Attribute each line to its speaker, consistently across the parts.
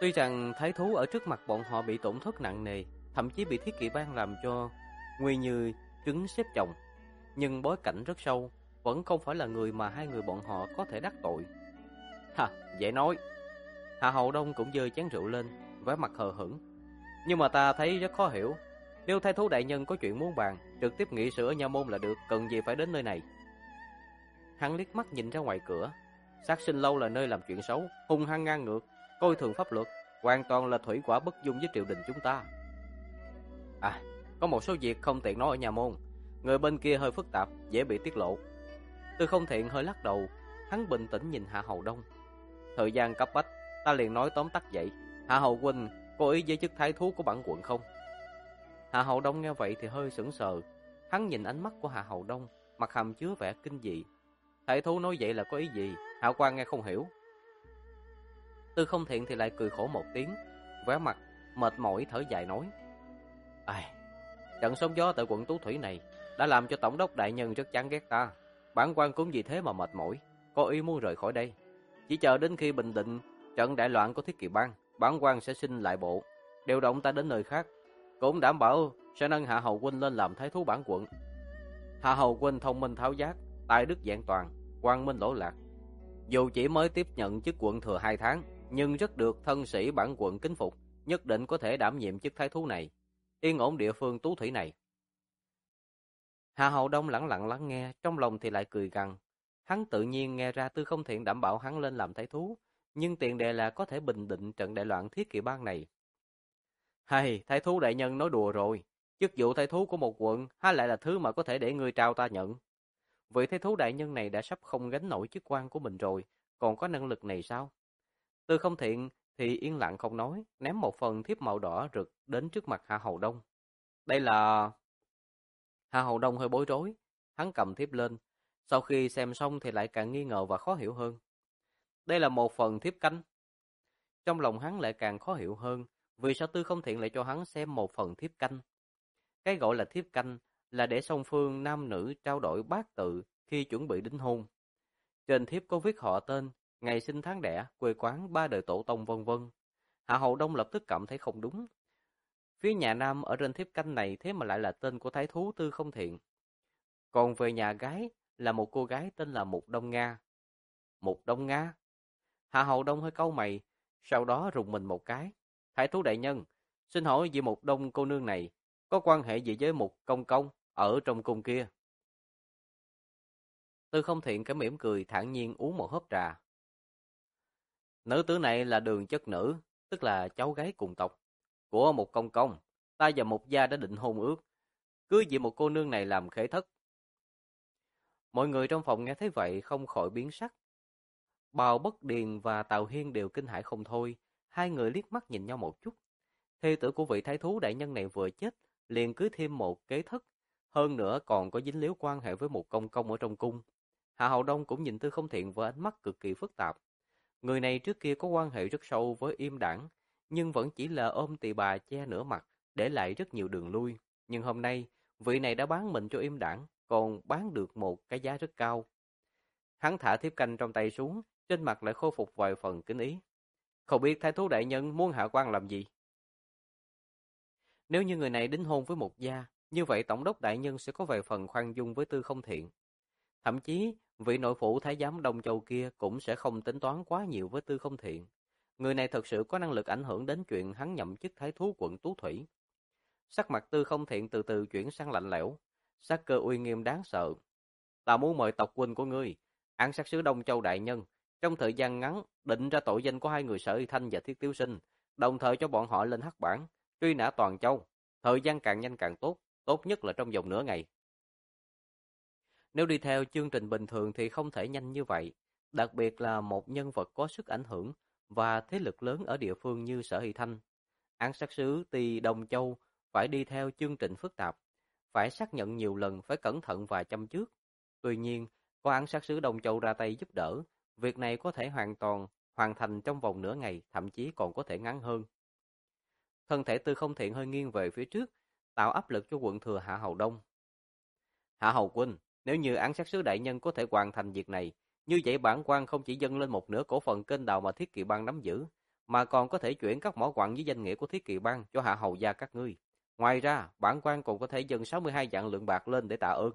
Speaker 1: Tuy rằng thái thú ở trước mặt bọn họ bị tổn thất nặng nề, thậm chí bị thiết kỵ bang làm cho nguy như trứng xếp chồng, nhưng bối cảnh rất sâu, vẫn không phải là người mà hai người bọn họ có thể đắc tội. Ha, dễ nói. Hạ Hậu Đông cũng giơ chén rượu lên, vẻ mặt hờ hững. Nhưng mà ta thấy rất khó hiểu. Nếu thái thú đại nhân có chuyện muốn bàn, trực tiếp nghị sự ở nha môn là được, cần gì phải đến nơi này. Hắn liếc mắt nhìn ra ngoài cửa. Sát Sinh Lâu là nơi làm chuyện xấu, hung hăng ngang ngược, coi thường pháp luật, hoàn toàn là thủy quả bất dung với triều đình chúng ta. À, có một số việc không tiện nói ở nhà môn, người bên kia hơi phức tạp, dễ bị tiết lộ. Tư Không Thiện hơi lắc đầu, hắn bình tĩnh nhìn Hạ Hầu Đông. Thời gian cấp bách, ta liền nói tóm tắt vậy. Hạ Hầu huynh có ý với chức thái thú của bản quận không? Hạ Hầu Đông nghe vậy thì hơi sững sờ, hắn nhìn ánh mắt của Hạ Hầu Đông, mặt hàm chứa vẻ kinh dị. Thái thú nói vậy là có ý gì? Hạ quan nghe không hiểu. Tư Không Thiện thì lại cười khổ một tiếng, vẻ mặt mệt mỏi thở dài nói: Ai, trận sóng gió tại quận Tú Thủy này đã làm cho tổng đốc đại nhân rất chán ghét ta. Bản quan cũng vì thế mà mệt mỏi, có ý muốn rời khỏi đây. Chỉ chờ đến khi bình định trận đại loạn của thiết kỵ bang, bản quan sẽ xin lại bộ, điều động ta đến nơi khác, cũng đảm bảo sẽ nâng Hạ Hầu huynh lên làm thái thú bản quận. Hạ Hầu huynh thông minh tháo giác, tài đức vẹn toàn, quang minh lỗi lạc. Dù chỉ mới tiếp nhận chức quận thừa 2 tháng, nhưng rất được thân sĩ bản quận kính phục, nhất định có thể đảm nhiệm chức thái thú này, yên ổn địa phương Tú Thủy này. Hạ Hầu Đông lẳng lặng lắng nghe, trong lòng thì lại cười gằn. Hắn tự nhiên nghe ra Tư Không Thiện đảm bảo hắn lên làm thái thú, nhưng tiền đề là có thể bình định trận đại loạn thiết kỵ bang này. Hay, thái thú đại nhân nói đùa rồi, chức vụ thái thú của một quận há lại là thứ mà có thể để ngươi trao ta nhận. Vị thái thú đại nhân này đã sắp không gánh nổi chức quan của mình rồi, còn có năng lực này sao? Tư Không Thiện thì yên lặng không nói, ném một phần thiếp màu đỏ rực đến trước mặt Hạ Hầu Đông. Đây là... Hạ Hầu Đông hơi bối rối, hắn cầm thiếp lên, sau khi xem xong thì lại càng nghi ngờ và khó hiểu hơn. Đây là một phần thiếp canh. Trong lòng hắn lại càng khó hiểu hơn, vì sao Tư Không Thiện lại cho hắn xem một phần thiếp canh. Cái gọi là thiếp canh là để song phương nam nữ trao đổi bát tự khi chuẩn bị đính hôn. Trên thiếp có viết họ tên, ngày sinh tháng đẻ, quê quán, 3 đời tổ tông vân vân. Hạ Hầu Đông lập tức cảm thấy không đúng. Phía nhà nam ở trên thiếp canh này thế mà lại là tên của thái thú Tư Không Thiện. Còn về nhà gái là một cô gái tên là Mục Đông Nga. Mục Đông Nga? Hạ Hầu Đông hơi cau mày, sau đó rùng mình một cái. Thái thú đại nhân, xin hỏi vị Mục Đông cô nương này có quan hệ gì với Mục Công Công ở trong cung kia? Tư Không Thiện cái mỉm cười thản nhiên uống một hớp trà. Nữ tử này là Đường Chất Nữ, tức là cháu gái cùng tộc của Mục Công Công. Ta và Mục gia đã định hôn ước, cưới vị một cô nương này làm khế thất. Mọi người trong phòng nghe thấy vậy không khỏi biến sắc. Bào Bất Điền và Tào Hiên đều kinh hãi không thôi, hai người liếc mắt nhìn nhau một chút. Thê tử của vị thái thú đại nhân này vừa chết, liền cưới thêm một kế thất, hơn nữa còn có dính líu quan hệ với một công công ở trong cung. Hạ Hầu Đông cũng nhìn Tư Không Thiện với ánh mắt cực kỳ phức tạp. Người này trước kia có quan hệ rất sâu với Im Đảng, nhưng vẫn chỉ là ôm tỳ bà che nửa mặt, để lại rất nhiều đường lui. Nhưng hôm nay, vị này đã bán mình cho Im Đảng, còn bán được một cái giá rất cao. Hắn thả thiếp canh trong tay xuống, trên mặt lại khôi phục vài phần kính ý. Không biết thái thú đại nhân muốn hạ quan làm gì? Nếu như người này đính hôn với một gia, như vậy tổng đốc đại nhân sẽ có vài phần khoan dung với Tư Không Thiện. Thậm chí, vị nội phụ thái giám Đông Châu kia cũng sẽ không tính toán quá nhiều với Tư Không Thiện. Người này thật sự có năng lực ảnh hưởng đến chuyện hắn nhậm chức thái thú quận Tú Thủy. Sắc mặt Tư Không Thiện từ từ chuyển sang lạnh lẽo, sắc cơ uy nghiêm đáng sợ. Ta muốn mời tộc huynh của ngươi, Án sát sứ Đông Châu đại nhân, trong thời gian ngắn định ra tội danh của hai người Sở Y Thanh và Thiết Tiếu Sinh, đồng thời cho bọn họ lên hắc bảng, truy nã toàn châu. Thời gian càng nhanh càng tốt, tốt nhất là trong vòng nửa ngày. Nếu đi theo chương trình bình thường thì không thể nhanh như vậy, đặc biệt là một nhân vật có sức ảnh hưởng và thế lực lớn ở địa phương như Sở Y Thanh. Án sát sứ Tỳ Đông Châu phải đi theo chương trình phức tạp, phải xác nhận nhiều lần, phải cẩn thận và chăm trước. Tuy nhiên, có án sát sứ Đông Châu ra tay giúp đỡ, việc này có thể hoàn thành trong vòng nửa ngày, thậm chí còn có thể ngắn hơn. Thân thể Tư Không Thiện hơi nghiêng về phía trước, tạo áp lực cho quận thừa Hạ Hầu Đông. Hạ Hầu huynh, nếu như án sát sứ đại nhân có thể hoàn thành việc này, như vậy bản quan không chỉ dâng lên một nửa cổ phần kênh đào mà Thiết Kỵ Bang nắm giữ, mà còn có thể chuyển các mỏ quặng với danh nghĩa của Thiết Kỵ Bang cho hạ hầu gia các ngươi. Ngoài ra, bản quan còn có thể dâng 62 vạn lượng bạc lên để tạ ơn.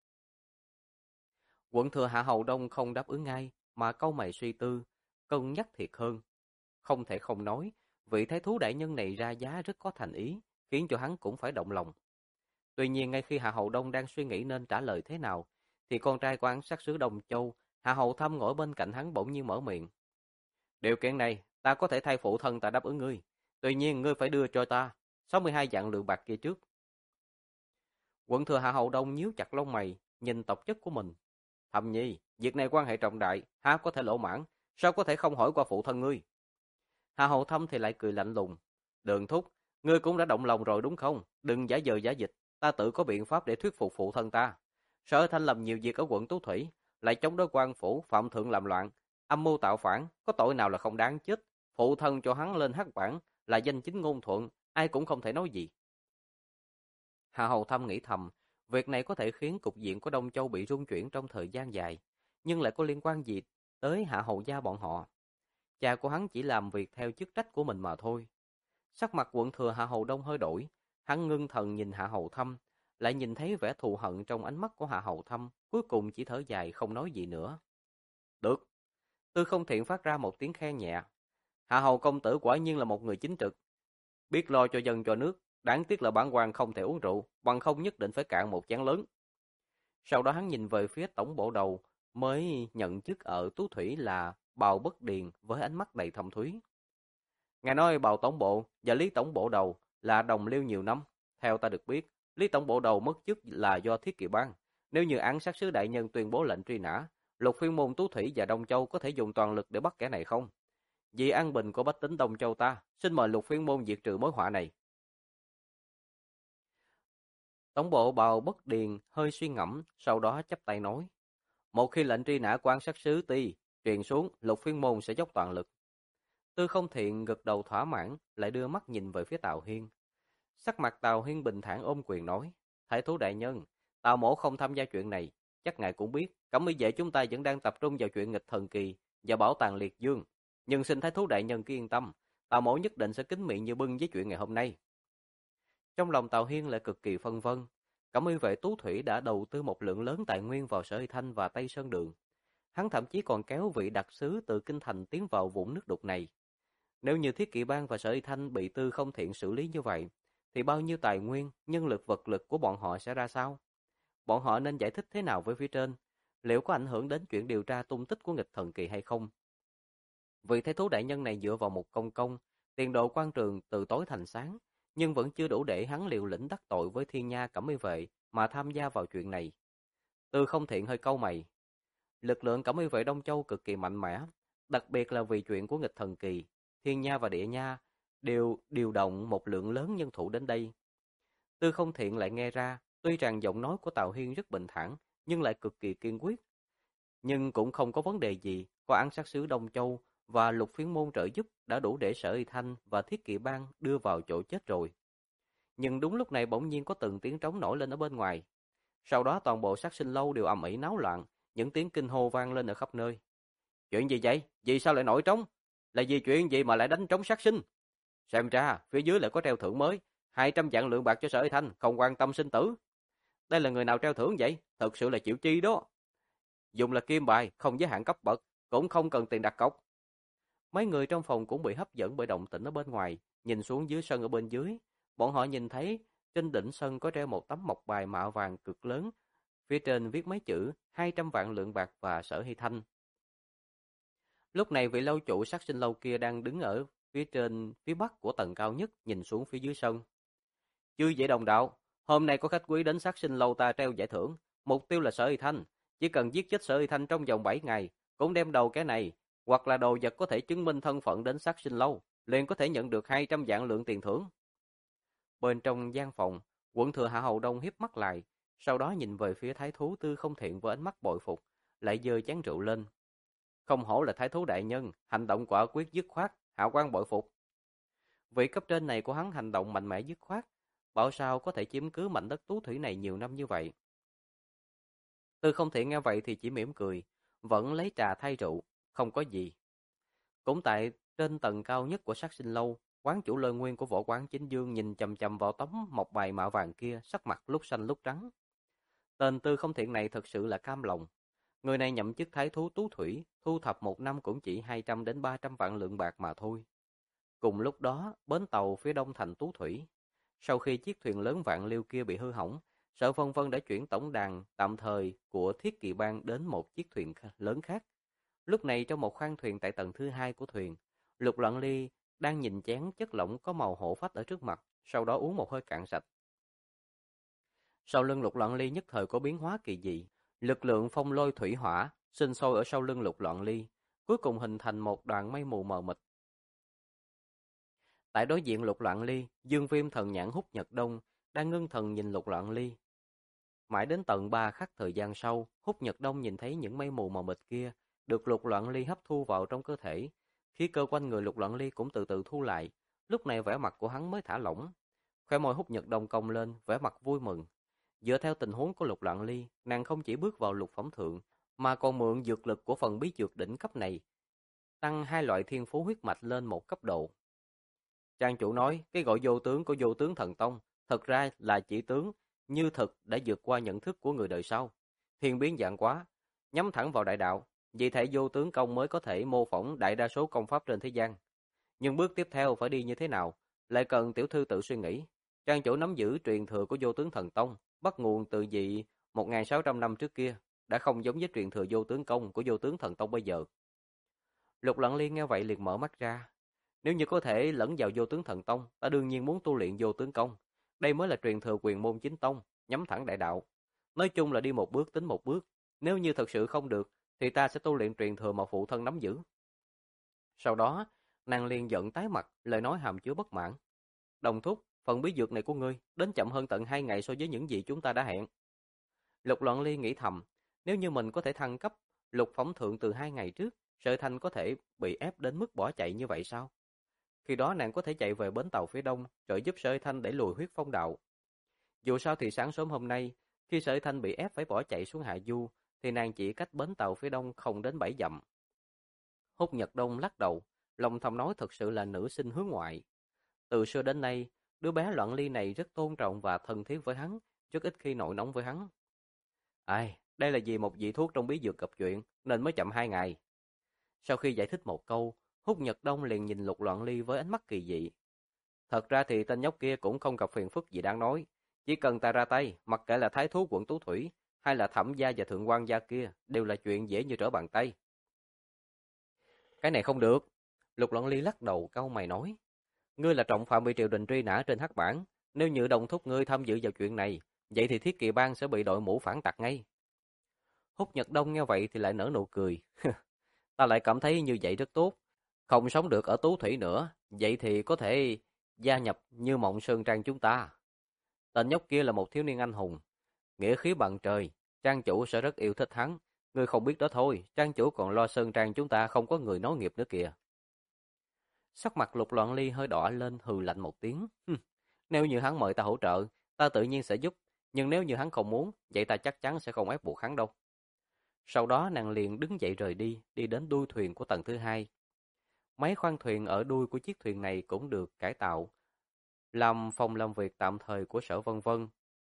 Speaker 1: Quận thừa Hạ Hầu Đông không đáp ứng ngay, mà cau mày suy tư, cân nhắc thiệt hơn. Không thể không nói, vị thái thú đại nhân này ra giá rất có thành ý, khiến cho hắn cũng phải động lòng. Tuy nhiên ngay khi Hạ Hầu Đông đang suy nghĩ nên trả lời thế nào, thì con trai của hắn sát sứ Đông Châu, Hạ Hầu Thâm ngồi bên cạnh hắn bỗng nhiên mở miệng. Điều kiện này, ta có thể thay phụ thân ta đáp ứng ngươi. Tuy nhiên ngươi phải đưa cho ta 62 vạn lượng bạc kia trước. Quận thừa Hạ Hầu Đông nhíu chặt lông mày, nhìn tộc chất của mình. Thẩm nhi, việc này quan hệ trọng đại, há có thể lỗ mãn, sao có thể không hỏi qua phụ thân ngươi? Hạ Hầu Thâm thì lại cười lạnh lùng. Đường thúc, ngươi cũng đã động lòng rồi đúng không? Đừng giả vờ giả dịch, ta tự có biện pháp để thuyết phục phụ thân ta. Sở Thanh làm nhiều việc ở quận Tú Thủy, lại chống đối quan phủ, phạm thượng làm loạn, âm mưu tạo phản, có tội nào là không đáng chết. Phụ thân cho hắn lên hắc bảng là danh chính ngôn thuận, ai cũng không thể nói gì. Hạ Hầu Thâm nghĩ thầm, việc này có thể khiến cục diện của Đông Châu bị rung chuyển trong thời gian dài, nhưng lại có liên quan gì tới Hạ Hầu gia bọn họ. Cha của hắn chỉ làm việc theo chức trách của mình mà thôi. Sắc mặt quận thừa Hạ Hầu Đông hơi đổi, hắn ngưng thần nhìn Hạ Hầu Thâm, lại nhìn thấy vẻ thù hận trong ánh mắt của Hạ Hầu Thâm, cuối cùng chỉ thở dài không nói gì nữa. Được. Tư Không Thiện phát ra một tiếng khen nhẹ. Hạ Hầu công tử quả nhiên là một người chính trực, biết lo cho dân cho nước, đáng tiếc là bản quan không thể uống rượu, bằng không nhất định phải cạn một chén lớn. Sau đó hắn nhìn về phía tổng bộ đầu mới nhận chức ở Tú Thủy là Bào Bất Điền với ánh mắt đầy thâm thúy. Ngài nói Bào tổng bộ và Lý tổng bộ đầu là đồng liêu nhiều năm. Theo ta được biết, Lý tổng bộ đầu mất chức là do Thiết Kỵ Bang. Nếu như án sát sứ đại nhân tuyên bố lệnh truy nã, Lục Phiên môn Tú Thủy và Đông Châu có thể dùng toàn lực để bắt kẻ này không? Vì an bình của bách tính Đông Châu ta, xin mời Lục Phiên môn diệt trừ mối họa này. Tổng bộ Bào Bất Điền hơi suy ngẫm, sau đó chắp tay nói: một khi lệnh truy nã quan sát sứ Ti truyền xuống, Lục Phiên môn sẽ dốc toàn lực. Tư Không Thiện gật đầu thỏa mãn, lại đưa mắt nhìn về phía Tào Hiên. Sắc mặt Tào Hiên bình thản ôm quyền nói: thái thú đại nhân, Tào mỗ không tham gia chuyện này, chắc ngài cũng biết, Cẩm Y vệ chúng ta vẫn đang tập trung vào chuyện nghịch thần kỳ và bảo tàng liệt dương. Nhưng xin thái thú đại nhân cứ yên tâm, Tào mỗ nhất định sẽ kín miệng như bưng với chuyện ngày hôm nay. Trong lòng Tào Hiên lại cực kỳ phân vân. Cẩm Y vệ Tú Thủy đã đầu tư một lượng lớn tài nguyên vào Sở Y Thanh và Tây Sơn Đường. Hắn thậm chí còn kéo vị đặc sứ từ kinh thành tiến vào vũng nước đục này. Nếu như Thiết Kỵ Bang và Sở Y Thanh bị Tư Không Thiện xử lý như vậy, thì bao nhiêu tài nguyên, nhân lực vật lực của bọn họ sẽ ra sao? Bọn họ nên giải thích thế nào với phía trên? Liệu có ảnh hưởng đến chuyện điều tra tung tích của nghịch thần kỳ hay không? Vị thái thú đại nhân này dựa vào một công công, tiền độ quan trường từ tối thành sáng, nhưng vẫn chưa đủ để hắn liều lĩnh đắc tội với Thiên Nha Cẩm Y vệ mà tham gia vào chuyện này. Tư Không Thiện hơi cau mày. Lực lượng Cẩm Y vệ Đông Châu cực kỳ mạnh mẽ, đặc biệt là vì chuyện của nghịch thần kỳ, Thiên Nha và Địa Nha đều điều động một lượng lớn nhân thủ đến đây. Tư Không Thiện lại nghe ra, tuy rằng giọng nói của Tào Hiên rất bình thản, nhưng lại cực kỳ kiên quyết. Nhưng cũng không có vấn đề gì, có án sát sứ Đông Châu và Lục Phiến môn trợ giúp đã đủ để Sở Y Thanh và Thiết Kỵ Bang đưa vào chỗ chết rồi. Nhưng đúng lúc này bỗng nhiên có từng tiếng trống nổi lên ở bên ngoài. Sau đó toàn bộ sát sinh lâu đều ầm ĩ náo loạn, những tiếng kinh hô vang lên ở khắp nơi. Chuyện gì vậy? Vì sao lại nổi trống? Là vì chuyện gì mà lại đánh trống sát sinh? Xem ra, phía dưới lại có treo thưởng mới, 200 vạn lượng bạc cho Sở Y Thanh, không quan tâm sinh tử. Đây là người nào treo thưởng vậy? Thật sự là chịu chi đó. Dùng là kim bài, không giới hạn cấp bậc, cũng không cần tiền đặt cọc. Mấy người trong phòng cũng bị hấp dẫn bởi động tĩnh ở bên ngoài, nhìn xuống dưới sân ở bên dưới. Bọn họ nhìn thấy trên đỉnh sân có treo một tấm mộc bài mạ vàng cực lớn, phía trên viết mấy chữ 200 vạn lượng bạc và Sở Hy Thanh. Lúc này vị lâu chủ sát sinh lâu kia đang đứng ở phía trên phía bắc của tầng cao nhất, nhìn xuống phía dưới sân. Chư vị đồng đạo, hôm nay có khách quý đến sát sinh lâu ta treo giải thưởng, mục tiêu là Sở Y Thanh, chỉ cần giết chết Sở Y Thanh trong vòng 7 ngày, cũng đem đầu cái này hoặc là đồ vật có thể chứng minh thân phận đến sát sinh lâu, liền có thể nhận được 200 vạn lượng tiền thưởng. Bên trong gian phòng, quận thừa Hạ Hầu Đông hiếp mắt lại, sau đó nhìn về phía thái thú Tư Không Thiện với ánh mắt bội phục, lại giơ chén rượu lên. Không hổ là thái thú đại nhân, hành động quả quyết dứt khoát, hạ quan bội phục. Vị cấp trên này của hắn hành động mạnh mẽ dứt khoát, bảo sao có thể chiếm cứ mảnh đất Tú Thủy này nhiều năm như vậy. Tư Không Thiện nghe vậy thì chỉ mỉm cười, vẫn lấy trà thay rượu, không có gì. Cũng tại Trên tầng cao nhất của Sát Sinh Lâu, quán chủ Lôi Nguyên của võ quán Chính Dương nhìn chằm chằm vào tấm mộc bài mạ vàng kia, sắc mặt lúc xanh lúc trắng. Tên Tư Không Thiện này thật sự là cam lòng. Người này nhậm chức thái thú Tú Thủy, thu thập một năm cũng chỉ 200 đến 300 vạn lượng bạc mà thôi. Cùng lúc đó, bến tàu phía đông thành Tú Thủy. Sau khi chiếc thuyền lớn Vạn Liêu kia bị hư hỏng, Sở Vân Vân đã chuyển tổng đàn tạm thời của Thiết Kỵ Bang đến một chiếc thuyền lớn khác. Lúc này trong một khoang thuyền tại tầng thứ 2 của thuyền, Lục Loạn Ly đang nhìn chén chất lỏng có màu hổ phách ở trước mặt, sau đó uống một hơi cạn sạch. Sau lưng Lục Loạn Ly nhất thời có biến hóa kỳ dị, lực lượng phong lôi thủy hỏa sinh sôi ở sau lưng Lục Loạn Ly, cuối cùng hình thành một đoàn mây mù mờ mịt. Tại đối diện Lục Loạn Ly, Dương Viêm thần nhãn Húc Nhật Đông đang ngưng thần nhìn Lục Loạn Ly. Mãi đến tận 3 khắc thời gian sau, Húc Nhật Đông nhìn thấy những mây mù mờ mịt kia được Lục Loạn Ly hấp thu vào trong cơ thể, khí cơ quanh người Lục Loạn Ly cũng từ từ thu lại, lúc này vẻ mặt của hắn mới thả lỏng. Khóe môi Húc Nhật Đông cong lên, vẻ mặt vui mừng. Dựa theo tình huống của Lục Loạn Ly, nàng không chỉ bước vào lục phẩm thượng, mà còn mượn dược lực của phần bí dược đỉnh cấp này, tăng 2 loại thiên phú huyết mạch lên một cấp độ. Trang chủ nói, cái gọi vô tướng của vô tướng thần tông, thật ra là chỉ tướng, như thực đã vượt qua nhận thức của người đời sau. Thiên biến dạng quá, nhắm thẳng vào đại đạo, vì thể vô tướng công mới có thể mô phỏng đại đa số công pháp trên thế gian. Nhưng bước tiếp theo phải đi như thế nào, lại cần tiểu thư tự suy nghĩ. Trang chủ nắm giữ truyền thừa của vô tướng thần tông, bắt nguồn từ vị 1.600 năm trước kia, đã không giống với truyền thừa vô tướng công của vô tướng thần tông bây giờ. Lục Lặng Liên nghe vậy liền mở mắt ra. Nếu như có thể lẫn vào vô tướng thần tông, ta đương nhiên muốn tu luyện vô tướng công. Đây mới là truyền thừa quyền môn chính tông, nhắm thẳng đại đạo. Nói chung là đi một bước tính một bước. Nếu như thật sự không được, thì ta sẽ tu luyện truyền thừa mà phụ thân nắm giữ. Sau đó, nàng liền giận tái mặt, lời nói hàm chứa bất mãn. Đồng thúc, phần bí dược này của ngươi đến chậm hơn tận 2 ngày so với những gì chúng ta đã hẹn. Lục Loạn Ly nghĩ thầm, nếu như mình có thể thăng cấp lục phẩm thượng từ 2 ngày trước, Sở Thanh có thể bị ép đến mức bỏ chạy như vậy sao? Khi đó nàng có thể chạy về bến tàu phía đông, trợ giúp Sở Thanh đẩy lùi huyết phong đạo. Dù sao thì sáng sớm hôm nay, khi Sở Thanh bị ép phải bỏ chạy xuống hạ du, thì nàng chỉ cách bến tàu phía đông không đến 7 dặm. Húc Nhật Đông lắc đầu, lòng thầm nói thật sự là nữ sinh hướng ngoại. Từ xưa đến nay, đứa bé Loạn Ly này rất tôn trọng và thân thiết với hắn, rất ít khi nổi nóng với hắn. Ai, đây là vì một vị thuốc trong bí dược gặp chuyện, nên mới chậm 2 ngày. Sau khi giải thích một câu, Húc Nhật Đông liền nhìn Lục Loạn Ly với ánh mắt kỳ dị. Thật ra thì tên nhóc kia cũng không gặp phiền phức gì đáng nói. Chỉ cần ta ra tay, mặc kệ là thái thú quận Tú Thủy, hay là thẩm gia và thượng quan gia kia, đều là chuyện dễ như trở bàn tay. Cái này không được. Lục Loạn Ly lắc đầu cau mày nói. Ngươi là trọng phạm bị triều đình truy nã trên hắc bảng. Nếu như đồng thúc ngươi tham dự vào chuyện này, vậy thì Thiết Kỵ Bang sẽ bị đội mũ phản tặc ngay. Húc Nhật Đông nghe vậy thì lại nở nụ cười. Ta lại cảm thấy như vậy rất tốt. Không sống được ở Tú Thủy nữa, vậy thì có thể gia nhập Như Mộng Sơn Trang chúng ta. Tên nhóc kia là một thiếu niên anh hùng, nghĩa khí bằng trời, trang chủ sẽ rất yêu thích hắn. Ngươi không biết đó thôi, trang chủ còn lo Sơn Trang chúng ta không có người nối nghiệp nữa kìa. Sắc mặt Lục Loạn Ly hơi đỏ lên, hừ lạnh một tiếng. Nếu như hắn mời ta hỗ trợ, ta tự nhiên sẽ giúp, nhưng nếu như hắn không muốn, vậy ta chắc chắn sẽ không ép buộc hắn đâu. Sau đó nàng liền đứng dậy rời đi, đi đến đuôi thuyền của tầng thứ 2. Mấy khoang thuyền ở đuôi của chiếc thuyền này cũng được cải tạo, làm phòng làm việc tạm thời của Sở Vân Vân.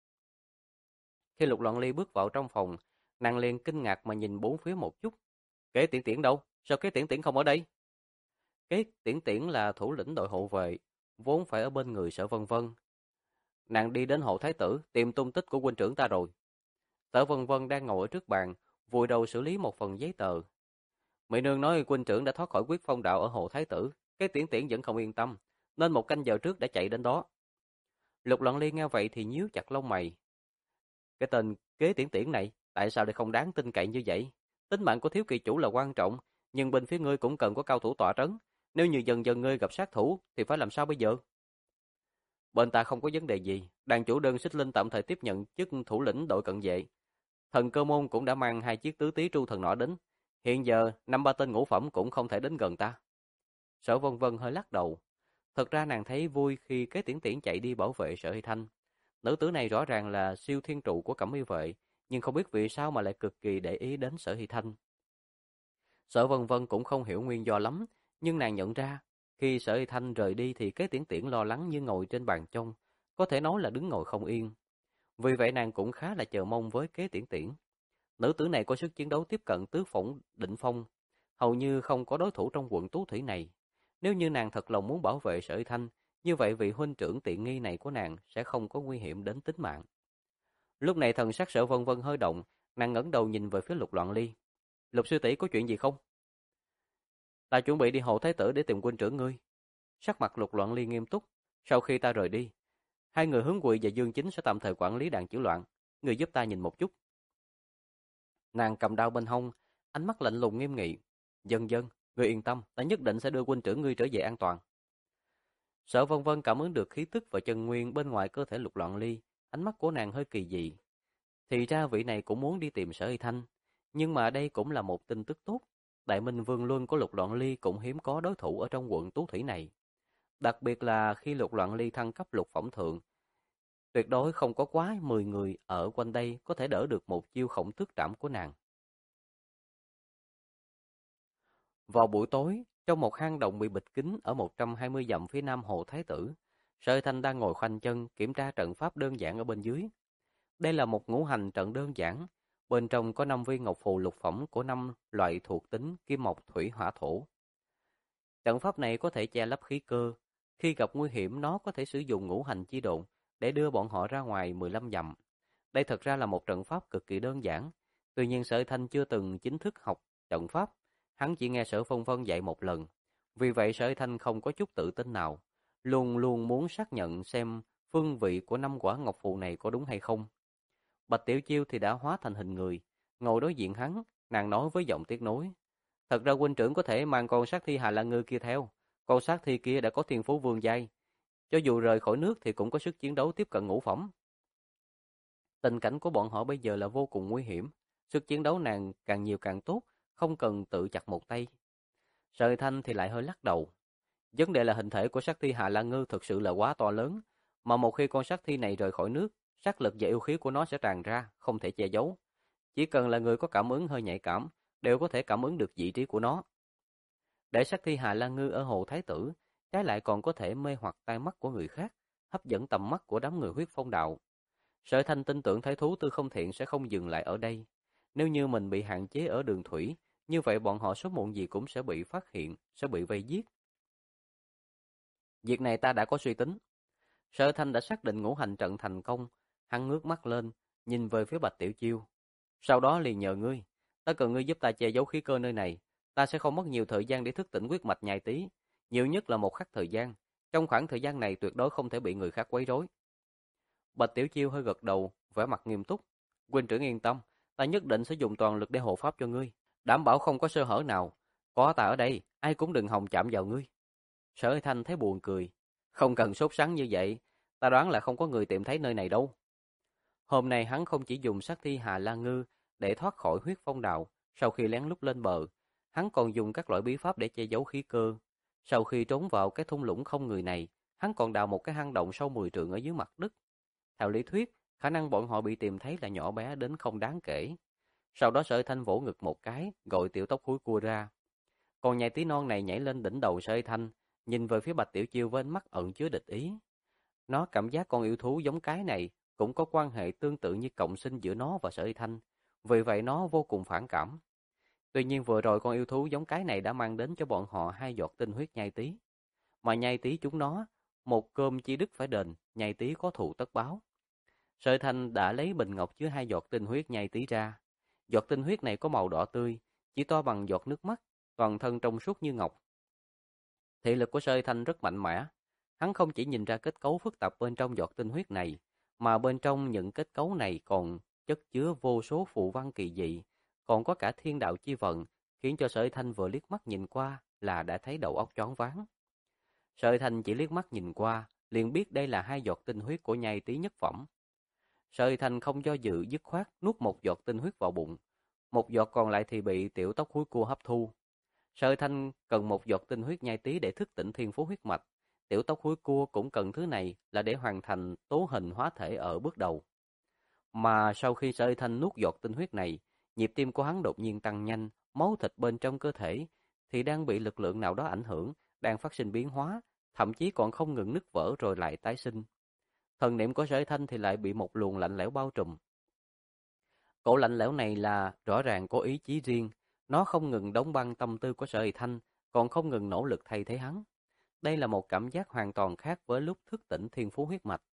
Speaker 1: Khi Lục Loạn Ly bước vào trong phòng, nàng liền kinh ngạc mà nhìn bốn phía một chút. Kế Tiễn Tiễn đâu? Sao Kế Tiễn Tiễn không ở đây? Kế Tiễn Tiễn là thủ lĩnh đội hộ vệ, vốn phải ở bên người Sở Vân Vân. Nàng đi đến hộ thái tử tìm tung tích của huynh trưởng ta rồi. Sở Vân Vân đang ngồi ở trước bàn, vùi đầu xử lý một phần giấy tờ. Mỹ nương nói huynh trưởng đã thoát khỏi quyết phong đạo ở hộ thái tử, Kế Tiễn Tiễn vẫn không yên tâm, nên một canh giờ trước đã chạy đến đó. Lục Loạn Ly nghe vậy thì nhíu chặt lông mày. Cái tên Kế Tiễn Tiễn này, tại sao lại không đáng tin cậy như vậy? Tính mạng của thiếu kỳ chủ là quan trọng, nhưng bên phía ngươi cũng cần có cao thủ tọa trấn. Nếu như dần dần ngươi gặp sát thủ, thì phải làm sao bây giờ? Bên ta không có vấn đề gì, đàn chủ đơn Xích Linh tạm thời tiếp nhận chức thủ lĩnh đội cận vệ. Thần Cơ Môn cũng đã mang 2 chiếc tứ tí tru thần nỏ đến. Hiện giờ, 5-3 tên ngũ phẩm cũng không thể đến gần ta. Sở Vân Vân hơi lắc đầu. Thật ra nàng thấy vui khi Kế Tiễn Tiễn chạy đi bảo vệ Sở Hy Thanh. Nữ tử này rõ ràng là siêu thiên trụ của Cẩm Y vệ, nhưng không biết vì sao mà lại cực kỳ để ý đến Sở Hy Thanh. Sở Vân Vân cũng không hiểu nguyên do lắm, Nhưng nàng nhận ra, khi Sở Y Thanh rời đi thì Kế Tiễn Tiễn lo lắng như ngồi trên bàn trông, có thể nói là đứng ngồi không yên. Vì vậy nàng cũng khá là chờ mong với Kế Tiễn Tiễn. Nữ tử này có sức chiến đấu tiếp cận tứ phổng đỉnh phong, hầu như không có đối thủ trong quận Tú Thủy này. Nếu như nàng thật lòng muốn bảo vệ Sở Y Thanh, như vậy vị huynh trưởng tiện nghi này của nàng sẽ không có nguy hiểm đến tính mạng. Lúc này thần sắc Sở Vân Vân hơi động, nàng ngẩng đầu nhìn về phía Lục Loạn Ly. Lục sư tỷ có chuyện gì không? Ta chuẩn bị đi hộ thái tử để tìm huynh trưởng ngươi. Sắc mặt Lục Loạn Ly nghiêm túc. Sau khi ta rời đi, hai người Hướng Quỵ và Dương Chính sẽ tạm thời quản lý đàn chiếu loạn. Ngươi giúp ta nhìn một chút. Nàng cầm đao bên hông, ánh mắt lạnh lùng nghiêm nghị. Dân dân, ngươi yên tâm, ta nhất định sẽ đưa huynh trưởng ngươi trở về an toàn. Sở Vân Vân cảm ứng được khí tức và chân nguyên bên ngoài cơ thể Lục Loạn Ly, ánh mắt của nàng hơi kỳ dị. Thì ra vị này cũng muốn đi tìm Sở Y Thanh, nhưng mà đây cũng là một tin tức tốt. Đại Minh Vương Luân của Lục Loạn Ly cũng hiếm có đối thủ ở trong quận Tú Thủy này. Đặc biệt là khi Lục Loạn Ly thăng cấp lục phẩm thượng, tuyệt đối không có quá 10 người ở quanh đây có thể đỡ được một chiêu khổng tước trảm của nàng. Vào buổi tối, trong một hang động bị bịt kín ở 120 dặm phía nam Hồ Thái Tử, Sở Y Thanh đang ngồi khoanh chân kiểm tra trận pháp đơn giản ở bên dưới. Đây là một ngũ hành trận đơn giản, bên trong có 5 viên ngọc phù lục phẩm của 5 loại thuộc tính kim mộc thủy hỏa thổ. Trận pháp này có thể che lấp khí cơ, khi gặp nguy hiểm nó có thể sử dụng ngũ hành chi độn để đưa bọn họ ra ngoài 15 dặm. Đây thật ra là một trận pháp cực kỳ đơn giản, tuy nhiên Sở Thanh chưa từng chính thức học trận pháp, hắn chỉ nghe Sở Phong Vân dạy một lần. Vì vậy Sở Thanh không có chút tự tin nào, luôn luôn muốn xác nhận xem phương vị của 5 quả ngọc phù này có đúng hay không. Bạch Tiểu Chiêu thì đã hóa thành hình người, ngồi đối diện hắn, nàng nói với giọng tiếc nuối. Thật ra huynh trưởng có thể mang con sát thi Hà Lan Ngư kia theo, con sát thi kia đã có thiên phú vương giai, cho dù rời khỏi nước thì cũng có sức chiến đấu tiếp cận ngũ phẩm. Tình cảnh của bọn họ bây giờ là vô cùng nguy hiểm, sức chiến đấu nàng càng nhiều càng tốt, không cần tự chặt một tay. Sở Thanh thì lại hơi lắc đầu. Vấn đề là hình thể của sát thi Hà Lan Ngư thực sự là quá to lớn, mà một khi con sát thi này rời khỏi nước, sát lực và yêu khí của nó sẽ tràn ra, không thể che giấu. Chỉ cần là người có cảm ứng hơi nhạy cảm, đều có thể cảm ứng được vị trí của nó. Để sát thi Hà Lan Ngư ở Hồ Thái Tử, trái lại còn có thể mê hoặc tai mắt của người khác, hấp dẫn tầm mắt của đám người huyết phong đạo. Sở Thanh tin tưởng thái thú Tư Không Thiện sẽ không dừng lại ở đây. Nếu như mình bị hạn chế ở đường thủy, như vậy bọn họ sớm muộn gì cũng sẽ bị phát hiện, sẽ bị vây giết. Việc này ta đã có suy tính. Sở Thanh đã xác định ngũ hành trận thành công, hắn ngước mắt lên, nhìn về phía Bạch Tiểu Chiêu. Sau đó liền nhờ ngươi, ta cần ngươi giúp ta che giấu khí cơ nơi này, ta sẽ không mất nhiều thời gian để thức tỉnh huyết mạch nhai tí, nhiều nhất là một khắc thời gian. Trong khoảng thời gian này tuyệt đối không thể bị người khác quấy rối. Bạch Tiểu Chiêu hơi gật đầu, vẻ mặt nghiêm túc. Huynh trưởng yên tâm, ta nhất định sẽ dùng toàn lực để hộ pháp cho ngươi, đảm bảo không có sơ hở nào. Có ta ở đây, ai cũng đừng hòng chạm vào ngươi. Sở Thanh thấy buồn cười. Không cần sốt sắng như vậy, ta đoán là không có người tìm thấy nơi này đâu. Hôm nay hắn không chỉ dùng sát thi Hà La Ngư để thoát khỏi huyết phong đạo, sau khi lén lút lên bờ, hắn còn dùng các loại bí pháp để che giấu khí cơ. Sau khi trốn vào cái thung lũng không người này, hắn còn đào một cái hang động sâu 10 trượng ở dưới mặt đất. Theo lý thuyết, khả năng bọn họ bị tìm thấy là nhỏ bé đến không đáng kể. Sau đó Sở Thanh vỗ ngực một cái, gọi Tiểu Tóc Húi Cua ra. Còn nhai tí non này nhảy lên đỉnh đầu Sở Thanh, nhìn về phía Bạch Tiểu Chiêu với ánh mắt ẩn chứa địch ý. Nó cảm giác con yêu thú giống cái này cũng có quan hệ tương tự như cộng sinh giữa nó và Sở Thanh, vì vậy nó vô cùng phản cảm. Tuy nhiên vừa rồi con yêu thú giống cái này đã mang đến cho bọn họ 2 giọt tinh huyết nhai tí. Mà nhai tí chúng nó, một cơm chi đức phải đền, nhai tí có thù tất báo. Sở Thanh đã lấy bình ngọc chứa 2 giọt tinh huyết nhai tí ra. Giọt tinh huyết này có màu đỏ tươi, chỉ to bằng giọt nước mắt, toàn thân trong suốt như ngọc. Thị lực của Sở Thanh rất mạnh mẽ. Hắn không chỉ nhìn ra kết cấu phức tạp bên trong giọt tinh huyết này, mà bên trong những kết cấu này còn chất chứa vô số phù văn kỳ dị, còn có cả thiên đạo chi vận, khiến cho Sở Thanh vừa liếc mắt nhìn qua là đã thấy đầu óc choáng váng. Sở Thanh chỉ liếc mắt nhìn qua, liền biết đây là 2 giọt tinh huyết của nhai tí nhất phẩm. Sở Thanh không do dự dứt khoát nuốt một giọt tinh huyết vào bụng, một giọt còn lại thì bị Tiểu Tóc Húi Cua hấp thu. Sở Thanh cần một giọt tinh huyết nhai tí để thức tỉnh thiên phú huyết mạch. Tiểu Tóc Húi Cua cũng cần thứ này là để hoàn thành tố hình hóa thể ở bước đầu. Mà sau khi Sở Thanh nuốt giọt tinh huyết này, nhịp tim của hắn đột nhiên tăng nhanh, máu thịt bên trong cơ thể thì đang bị lực lượng nào đó ảnh hưởng, đang phát sinh biến hóa, thậm chí còn không ngừng nứt vỡ rồi lại tái sinh. Thần niệm của Sở Thanh thì lại bị một luồng lạnh lẽo bao trùm. Cỗ lạnh lẽo này là rõ ràng có ý chí riêng, nó không ngừng đóng băng tâm tư của Sở Thanh, còn không ngừng nỗ lực thay thế hắn. Đây là một cảm giác hoàn toàn khác với lúc thức tỉnh thiên phú huyết mạch.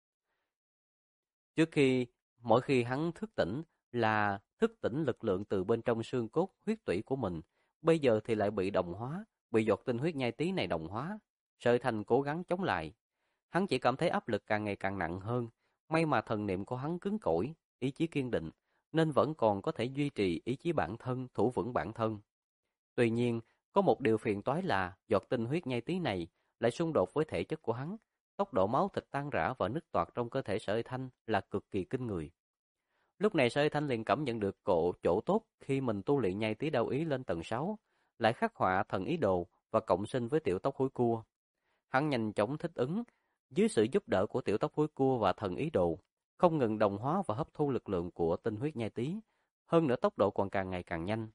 Speaker 1: Trước khi, mỗi khi hắn thức tỉnh là thức tỉnh lực lượng từ bên trong xương cốt huyết tủy của mình, bây giờ thì lại bị đồng hóa, bị giọt tinh huyết nhai tí này đồng hóa. Sở Thành cố gắng chống lại. Hắn chỉ cảm thấy áp lực càng ngày càng nặng hơn, may mà thần niệm của hắn cứng cỏi, ý chí kiên định, nên vẫn còn có thể duy trì ý chí bản thân, thủ vững bản thân. Tuy nhiên, có một điều phiền toái là giọt tinh huyết nhai tí này lại xung đột với thể chất của hắn, tốc độ máu thịt tan rã và nứt toạc trong cơ thể Sở Thanh là cực kỳ kinh người. Lúc này Sở Thanh liền cảm nhận được chỗ tốt khi mình tu luyện nhai tí đao ý lên tầng 6, lại khắc họa thần ý đồ và cộng sinh với tiểu tóc hối cua. Hắn nhanh chóng thích ứng, dưới sự giúp đỡ của tiểu tóc hối cua và thần ý đồ, không ngừng đồng hóa và hấp thu lực lượng của tinh huyết nhai tí, hơn nữa tốc độ còn càng ngày càng nhanh.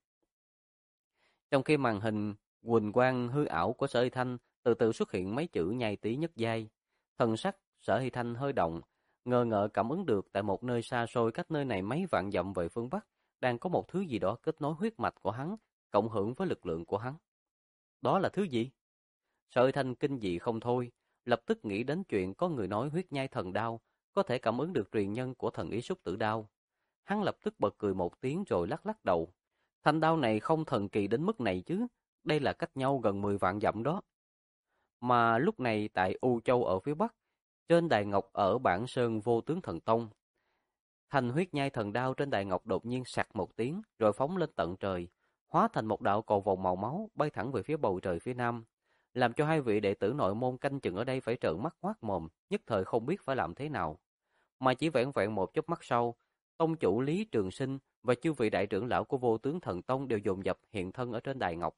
Speaker 1: Trong khi màn hình huỳnh quang hư ảo của Sở Hy Thanh từ từ xuất hiện mấy chữ nhai tí nhất giai, thần sắc Sở Hy Thanh hơi động, ngờ ngợ cảm ứng được tại một nơi xa xôi cách nơi này mấy vạn dặm về phương Bắc, đang có một thứ gì đó kết nối huyết mạch của hắn, cộng hưởng với lực lượng của hắn. Đó là thứ gì? Sở Hy Thanh kinh dị không thôi, lập tức nghĩ đến chuyện có người nói huyết nhai thần đao có thể cảm ứng được truyền nhân của thần ý xúc tử đao. Hắn lập tức bật cười một tiếng rồi lắc lắc đầu. Thanh đao này không thần kỳ đến mức này chứ, đây là cách nhau gần 10 vạn dặm đó. Mà lúc này tại U Châu ở phía Bắc, trên đài ngọc ở Bản Sơn Vô Tướng Thần Tông, thanh huyết nhai thần đao trên đài ngọc đột nhiên sặc một tiếng rồi phóng lên tận trời, hóa thành một đạo cầu vồng màu máu bay thẳng về phía bầu trời phía nam, làm cho hai vị đệ tử nội môn canh chừng ở đây phải trợn mắt ngoác mồm, nhất thời không biết phải làm thế nào. Mà chỉ vẹn vẹn một chớp mắt sau, tông chủ Lý Trường Sinh và chư vị đại trưởng lão của Vô Tướng Thần Tông đều dồn dập hiện thân ở trên đài ngọc.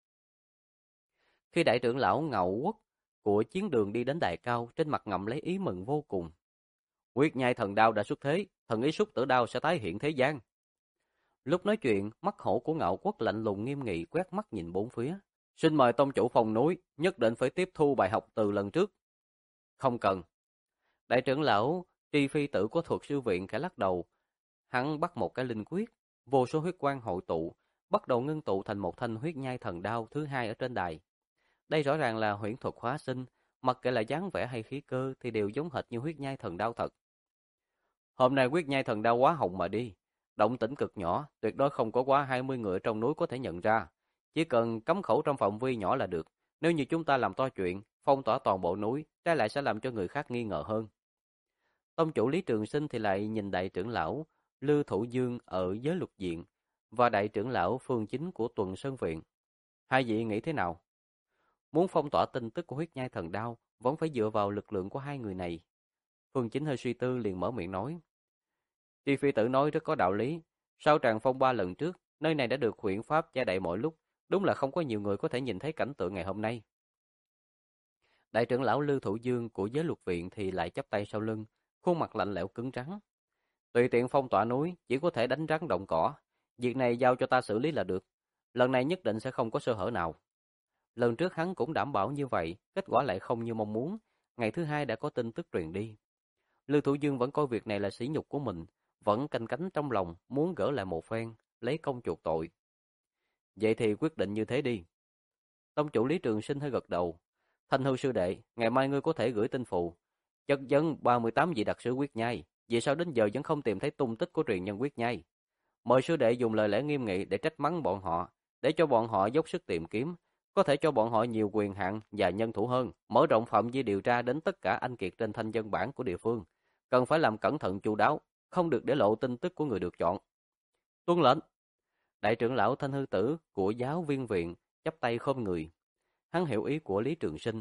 Speaker 1: Khi đại trưởng lão Ngạo Quốc của chiến đường đi đến đài cao, trên mặt ngậm lấy ý mừng vô cùng. Huyết nhai thần đao đã xuất thế, thần ý xúc tử đao sẽ tái hiện thế gian. Lúc nói chuyện, mắt hổ của Ngạo Quốc lạnh lùng nghiêm nghị quét mắt nhìn bốn phía. Xin mời tông chủ phòng núi, nhất định phải tiếp thu bài học từ lần trước. Không cần. Đại trưởng lão Tri Phi tử của Thuật Sư Viện khẽ lắc đầu. Hắn bắt một cái linh quyết, vô số huyết quang hội tụ, bắt đầu ngưng tụ thành một thanh huyết nhai thần đao thứ hai ở trên đài. Đây rõ ràng là huyễn thuật hóa sinh, mặc kệ là dáng vẻ hay khí cơ thì đều giống hệt như huyết nhai thần đao thật. Hôm nay huyết nhai thần đao quá hồng mà đi, động tĩnh cực nhỏ, tuyệt đối không có quá 20 người trong núi có thể nhận ra. Chỉ cần cấm khẩu trong phạm vi nhỏ là được. Nếu như chúng ta làm to chuyện, phong tỏa toàn bộ núi, trái lại sẽ làm cho người khác nghi ngờ hơn. Tông chủ Lý Trường Sinh thì lại nhìn đại trưởng lão Lư Thủ Dương ở Giới Luật Viện và đại trưởng lão Phương Chính của Tuần Sơn Viện. Hai vị nghĩ thế nào? Muốn phong tỏa tin tức của huyết nhai thần đao vẫn phải dựa vào lực lượng của hai người này. Phương Chính hơi suy tư liền mở miệng nói. Tri Phi tử nói rất có đạo lý. Sau tràn phong ba lần trước, nơi này đã được huyễn pháp che đậy mọi lúc. Đúng là không có nhiều người có thể nhìn thấy cảnh tượng ngày hôm nay. Đại trưởng lão Lư Thủ Dương của Giới Luật Viện thì lại chắp tay sau lưng, khuôn mặt lạnh lẽo cứng rắn. Tùy tiện phong tỏa núi, chỉ có thể đánh rắn động cỏ. Việc này giao cho ta xử lý là được. Lần này nhất định sẽ không có sơ hở nào. Lần trước hắn cũng đảm bảo như vậy, kết quả lại không như mong muốn. Ngày thứ hai đã có tin tức truyền đi. Lư Thủ Dương vẫn coi việc này là sỉ nhục của mình, vẫn canh cánh trong lòng, muốn gỡ lại một phen, lấy công chuộc tội. Vậy thì quyết định như thế đi. Tông chủ Lý Trường Sinh hơi gật đầu. Thanh hư sư đệ, ngày mai ngươi có thể gửi tin phụ. Chất vấn 38 vị đặc sứ quyết nhai, vì sao đến giờ vẫn không tìm thấy tung tích của truyền nhân quyết nhai. Mời sư đệ dùng lời lẽ nghiêm nghị để trách mắng bọn họ, để cho bọn họ dốc sức tìm kiếm, có thể cho bọn họ nhiều quyền hạn và nhân thủ hơn, mở rộng phạm vi điều tra đến tất cả anh kiệt trên thanh dân bản của địa phương. Cần phải làm cẩn thận chu đáo, không được để lộ tin tức của người được chọn. Tuân lệnh. Đại trưởng lão Thanh hư tử của Giáo Viên Viện chắp tay khom người. Hắn hiểu ý của Lý Trường Sinh.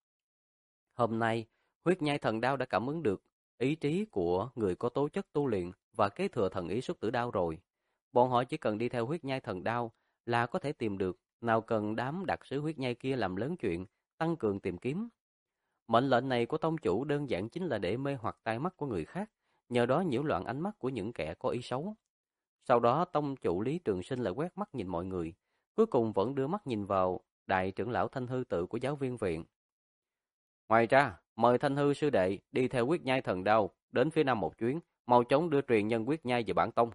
Speaker 1: Hôm nay, huyết nhai thần đao đã cảm ứng được ý trí của người có tố chất tu luyện và kế thừa thần ý xúc tử đao rồi. Bọn họ chỉ cần đi theo huyết nhai thần đao là có thể tìm được, nào cần đám đặc sứ huyết nhai kia làm lớn chuyện, tăng cường tìm kiếm. Mệnh lệnh này của tông chủ đơn giản chính là để mê hoặc tai mắt của người khác, nhờ đó nhiễu loạn ánh mắt của những kẻ có ý xấu. Sau đó tông chủ Lý Trường Sinh lại quét mắt nhìn mọi người, cuối cùng vẫn đưa mắt nhìn vào đại trưởng lão Thanh Hư Tự của giáo viên viện. Ngoài ra, mời Thanh Hư sư đệ đi theo Quyết Nhai Thần Đao đến phía nam một chuyến, mau chóng đưa truyền nhân Quyết Nhai về bản tông.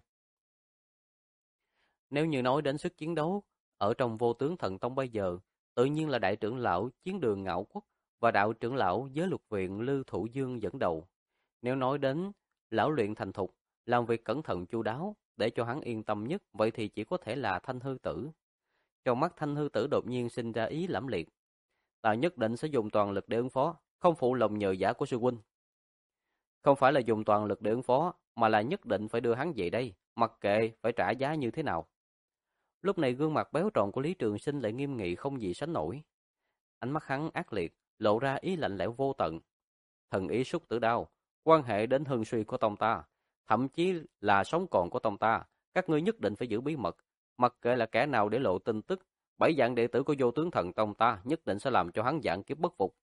Speaker 1: Nếu như nói đến sức chiến đấu ở trong Vô Tướng Thần Tông bây giờ, tự nhiên là đại trưởng lão Chiến Đường Ngạo Quốc và đạo trưởng lão Giới Luật viện Lư Thủ Dương dẫn đầu. Nếu nói đến lão luyện thành thục, làm việc cẩn thận chu đáo để cho hắn yên tâm nhất, vậy thì chỉ có thể là Thanh Hư Tử. Trong mắt Thanh Hư Tử đột nhiên sinh ra ý lẫm liệt. Ta nhất định sẽ dùng toàn lực để ứng phó, không phụ lòng nhờ vả của sư huynh. Không phải là dùng toàn lực để ứng phó, mà là nhất định phải đưa hắn về đây, mặc kệ phải trả giá như thế nào. Lúc này gương mặt béo tròn của Lý Trường Sinh lại nghiêm nghị không gì sánh nổi. Ánh mắt hắn ác liệt, lộ ra ý lạnh lẽo vô tận. Thần ý Súc Tử Đao, quan hệ đến hưng suy của tông ta, thậm chí là sống còn của tông ta, các ngươi nhất định phải giữ bí mật, mặc kệ là kẻ nào để lộ tin tức, 7 vạn đệ tử của Vô Tướng Thần Tông ta nhất định sẽ làm cho hắn vạn kiếp bất phục.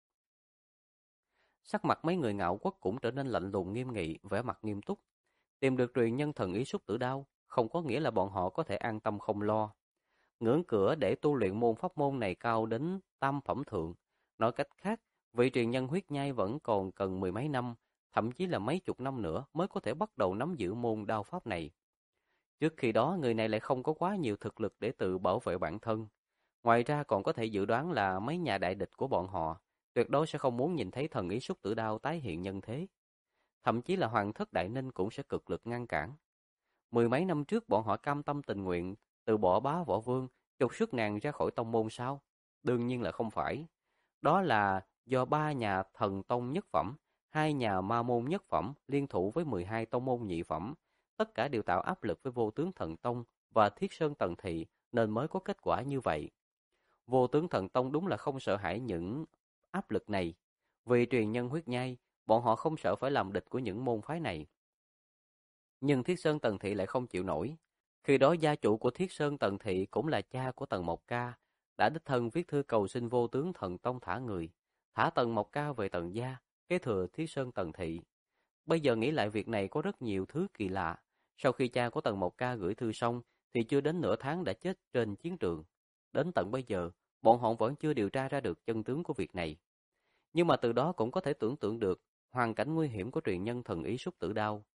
Speaker 1: Sắc mặt mấy người Ngạo Quốc cũng trở nên lạnh lùng nghiêm nghị, vẻ mặt nghiêm túc. Tìm được truyền nhân thần ý Súc Tử Đao, không có nghĩa là bọn họ có thể an tâm không lo. Ngưỡng cửa để tu luyện môn pháp môn này cao đến tam phẩm thượng. Nói cách khác, vị truyền nhân huyết nhai vẫn còn cần mười mấy năm, thậm chí là mấy chục năm nữa mới có thể bắt đầu nắm giữ môn đao pháp này. Trước khi đó, người này lại không có quá nhiều thực lực để tự bảo vệ bản thân. Ngoài ra còn có thể dự đoán là mấy nhà đại địch của bọn họ tuyệt đối sẽ không muốn nhìn thấy thần ý Súc Tử Đao tái hiện nhân thế. Thậm chí là Hoàng thất Đại Ninh cũng sẽ cực lực ngăn cản. Mười mấy năm trước bọn họ cam tâm tình nguyện từ bỏ Bá Võ Vương, trục xuất nàng ra khỏi tông môn sao? Đương nhiên là không phải. Đó là do 3 nhà thần tông nhất phẩm, 2 nhà ma môn nhất phẩm liên thủ với 12 tông môn nhị phẩm, tất cả đều tạo áp lực với Vô Tướng Thần Tông và Thiết Sơn Tần Thị nên mới có kết quả như vậy. Vô Tướng Thần Tông đúng là không sợ hãi những áp lực này. Vì truyền nhân huyết nhai, bọn họ không sợ phải làm địch của những môn phái này. Nhưng Thiết Sơn Tần Thị lại không chịu nổi. Khi đó gia chủ của Thiết Sơn Tần Thị cũng là cha của Tần Mộc Ca, đã đích thân viết thư cầu xin Vô Tướng Thần Tông thả người, thả Tần Mộc Ca về Tần gia, kế thừa Thiết Sơn Tần Thị. Bây giờ nghĩ lại việc này có rất nhiều thứ kỳ lạ. Sau khi cha của Tần Mộc Ca gửi thư xong, thì chưa đến nửa tháng đã chết trên chiến trường. Đến tận bây giờ, bọn họ vẫn chưa điều tra ra được chân tướng của việc này. Nhưng mà từ đó cũng có thể tưởng tượng được hoàn cảnh nguy hiểm của truyền nhân thần ý Súc Tử Đao.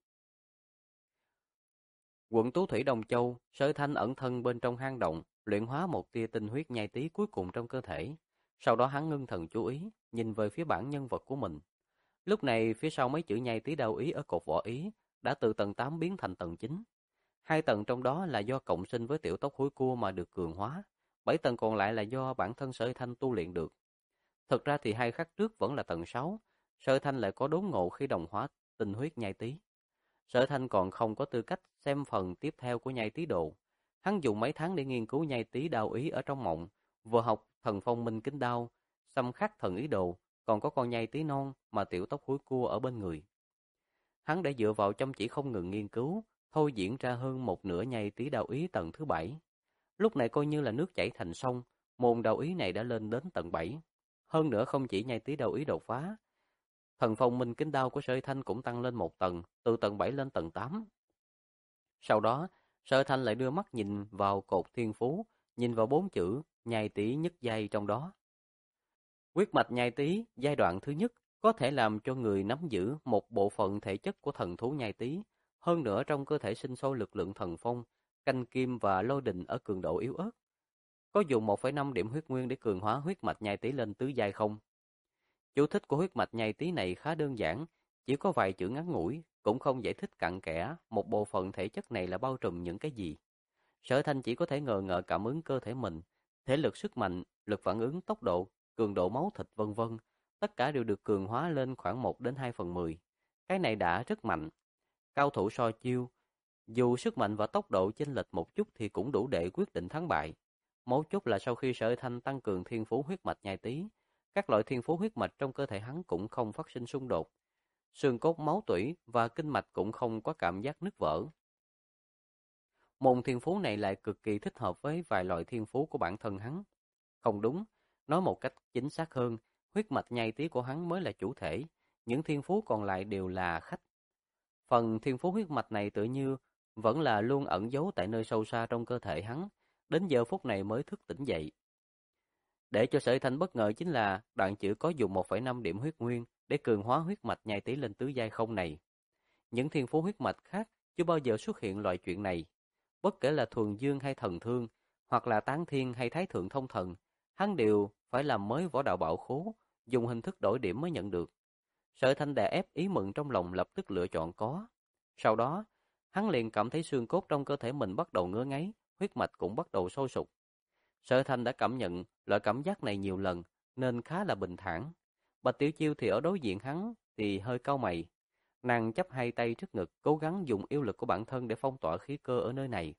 Speaker 1: Quận Tú Thủy Đồng Châu, Sở Thanh ẩn thân bên trong hang động, luyện hóa một tia tinh huyết nhai tí cuối cùng trong cơ thể. Sau đó hắn ngưng thần chú ý, nhìn về phía bản nhân vật của mình. Lúc này phía sau mấy chữ nhai tí đao ý ở cột võ ý đã từ tầng 8 biến thành tầng 9. Hai tầng trong đó là do cộng sinh với tiểu tóc hối cua mà được cường hóa, 7 tầng còn lại là do bản thân Sở Thanh tu luyện được. Thực ra thì hai khắc trước vẫn là tầng 6, Sở Thanh lại có đốn ngộ khi đồng hóa tinh huyết nhai tí. Sở Thanh còn không có tư cách xem phần tiếp theo của nhai tí đồ. Hắn dùng mấy tháng để nghiên cứu nhai tí đao ý ở trong mộng, vừa học thần phong minh kính đao, xăm khắc thần ý đồ, còn có con nhai tí non mà tiểu tóc húi cua ở bên người. Hắn đã dựa vào chăm chỉ không ngừng nghiên cứu, thôi diễn ra hơn một nửa nhai tí đao ý tầng thứ 7. Lúc này coi như là nước chảy thành sông, môn đao ý này đã lên đến tầng 7. Hơn nữa không chỉ nhai tí đao ý đột phá, thần phong minh kính đao của Sở Thanh cũng tăng lên một tầng, từ tầng 7 lên tầng 8. Sau đó, Sở Thanh lại đưa mắt nhìn vào cột thiên phú, nhìn vào 4 chữ nhai tí nhất giai trong đó. Huyết mạch nhai tí giai đoạn thứ nhất có thể làm cho người nắm giữ một bộ phận thể chất của thần thú nhai tí, hơn nữa trong cơ thể sinh sôi lực lượng thần phong, canh kim và lôi đình ở cường độ yếu ớt. Có dùng 1,5 điểm huyết nguyên để cường hóa huyết mạch nhai tí lên tứ giai không? Chú thích của huyết mạch nhai tí này khá đơn giản, chỉ có vài chữ ngắn ngủi, cũng không giải thích cặn kẽ một bộ phận thể chất này là bao trùm những cái gì. Sở Thanh chỉ có thể ngờ ngợ cảm ứng cơ thể mình, thể lực sức mạnh, lực phản ứng, tốc độ, cường độ máu thịt vân vân, tất cả đều được cường hóa lên khoảng 1 đến 2/10. Cái này đã rất mạnh. Cao thủ so chiêu, dù sức mạnh và tốc độ chênh lệch một chút thì cũng đủ để quyết định thắng bại. Mấu chốt là sau khi Sở Thanh tăng cường thiên phú huyết mạch nhai tí, các loại thiên phú huyết mạch trong cơ thể hắn cũng không phát sinh xung đột. Xương cốt, máu tủy và kinh mạch cũng không có cảm giác nứt vỡ. Môn thiên phú này lại cực kỳ thích hợp với vài loại thiên phú của bản thân hắn. Không đúng, nói một cách chính xác hơn, huyết mạch nhai tí của hắn mới là chủ thể, những thiên phú còn lại đều là khách. Phần thiên phú huyết mạch này tự như vẫn là luôn ẩn giấu tại nơi sâu xa trong cơ thể hắn, đến giờ phút này mới thức tỉnh dậy. Để cho Sở Hy Thanh bất ngờ chính là Đoạn Chữ có dùng 1,5 điểm huyết nguyên để cường hóa huyết mạch nhai tí lên tứ giai không này. Những thiên phú huyết mạch khác chưa bao giờ xuất hiện loại chuyện này. Bất kể là thuần dương hay thần thương, hoặc là tán thiên hay thái thượng thông thần, hắn đều phải làm mới võ đạo bảo khố, dùng hình thức đổi điểm mới nhận được. Sở Thanh đè ép ý mừng trong lòng, lập tức lựa chọn có. Sau đó, hắn liền cảm thấy xương cốt trong cơ thể mình bắt đầu ngứa ngáy, huyết mạch cũng bắt đầu sôi sục. Sở Thanh đã cảm nhận loại cảm giác này nhiều lần, nên khá là bình thản. Bạch Tiểu Chiêu thì ở đối diện hắn thì hơi cau mày. Nàng chắp hai tay trước ngực, cố gắng dùng yêu lực của bản thân để phong tỏa khí cơ ở nơi này.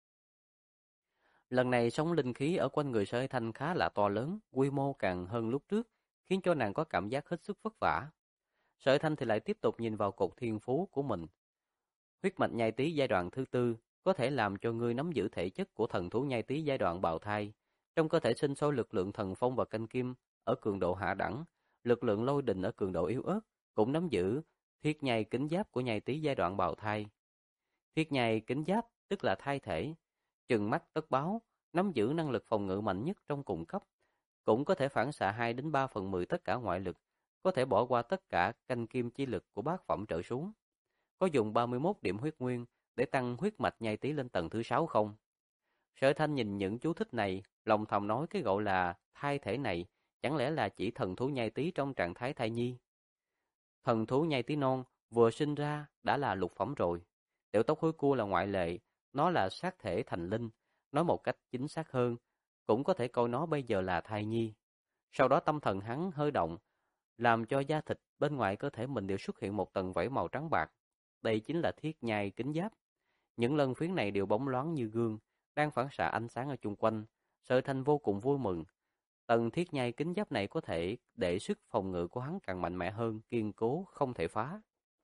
Speaker 1: Lần này sóng linh khí ở quanh người Sở Thanh khá là to lớn, quy mô càng hơn lúc trước, khiến cho nàng có cảm giác hết sức vất vả. Sở Thanh thì lại tiếp tục nhìn vào cột thiên phú của mình. Huyết mạch nhai tí giai đoạn thứ tư có thể làm cho ngươi nắm giữ thể chất của thần thú nhai tí giai đoạn bào thai. Trong cơ thể sinh sôi lực lượng thần phong và canh kim ở cường độ hạ đẳng, lực lượng lôi đình ở cường độ yếu ớt, cũng nắm giữ thiết nhai kính giáp của nhai tí giai đoạn bào thai. Thiết nhai kính giáp tức là thai thể, chừng mắt tất báo, nắm giữ năng lực phòng ngự mạnh nhất trong cùng cấp, cũng có thể phản xạ 2 đến 3 phần 10 tất cả ngoại lực, có thể bỏ qua tất cả canh kim chi lực của bát phẩm trở xuống. Có dùng 31 điểm huyết nguyên để tăng huyết mạch nhai tí lên tầng thứ 6 không? Sở Thanh nhìn những chú thích này, lòng thầm nói cái gọi là thai thể này chẳng lẽ là chỉ thần thú nhai tí trong trạng thái thai nhi. Thần thú nhai tí non vừa sinh ra đã là lục phẩm rồi. Tiểu tóc hối cua là ngoại lệ, nó là sát thể thành linh, nói một cách chính xác hơn, cũng có thể coi nó bây giờ là thai nhi. Sau đó tâm thần hắn hơi động, làm cho da thịt bên ngoài cơ thể mình đều xuất hiện một tầng vảy màu trắng bạc. Đây chính là thiết nhai kính giáp. Những lân phiến này đều bóng loáng như gương, đang phản xạ ánh sáng ở chung quanh. Sở Thanh vô cùng vui mừng. Tầng thiết nhai kính giáp này có thể để sức phòng ngự của hắn càng mạnh mẽ hơn, kiên cố, không thể phá.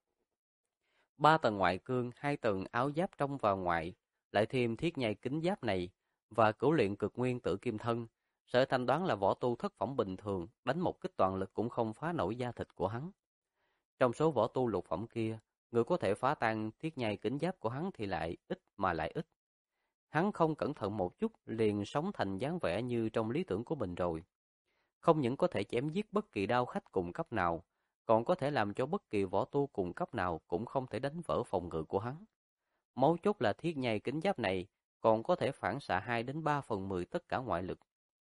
Speaker 1: 3 tầng ngoại cương, 2 tầng áo giáp trong và ngoài, lại thêm thiết nhai kính giáp này và cửu luyện cực nguyên tử kim thân. Sở Thanh đoán là võ tu thất phẩm bình thường, đánh một kích toàn lực cũng không phá nổi da thịt của hắn. Trong số võ tu lục phẩm kia, người có thể phá tan thiết nhai kính giáp của hắn thì lại ít mà lại ít. Hắn không cẩn thận một chút liền sống thành dáng vẻ như trong lý tưởng của mình rồi. Không những có thể chém giết bất kỳ đao khách cùng cấp nào, còn có thể làm cho bất kỳ võ tu cùng cấp nào cũng không thể đánh vỡ phòng ngự của hắn. Mấu chốt là thiết nhai kính giáp này còn có thể phản xạ 2 đến 3 phần 10 tất cả ngoại lực.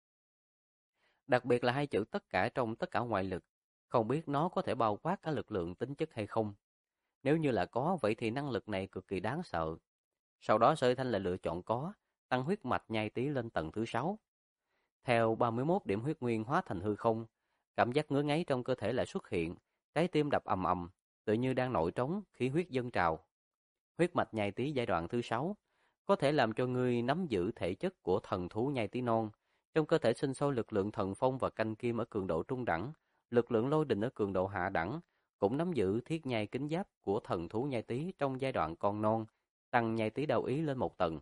Speaker 1: Đặc biệt là hai chữ tất cả trong tất cả ngoại lực, không biết nó có thể bao quát cả lực lượng tính chất hay không. Nếu như là có, vậy thì năng lực này cực kỳ đáng sợ. Sau đó Sở Thanh lại lựa chọn có, tăng huyết mạch nhai tí lên tầng thứ 6. Theo 31 điểm huyết nguyên hóa thành hư không, cảm giác ngứa ngáy trong cơ thể lại xuất hiện, trái tim đập ầm ầm, tự như đang nổi trống, khí huyết dâng trào. Huyết mạch nhai tí giai đoạn thứ 6 có thể làm cho ngươi nắm giữ thể chất của thần thú nhai tí non. Trong cơ thể sinh sôi lực lượng thần phong và canh kim ở cường độ trung đẳng, lực lượng lôi đình ở cường độ hạ đẳng, cũng nắm giữ thiết nhai kính giáp của thần thú nhai tí trong giai đoạn con non, tăng nhai tí đạo ý lên một tầng.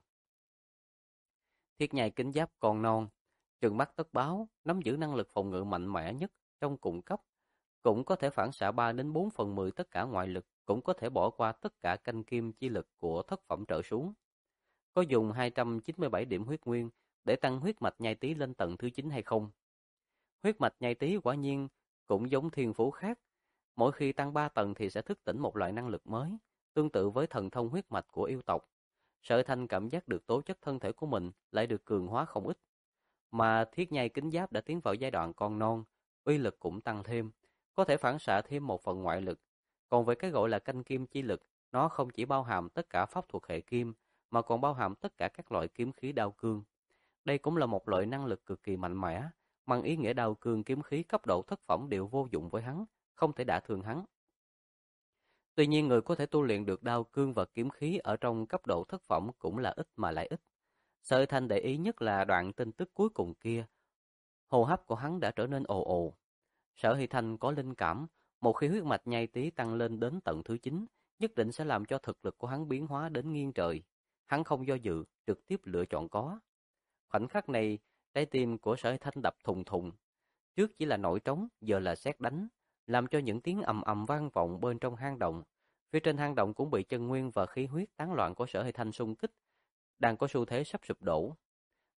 Speaker 1: Thiết nhai kính giáp con non, trừng mắt tất báo, nắm giữ năng lực phòng ngự mạnh mẽ nhất trong cùng cấp, cũng có thể phản xạ 3 đến 4 phần 10 tất cả ngoại lực, cũng có thể bỏ qua tất cả canh kim chi lực của thất phẩm trở xuống. Có dùng 297 điểm huyết nguyên để tăng huyết mạch nhai tí lên tầng thứ 9 hay không? Huyết mạch nhai tí quả nhiên cũng giống thiên phú khác, mỗi khi tăng 3 tầng thì sẽ thức tỉnh một loại năng lực mới, tương tự với thần thông huyết mạch của yêu tộc. Sở Thanh cảm giác được tố chất thân thể của mình lại được cường hóa không ít, mà thiết nhai kính giáp đã tiến vào giai đoạn con non, uy lực cũng tăng thêm, có thể phản xạ thêm một phần ngoại lực. Còn với cái gọi là canh kim chi lực, nó không chỉ bao hàm tất cả pháp thuật hệ kim, mà còn bao hàm tất cả các loại kiếm khí đao cương. Đây cũng là một loại năng lực cực kỳ mạnh mẽ, mang ý nghĩa đao cương kiếm khí cấp độ thất phẩm đều vô dụng với hắn, không thể đả thương hắn. Tuy nhiên người có thể tu luyện được đao cương và kiếm khí ở trong cấp độ thất phẩm cũng là ít mà lại ít. Sở Thanh để ý nhất là đoạn tin tức cuối cùng kia. Hô hấp của hắn đã trở nên ồ ồ. Sở Hy Thanh có linh cảm, một khi huyết mạch nhai tí tăng lên đến tầng thứ 9, nhất định sẽ làm cho thực lực của hắn biến hóa đến nghiêng trời. Hắn không do dự, trực tiếp lựa chọn có. Khoảnh khắc này, trái tim của Sở Hy Thanh đập thùng thùng. Trước chỉ là nổi trống, giờ là sét đánh, làm cho những tiếng ầm ầm vang vọng bên trong hang động. Phía trên hang động cũng bị chân nguyên và khí huyết tán loạn của Sở Hy Thanh xung kích, đang có xu thế sắp sụp đổ.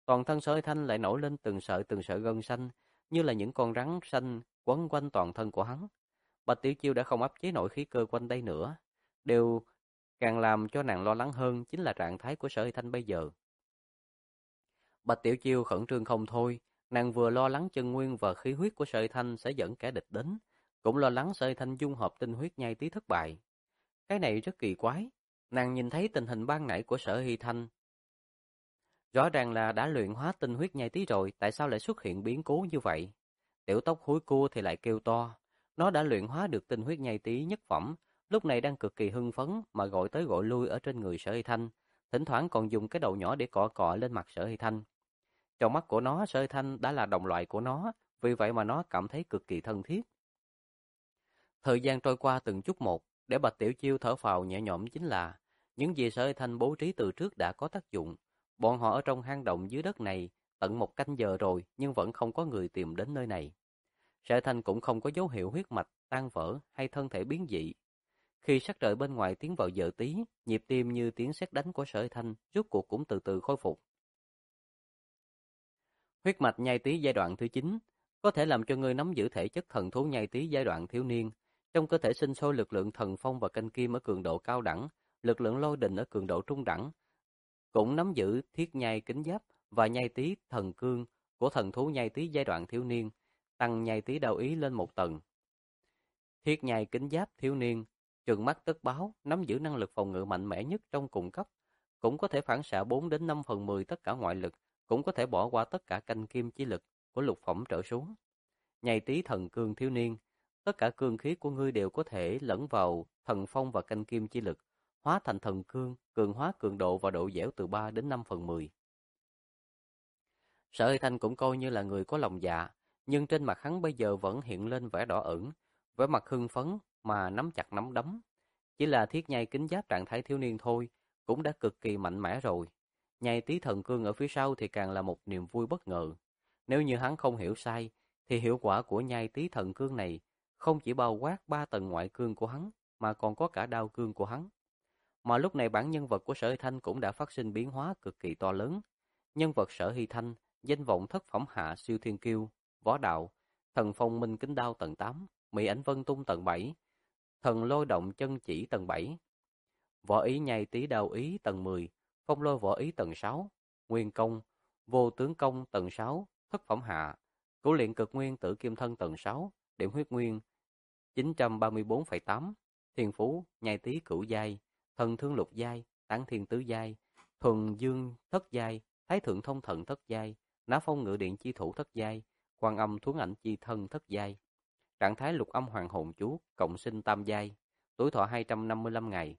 Speaker 1: Toàn thân Sở Hy Thanh lại nổi lên từng sợi gân xanh, như là những con rắn xanh quấn quanh toàn thân của hắn. Bạch Tiểu Chiêu đã không áp chế nổi khí cơ quanh đây nữa. Điều càng làm cho nàng lo lắng hơn chính là trạng thái của Sở Hy Thanh bây giờ. Bạch Tiểu Chiêu khẩn trương không thôi, nàng vừa lo lắng chân nguyên và khí huyết của Sở Hy Thanh sẽ dẫn kẻ địch đến, cũng lo lắng Sở Hy Thanh dung hợp tinh huyết nhai tí thất bại. Cái này rất kỳ quái, nàng nhìn thấy tình hình ban nãy của Sở Hy Thanh, rõ ràng là đã luyện hóa tinh huyết nhai tí rồi, tại sao lại xuất hiện biến cố như vậy? Tiểu Tóc húi cua thì lại kêu to, nó đã luyện hóa được tinh huyết nhai tí nhất phẩm, lúc này đang cực kỳ hưng phấn mà gọi tới gọi lui ở trên người Sở Hy Thanh, thỉnh thoảng còn dùng cái đầu nhỏ để cọ cọ lên mặt Sở Hy Thanh. Trong mắt của nó, Sở Hy Thanh đã là đồng loại của nó, vì vậy mà nó cảm thấy cực kỳ thân thiết. Thời gian trôi qua từng chút một, để Bạch Tiểu Chiêu thở phào nhẹ nhõm chính là những gì Sở Hy Thanh bố trí từ trước đã có tác dụng. Bọn họ ở trong hang động dưới đất này tận 1 canh giờ rồi nhưng vẫn không có người tìm đến nơi này. Sở Hy Thanh cũng không có dấu hiệu huyết mạch tan vỡ hay thân thể biến dị. Khi sắc trời bên ngoài tiến vào giờ tí, nhịp tim như tiếng sét đánh của Sở Hy Thanh rốt cuộc cũng từ từ khôi phục. Huyết mạch nhai tí giai đoạn thứ 9 có thể làm cho ngươi nắm giữ thể chất thần thú nhai tí giai đoạn thiếu niên. Trong cơ thể sinh sôi lực lượng thần phong và canh kim ở cường độ cao đẳng, lực lượng lôi đình ở cường độ trung đẳng, cũng nắm giữ thiết nhai kính giáp và nhai tí thần cương của thần thú nhai tí giai đoạn thiếu niên, tăng nhai tí đạo ý lên 1 tầng. Thiết nhai kính giáp thiếu niên, trừng mắt tất báo, nắm giữ năng lực phòng ngự mạnh mẽ nhất trong cùng cấp, cũng có thể phản xạ 4 đến 5/10 tất cả ngoại lực, cũng có thể bỏ qua tất cả canh kim chi lực của lục phẩm trở xuống. Nhai tí thần cương thiếu niên, tất cả cương khí của ngươi đều có thể lẫn vào thần phong và canh kim chi lực, hóa thành thần cương, cường hóa cường độ và độ dẻo từ 3 đến 5/10. Sở Hy Thanh cũng coi như là người có lòng dạ, nhưng trên mặt hắn bây giờ vẫn hiện lên vẻ đỏ ửng, vẻ mặt hưng phấn mà nắm chặt nắm đấm. Chỉ là thiết nhai kính giáp trạng thái thiếu niên thôi, cũng đã cực kỳ mạnh mẽ rồi. Nhai tí thần cương ở phía sau thì càng là một niềm vui bất ngờ. Nếu như hắn không hiểu sai, thì hiệu quả của nhai tí thần cương này không chỉ bao quát 3 tầng ngoại cương của hắn, mà còn có cả đao cương của hắn. Mà lúc này bản nhân vật của Sở Hy Thanh cũng đã phát sinh biến hóa cực kỳ to lớn. Nhân vật Sở Hy Thanh, danh vọng thất phẩm hạ siêu thiên kiêu, võ đạo, thần phong minh kính đao tầng 8, mỹ ảnh vân tung tầng 7, thần lôi động chân chỉ tầng 7, võ ý nhai tí đao ý tầng 10, phong lôi võ ý tầng 6, nguyên công, vô tướng công tầng 6, thất phẩm hạ, cửu luyện cực nguyên tử kim thân tầng 6, điểm huyết nguyên 934,8, thiên phú nhai tí cửu giai, thần thương lục giai, tán thiên tứ giai, thuần dương thất giai, thái thượng thông thần thất giai, ná phong ngự điện chi thủ thất giai, quan âm thuấn ảnh chi thân thất giai, trạng thái lục âm hoàng hồn chú cộng sinh tam giai, tuổi thọ 255 ngày.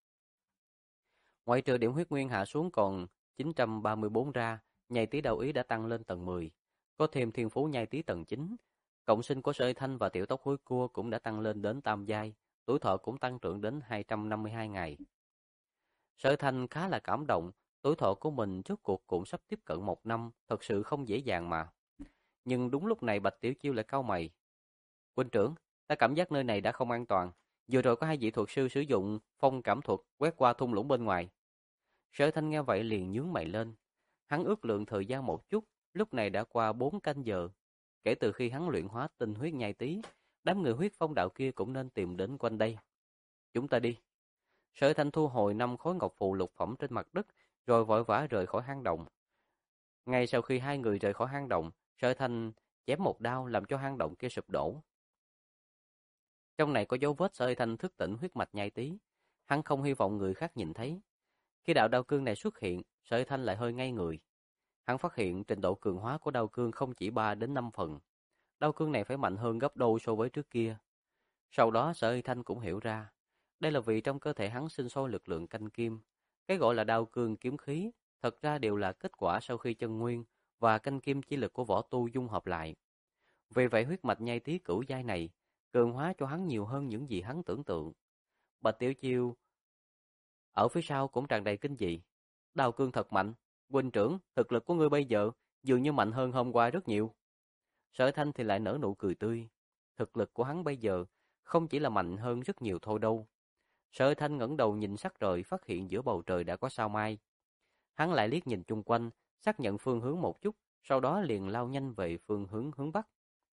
Speaker 1: Ngoại trừ điểm huyết nguyên hạ xuống còn 934 ra, nhai tí đạo ý đã tăng lên tầng 10, có thêm thiên phú nhai tí tầng 9, cộng sinh của Sở Hy Thanh và tiểu tóc hối cua cũng đã tăng lên đến tam giai, tuổi thọ cũng tăng trưởng đến 252 ngày. Sở Hy Thanh khá là cảm động, tuổi thọ của mình rốt cuộc cũng sắp tiếp cận 1 năm, thật sự không dễ dàng mà. Nhưng đúng lúc này Bạch Tiểu Chiêu lại cau mày. Huynh trưởng, ta cảm giác nơi này đã không an toàn. Vừa rồi có 2 vị thuật sư sử dụng phong cảm thuật quét qua thung lũng bên ngoài. Sở Hy Thanh nghe vậy liền nhướng mày lên. Hắn ước lượng thời gian một chút, lúc này đã qua 4 canh giờ. Kể từ khi hắn luyện hóa tinh huyết nhai tí, đám người huyết phong đạo kia cũng nên tìm đến quanh đây. Chúng ta đi. Sở Hy Thanh thu hồi 5 khối ngọc phù lục phẩm trên mặt đất, rồi vội vã rời khỏi hang động. Ngay sau khi 2 người rời khỏi hang động, Sở Hy Thanh chém một đao làm cho hang động kia sụp đổ. Trong này có dấu vết Sở Hy Thanh thức tỉnh huyết mạch nhai tí, hắn không hy vọng người khác nhìn thấy. Khi đạo đao cương này xuất hiện, Sở Hy Thanh lại hơi ngây người. Hắn phát hiện trình độ cường hóa của đao cương không chỉ 3 đến 5 phần. Đao cương này phải mạnh hơn gấp đôi so với trước kia. Sau đó Sở Hy Thanh cũng hiểu ra, đây là vì trong cơ thể hắn sinh sôi lực lượng canh kim. Cái gọi là đao cương kiếm khí, thật ra đều là kết quả sau khi chân nguyên và canh kim chi lực của võ tu dung hợp lại. Vì vậy huyết mạch nhai tí cửu giai này, cường hóa cho hắn nhiều hơn những gì hắn tưởng tượng. Bạch Tiểu Chiêu ở phía sau cũng tràn đầy kinh dị. Đao cương thật mạnh, huynh trưởng, thực lực của ngươi bây giờ dường như mạnh hơn hôm qua rất nhiều. Sở Thanh thì lại nở nụ cười tươi. Thực lực của hắn bây giờ không chỉ là mạnh hơn rất nhiều thôi đâu. Sở Thanh ngẩng đầu nhìn sắc trời, phát hiện giữa bầu trời đã có sao mai. Hắn lại liếc nhìn chung quanh, xác nhận phương hướng một chút, sau đó liền lao nhanh về phương hướng bắc.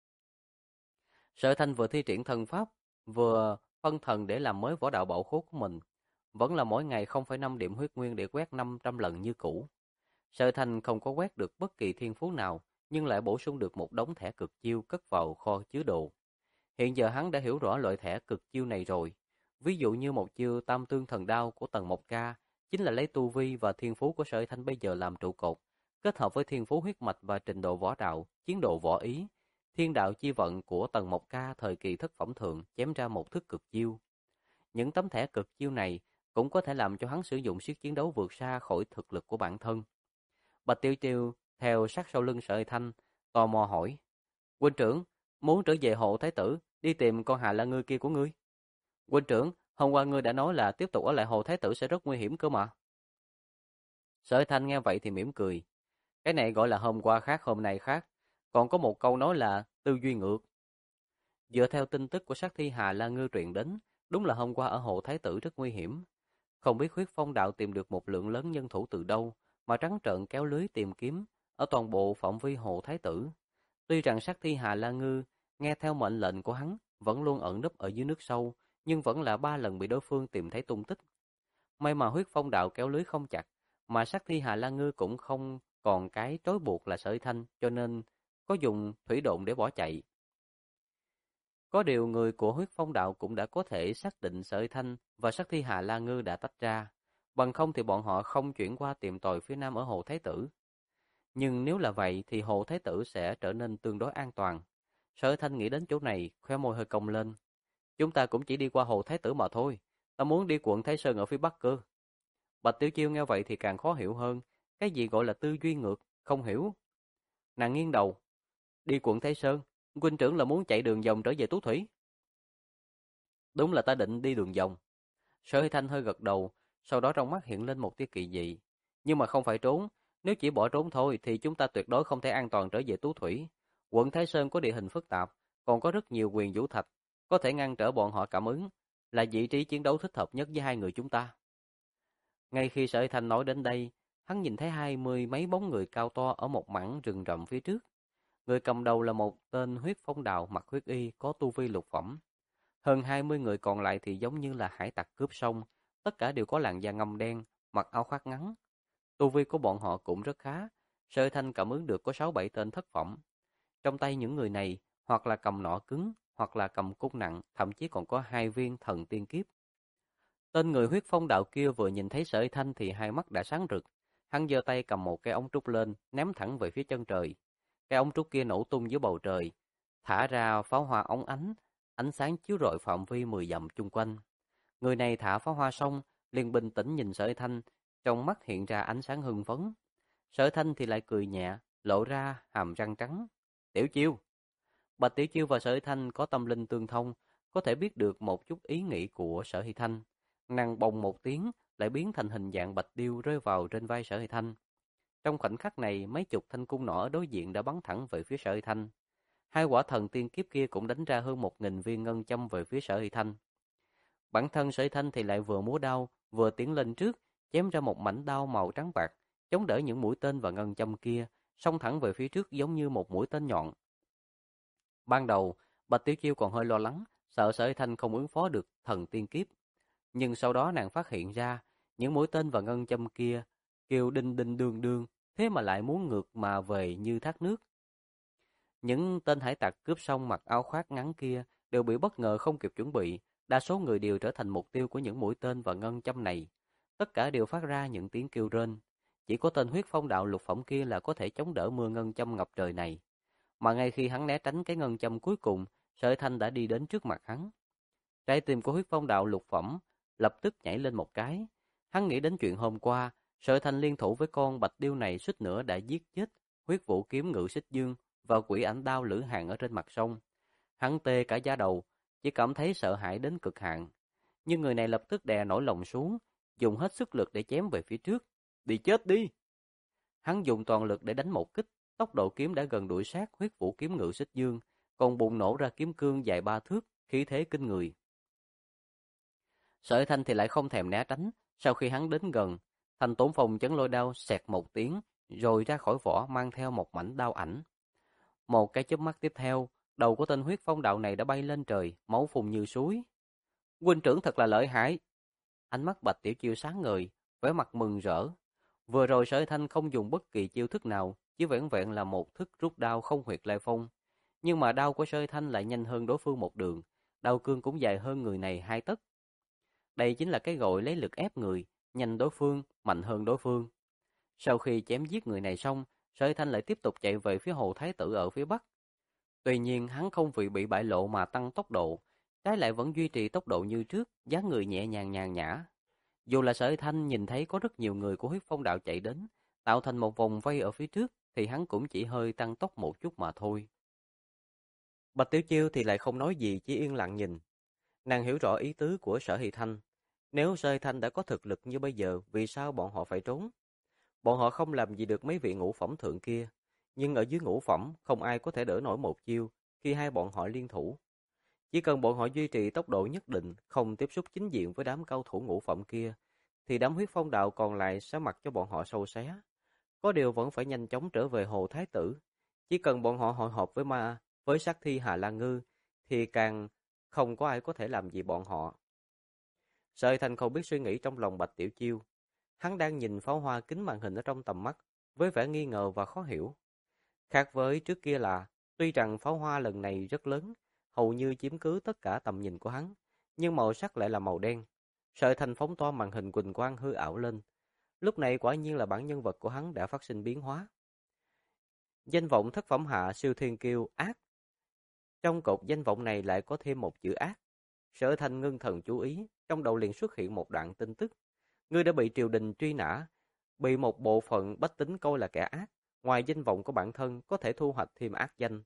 Speaker 1: Sở Thanh vừa thi triển thần pháp, vừa phân thần để làm mới võ đạo bảo khố của mình. Vẫn là mỗi ngày 0,5 điểm huyết nguyên để quét 500 lần như cũ. Sở Thanh không có quét được bất kỳ thiên phú nào, nhưng lại bổ sung được một đống thẻ cực chiêu cất vào kho chứa đồ. Hiện giờ hắn đã hiểu rõ loại thẻ cực chiêu này rồi. Ví dụ như một chiêu Tam Tương Thần Đao của Tần Mộc Ca, chính là lấy tu vi và thiên phú của Sở Thanh bây giờ làm trụ cột, kết hợp với thiên phú huyết mạch và trình độ võ đạo, chiến độ võ ý, thiên đạo chi vận của Tần Mộc Ca thời kỳ thất phẩm thượng chém ra một thức cực chiêu. Những tấm thẻ cực chiêu này cũng có thể làm cho hắn sử dụng sức chiến đấu vượt xa khỏi thực lực của bản thân. Bạch Tiêu Tiêu theo sát sau lưng Sở Thanh, tò mò hỏi: "Huynh trưởng, muốn trở về hộ thái tử, đi tìm con Hà La Ngư kia của ngươi?" "Huynh trưởng, hôm qua ngươi đã nói là tiếp tục ở lại hồ thái tử sẽ rất nguy hiểm cơ mà." Sở Thanh nghe vậy thì mỉm cười. Cái này gọi là hôm qua khác hôm nay khác, còn có một câu nói là tư duy ngược. Dựa theo tin tức của sát thi Hà La Ngư truyền đến, đúng là hôm qua ở hồ thái tử rất nguy hiểm. Không biết huyết phong đạo tìm được một lượng lớn nhân thủ từ đâu mà trắng trợn kéo lưới tìm kiếm ở toàn bộ phạm vi hồ thái tử. Tuy rằng sát thi Hà La Ngư nghe theo mệnh lệnh của hắn vẫn luôn ẩn núp ở dưới nước sâu, nhưng vẫn là 3 lần bị đối phương tìm thấy tung tích. May mà huyết phong đạo kéo lưới không chặt, mà sát thi Hà La Ngư cũng không còn cái trói buộc là Sở Thanh, cho nên có dùng thủy độn để bỏ chạy. Có điều người của huyết phong đạo cũng đã có thể xác định Sở Thanh và sát thi Hà La Ngư đã tách ra, bằng không thì bọn họ không chuyển qua tìm tòi phía nam ở hồ Thái Tử. Nhưng nếu là vậy thì hồ Thái Tử sẽ trở nên tương đối an toàn. Sở Thanh nghĩ đến chỗ này, khóe môi hơi cong lên. Chúng ta cũng chỉ đi qua hồ Thái Tử mà thôi, ta muốn đi quận Thái Sơn ở phía bắc cơ. Bạch Tiểu Chiêu nghe vậy thì càng khó hiểu hơn, cái gì gọi là tư duy ngược, không hiểu. Nàng nghiêng đầu, đi quận Thái Sơn, huynh trưởng là muốn chạy đường vòng trở về Tú Thủy. Đúng là ta định đi đường vòng. Sở Thanh hơi gật đầu, sau đó trong mắt hiện lên một tia kỳ dị. Nhưng mà không phải trốn, nếu chỉ bỏ trốn thôi thì chúng ta tuyệt đối không thể an toàn trở về Tú Thủy. Quận Thái Sơn có địa hình phức tạp, còn có rất nhiều quyền vũ thạch, có thể ngăn trở bọn họ cảm ứng, là vị trí chiến đấu thích hợp nhất với hai người chúng ta. Ngay khi Sở Thanh nói đến đây, hắn nhìn thấy 20 mấy bóng người cao to ở một mảng rừng rậm phía trước. Người cầm đầu là một tên huyết phong đạo mặc huyết y có tu vi lục phẩm. Hơn 20 người còn lại thì giống như là hải tặc cướp sông, tất cả đều có làn da ngăm đen, mặc áo khoác ngắn. Tu vi của bọn họ cũng rất khá, Sở Thanh cảm ứng được có 6-7 tên thất phẩm. Trong tay những người này, hoặc là cầm nỏ cứng, hoặc là cầm cốt nặng, thậm chí còn có 2 viên thần tiên kiếp. Tên người huyết phong đạo kia vừa nhìn thấy Sở Thanh thì hai mắt đã sáng rực. Hắn giơ tay cầm một cái ống trúc lên, ném thẳng về phía chân trời. Cái ống trúc kia nổ tung giữa bầu trời, thả ra pháo hoa óng ánh, ánh sáng chiếu rọi phạm vi 10 dặm chung quanh. Người này thả pháo hoa xong, liền bình tĩnh nhìn Sở Thanh, trong mắt hiện ra ánh sáng hưng phấn. Sở Thanh thì lại cười nhẹ, lộ ra hàm răng trắng. Tiểu Chiêu. Bạch Tiểu Chiêu và Sở Thanh có tâm linh tương thông, có thể biết được một chút ý nghĩ của Sở Hy Thanh. Nàng bồng một tiếng, lại biến thành hình dạng bạch điêu rơi vào trên vai Sở Hy Thanh. Trong khoảnh khắc này, mấy chục thanh cung nỏ ở đối diện đã bắn thẳng về phía Sở Hy Thanh. Hai quả thần tiên kiếp kia cũng đánh ra hơn 1000 viên ngân châm về phía Sở Hy Thanh. Bản thân Sở Hy Thanh thì lại vừa múa đao, vừa tiến lên trước, chém ra một mảnh đao màu trắng bạc, chống đỡ những mũi tên và ngân châm kia, xông thẳng về phía trước giống như một mũi tên nhọn. Ban đầu, Bạch Tiểu Chiêu còn hơi lo lắng, sợ Sở Hy Thanh không ứng phó được thần tiên kiếp. Nhưng sau đó nàng phát hiện ra, những mũi tên và ngân châm kia kêu đinh đinh đương đương, thế mà lại muốn ngược mà về như thác nước. Những tên hải tặc cướp sông mặc áo khoác ngắn kia đều bị bất ngờ không kịp chuẩn bị, đa số người đều trở thành mục tiêu của những mũi tên và ngân châm này. Tất cả đều phát ra những tiếng kêu rên. Chỉ có tên huyết phong đạo lục phẩm kia là có thể chống đỡ mưa ngân châm ngập trời này. Mà ngay khi hắn né tránh cái ngân châm cuối cùng, Sở Thanh đã đi đến trước mặt hắn. Trái tim của huyết phong đạo lục phẩm lập tức nhảy lên một cái. Hắn nghĩ đến chuyện hôm qua, Sở Thanh liên thủ với con bạch điêu này suýt nữa đã giết chết huyết vũ kiếm ngự xích dương và quỷ ảnh đao lữ hàng ở trên mặt sông. Hắn tê cả da đầu, chỉ cảm thấy sợ hãi đến cực hạn. Nhưng người này lập tức đè nổi lòng xuống, dùng hết sức lực để chém về phía trước. Đi chết đi! Hắn dùng toàn lực để đánh một kích, tốc độ kiếm đã gần đuổi sát huyết vũ kiếm ngự xích dương, còn bùng nổ ra kiếm cương dài 3 thước, khí thế kinh người. Sở Thanh thì lại không thèm né tránh, sau khi hắn đến gần, Thanh Tốn Phong chấn lôi đao xẹt một tiếng, rồi ra khỏi vỏ mang theo một mảnh đao ảnh. Một cái chớp mắt tiếp theo, đầu của tên huyết phong đạo này đã bay lên trời, máu phun như suối. Huynh trưởng thật là lợi hại. Ánh mắt Bạch Tiểu Chiêu sáng ngời, vẻ mặt mừng rỡ. Vừa rồi Sở Thanh không dùng bất kỳ chiêu thức nào, chỉ vẻn vẹn là một thức rút đao không huyệt lai phong. Nhưng mà đao của Sở Thanh lại nhanh hơn đối phương một đường, đao cương cũng dài hơn người này 2 tấc. Đây chính là cái gọi lấy lực ép người, nhanh đối phương, mạnh hơn đối phương. Sau khi chém giết người này xong, Sở Thanh lại tiếp tục chạy về phía Hồ Thái Tử ở phía bắc. Tuy nhiên hắn không vì bị bại lộ mà tăng tốc độ, trái lại vẫn duy trì tốc độ như trước, dáng người nhẹ nhàng nhàn nhã. Dù là Sở Thanh nhìn thấy có rất nhiều người của huyết phong đạo chạy đến, tạo thành một vòng vây ở phía trước, thì hắn cũng chỉ hơi tăng tốc một chút mà thôi. Bạch Tiểu Chiêu thì lại không nói gì, chỉ yên lặng nhìn. Nàng hiểu rõ ý tứ của Sở Hy Thanh. Nếu Sở Hy Thanh đã có thực lực như bây giờ, vì sao bọn họ phải trốn? Bọn họ không làm gì được mấy vị ngũ phẩm thượng kia, nhưng ở dưới ngũ phẩm không ai có thể đỡ nổi một chiêu khi hai bọn họ liên thủ. Chỉ cần bọn họ duy trì tốc độ nhất định, không tiếp xúc chính diện với đám cao thủ ngũ phẩm kia, thì đám huyết phong đạo còn lại sẽ mặc cho bọn họ sâu xé. Có điều vẫn phải nhanh chóng trở về Hồ Thái Tử. Chỉ cần bọn họ hội họp với sát thi Hà Lan Ngư, thì càng không có ai có thể làm gì bọn họ. Sợi Thành không biết suy nghĩ trong lòng Bạch Tiểu Chiêu. Hắn đang nhìn pháo hoa kính màn hình ở trong tầm mắt, với vẻ nghi ngờ và khó hiểu. Khác với trước kia là, tuy rằng pháo hoa lần này rất lớn, hầu như chiếm cứ tất cả tầm nhìn của hắn, nhưng màu sắc lại là màu đen. Sợi Thành phóng to màn hình quỳnh quang hư ảo lên. Lúc này quả nhiên là bản nhân vật của hắn đã phát sinh biến hóa. Danh vọng thất phẩm hạ siêu thiên kiêu ác. Trong cột danh vọng này lại có thêm một chữ ác. Sở Thanh ngưng thần chú ý, trong đầu liền xuất hiện một đoạn tin tức. Ngươi đã bị triều đình truy nã, bị một bộ phận bách tính coi là kẻ ác. Ngoài danh vọng của bản thân, có thể thu hoạch thêm ác danh.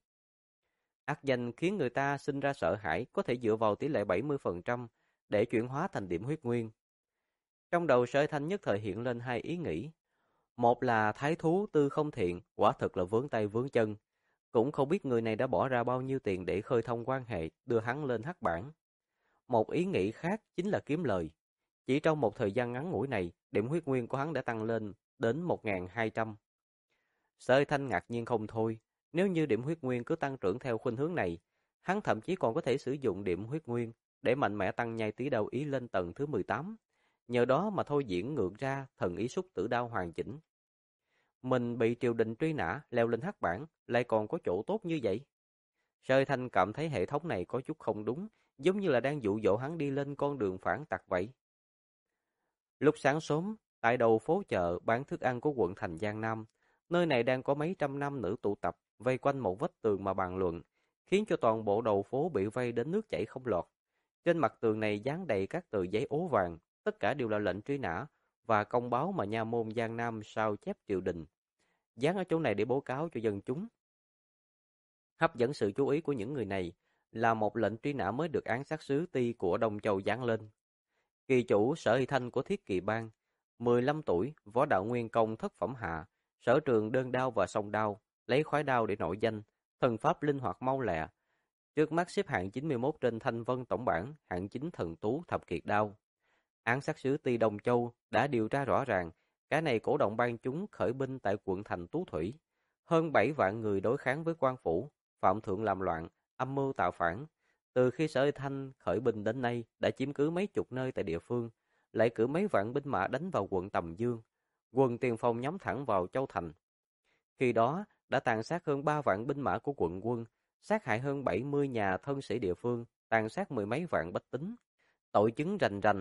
Speaker 1: Ác danh khiến người ta sinh ra sợ hãi, có thể dựa vào tỷ lệ 70% để chuyển hóa thành điểm huyết nguyên. Trong đầu Sở Thanh nhất thời hiện lên hai ý nghĩ. Một là thái thú tư không thiện, quả thực là vướng tay vướng chân. Cũng không biết người này đã bỏ ra bao nhiêu tiền để khơi thông quan hệ, đưa hắn lên hắc bảng. Một ý nghĩ khác chính là kiếm lời. Chỉ trong một thời gian ngắn ngủi này, điểm huyết nguyên của hắn đã tăng lên đến 1.200. Sở Thanh ngạc nhiên không thôi. Nếu như điểm huyết nguyên cứ tăng trưởng theo khuynh hướng này, hắn thậm chí còn có thể sử dụng điểm huyết nguyên để mạnh mẽ tăng nhai tí đao ý lên tầng thứ 18. Nhờ đó mà thôi diễn ngược ra thần ý xúc tử đao hoàn chỉnh. Mình bị triều đình truy nã, leo lên hắc bảng, lại còn có chỗ tốt như vậy. Sơ Thanh cảm thấy hệ thống này có chút không đúng, giống như là đang dụ dỗ hắn đi lên con đường phản tặc vậy. Lúc sáng sớm, tại đầu phố chợ bán thức ăn của quận thành Giang Nam, nơi này đang có mấy trăm nam nữ tụ tập, vây quanh một vách tường mà bàn luận, khiến cho toàn bộ đầu phố bị vây đến nước chảy không lọt. Trên mặt tường này dán đầy các tờ giấy ố vàng, tất cả đều là lệnh truy nã và công báo mà nha môn Giang Nam sao chép triều đình, dán ở chỗ này để báo cáo cho dân chúng. Hấp dẫn sự chú ý của những người này là một lệnh truy nã mới được án sát sứ Ti của Đông Châu dán lên. Kỳ chủ Sở Hy Thanh của Thiết Kỳ Bang, 15 tuổi, võ đạo nguyên công thất phẩm hạ, sở trường đơn đao và song đao, lấy khói đao để nổi danh, thần pháp linh hoạt mau lẹ. Trước mắt xếp hạng 91 trên Thanh Vân tổng bảng, hạng 9 thần tú thập kiệt đao. Án sát sứ Ti Đông Châu đã điều tra rõ ràng, cái này cổ động ban chúng khởi binh tại quận thành Tú Thủy. Hơn 7 vạn người đối kháng với quan phủ, phạm thượng làm loạn, âm mưu tạo phản. Từ khi Sở Thanh khởi binh đến nay đã chiếm cứ mấy chục nơi tại địa phương, lại cử mấy vạn binh mã đánh vào quận Tầm Dương. Quân tiền phong nhắm thẳng vào Châu Thành. Khi đó đã tàn sát hơn 3 vạn binh mã của quận quân, sát hại hơn 70 nhà thân sĩ địa phương, tàn sát mười mấy vạn bách tính. Tội chứng rành rành.